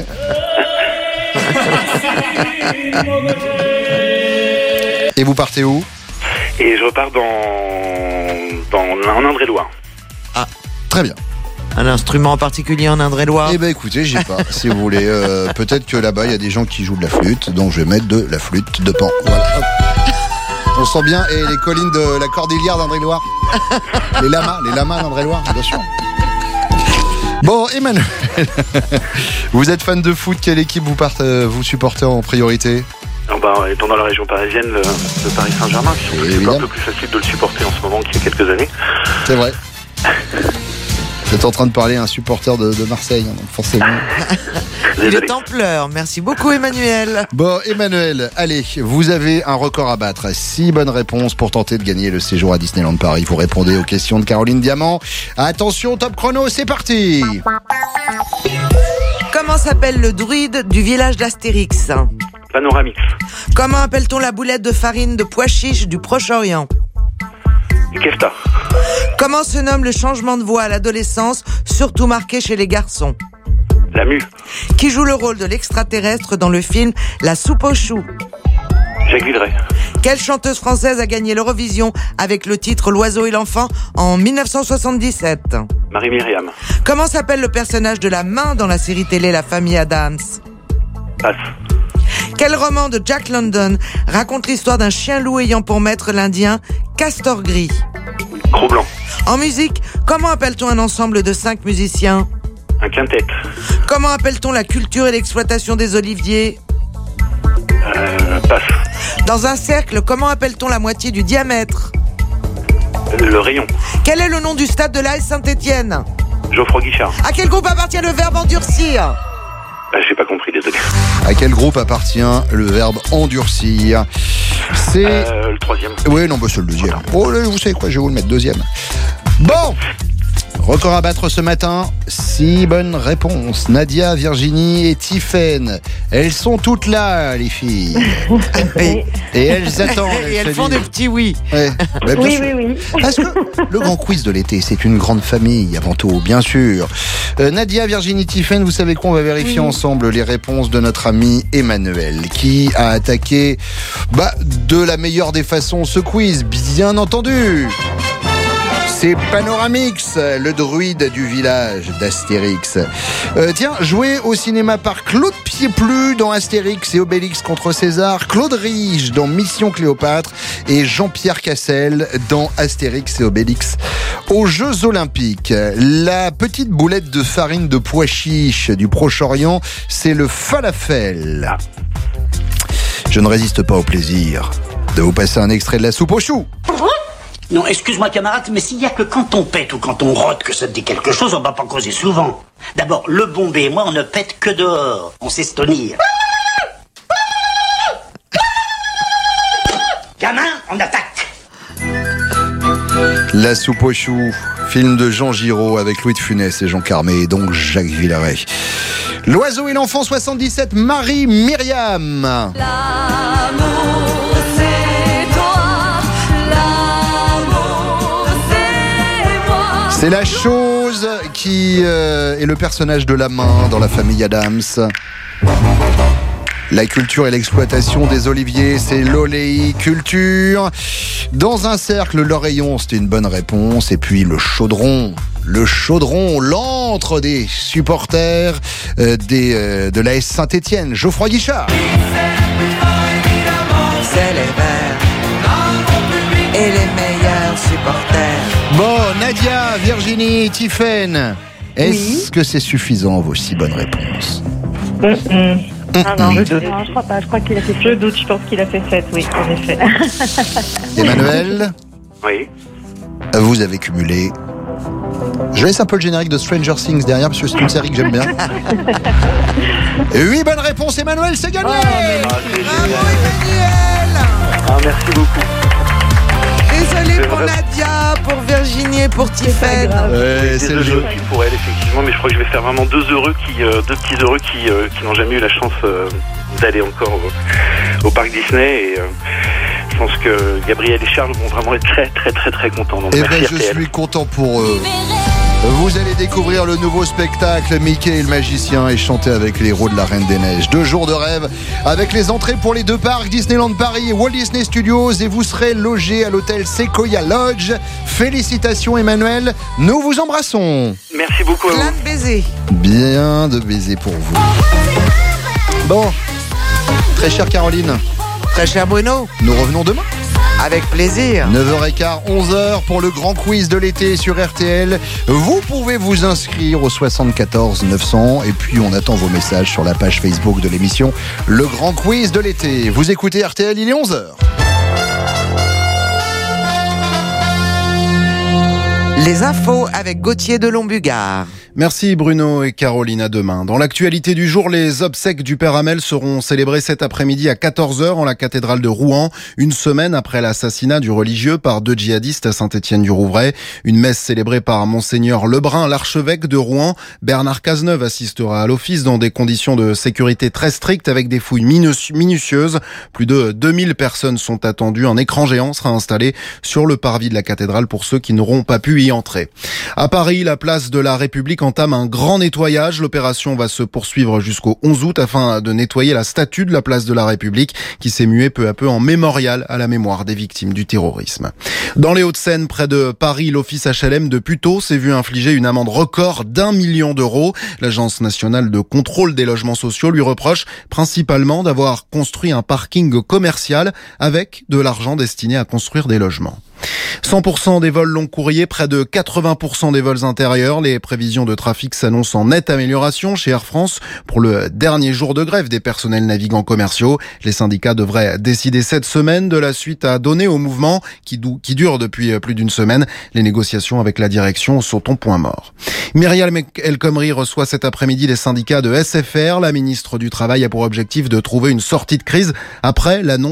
Et vous partez où ? Et je repars dans en Indre-et-Loire. Ah, très bien. Un instrument en particulier en Indre-et-Loire ? Eh ben écoutez, j'ai pas. Si vous voulez, peut-être que là-bas il y a des gens qui jouent de la flûte, donc je vais mettre de la flûte de Pan. Voilà. Hop. On sent bien les collines de la Cordillère d'Indre-et-Loire. Les lamas d'Indre-et-Loire, bien sûr. Bon, Emmanuel, vous êtes fan de foot, quelle équipe vous supportez en priorité ? Étant dans la région parisienne, le Paris Saint-Germain, c'est un peu plus facile de le supporter en ce moment qu'il y a quelques années. C'est vrai. Vous êtes en train de parler à un supporter de Marseille, donc forcément. Il est en pleurs. Merci beaucoup Emmanuel. Bon Emmanuel, allez, vous avez un record à battre. 6 bonnes réponses pour tenter de gagner le séjour à Disneyland Paris. Vous répondez aux questions de Caroline Diamant. Attention, top chrono, c'est parti. Comment s'appelle le druide du village d'Astérix ? Panoramix. Comment appelle-t-on la boulette de farine de pois chiche du Proche-Orient ? Du kefta. Comment se nomme le changement de voix à l'adolescence, surtout marqué chez les garçons ? La mue. Qui joue le rôle de l'extraterrestre dans le film La soupe aux choux ? Jacques Villeray. Quelle chanteuse française a gagné l'Eurovision avec le titre L'oiseau et l'enfant en 1977 ? Marie-Myriam. Comment s'appelle le personnage de la main dans la série télé La Famille Adams ? Passe. Quel roman de Jack London raconte l'histoire d'un chien-loup ayant pour maître l'Indien Castor Gris ? Cro-Blanc. En musique, comment appelle-t-on un ensemble de 5 musiciens ? Un quintet. Comment appelle-t-on la culture et l'exploitation des oliviers ? Passe. Dans un cercle, comment appelle-t-on la moitié du diamètre ? Le rayon. Quel est le nom du stade de l'AS Saint-Étienne ? Geoffroy Guichard. À quel groupe appartient le verbe endurcir ? J'ai pas compris, désolé. À quel groupe appartient le verbe endurcir? C'est... le troisième. Oui, non, c'est le deuxième. Oh, là, vous savez quoi, je vais vous le mettre deuxième. Bon, record à battre ce matin, 6 bonnes réponses. Nadia, Virginie et Tiffaine. Elles sont toutes là, les filles. Et elles attendent. Et elles font des petits oui. Ouais. Bah, bien Oui, sûr. oui, oui. Parce que le grand quiz de l'été, c'est une grande famille avant tout, bien sûr. Nadia, Virginie, Tiffaine, vous savez quoi? On va vérifier ensemble les réponses de notre ami Emmanuel, qui a attaqué de la meilleure des façons ce quiz, bien entendu. C'est Panoramix, le druide du village d'Astérix. Tiens, joué au cinéma par Claude Pieplu dans Astérix et Obélix contre César, Claude Rige dans Mission Cléopâtre et Jean-Pierre Cassel dans Astérix et Obélix aux Jeux Olympiques. La petite boulette de farine de pois chiche du Proche-Orient, c'est le falafel. Je ne résiste pas au plaisir de vous passer un extrait de la soupe aux choux. Non, excuse-moi camarade, mais s'il y a que quand on pète ou quand on rote que ça te dit quelque chose, on va pas causer souvent. D'abord, le Bombay et moi, on ne pète que dehors. On sait se tenir. Gamin, on attaque. La soupe aux choux, film de Jean Giraud avec Louis de Funès et Jean Carmé et donc Jacques Villaret. L'oiseau et l'enfant 77, Marie-Myriam. C'est la chose qui est le personnage de la main dans la famille Adams. La culture et l'exploitation des oliviers, c'est l'oléiculture. Dans un cercle, l'oreillon, c'était une bonne réponse. Et puis le chaudron, l'antre des supporters de l'AS Saint-Étienne, Geoffroy Guichard. C'est les verts et les meilleurs supporters. Bon, Nadia, Virginie, Tiffaine, est-ce que c'est suffisant, vos 6 bonnes réponses? Ah non, je doute. Non, je crois pas. Je crois qu'il a fait 7. Je doute. Je pense qu'il a fait 7, oui, en effet. Emmanuel? Oui. Vous avez cumulé. Je laisse un peu le générique de Stranger Things derrière parce que c'est une série que j'aime bien. 8 bonnes réponses, Emmanuel, c'est gagné. Merci beaucoup. Désolé pour Nadia, pour Virginie et pour Tiffaine. C'est le jeu aussi pour elle, effectivement, mais je crois que je vais faire vraiment deux petits heureux qui n'ont jamais eu la chance d'aller encore au parc Disney. Et je pense que Gabriel et Charles vont vraiment être très très très très contents. Donc, merci je RTL. suis content pour eux. Vous allez découvrir le nouveau spectacle Mickey et le magicien et chanter avec les héros de la Reine des Neiges. 2 jours de rêve avec les entrées pour les 2 parcs Disneyland Paris et Walt Disney Studios et vous serez logé à l'hôtel Sequoia Lodge. Félicitations Emmanuel, nous vous embrassons. Merci beaucoup à vous. Plein de baisers. Bien de baisers pour vous. Bon, très chère Caroline. Très cher Bruno. Nous revenons demain. Avec plaisir. 9h15, 11h pour le grand quiz de l'été sur RTL. Vous pouvez vous inscrire au 74 900 et puis on attend vos messages sur la page Facebook de l'émission Le Grand Quiz de l'été. Vous écoutez RTL, il est 11h. Les infos avec Gauthier de Lombugard. Merci Bruno et Caroline, à demain. Dans l'actualité du jour, les obsèques du Père Hamel seront célébrées cet après-midi à 14h en la cathédrale de Rouen, une semaine après l'assassinat du religieux par 2 djihadistes à Saint-Étienne-du-Rouvray. Une messe célébrée par Monseigneur Lebrun, l'archevêque de Rouen. Bernard Cazeneuve assistera à l'office dans des conditions de sécurité très strictes avec des fouilles minutieuses. Plus de 2000 personnes sont attendues. Un écran géant sera installé sur le parvis de la cathédrale pour ceux qui n'auront pas pu y entrer. À Paris, la place de la République entame un grand nettoyage. L'opération va se poursuivre jusqu'au 11 août afin de nettoyer la statue de la place de la République qui s'est muée peu à peu en mémorial à la mémoire des victimes du terrorisme. Dans les Hauts-de-Seine, près de Paris, l'office HLM de Puteaux s'est vu infliger une amende record d'1 million d'euros. L'Agence nationale de contrôle des logements sociaux lui reproche principalement d'avoir construit un parking commercial avec de l'argent destiné à construire des logements. 100% des vols long courriers, près de 80% des vols intérieurs. Les prévisions de trafic s'annoncent en nette amélioration chez Air France pour le dernier jour de grève des personnels navigants commerciaux. Les syndicats devraient décider cette semaine de la suite à donner au mouvement qui dure depuis plus d'une semaine. Les négociations avec la direction sont au point mort. Myriam El Khomri reçoit cet après-midi les syndicats de SFR. La ministre du Travail a pour objectif de trouver une sortie de crise après l'annonce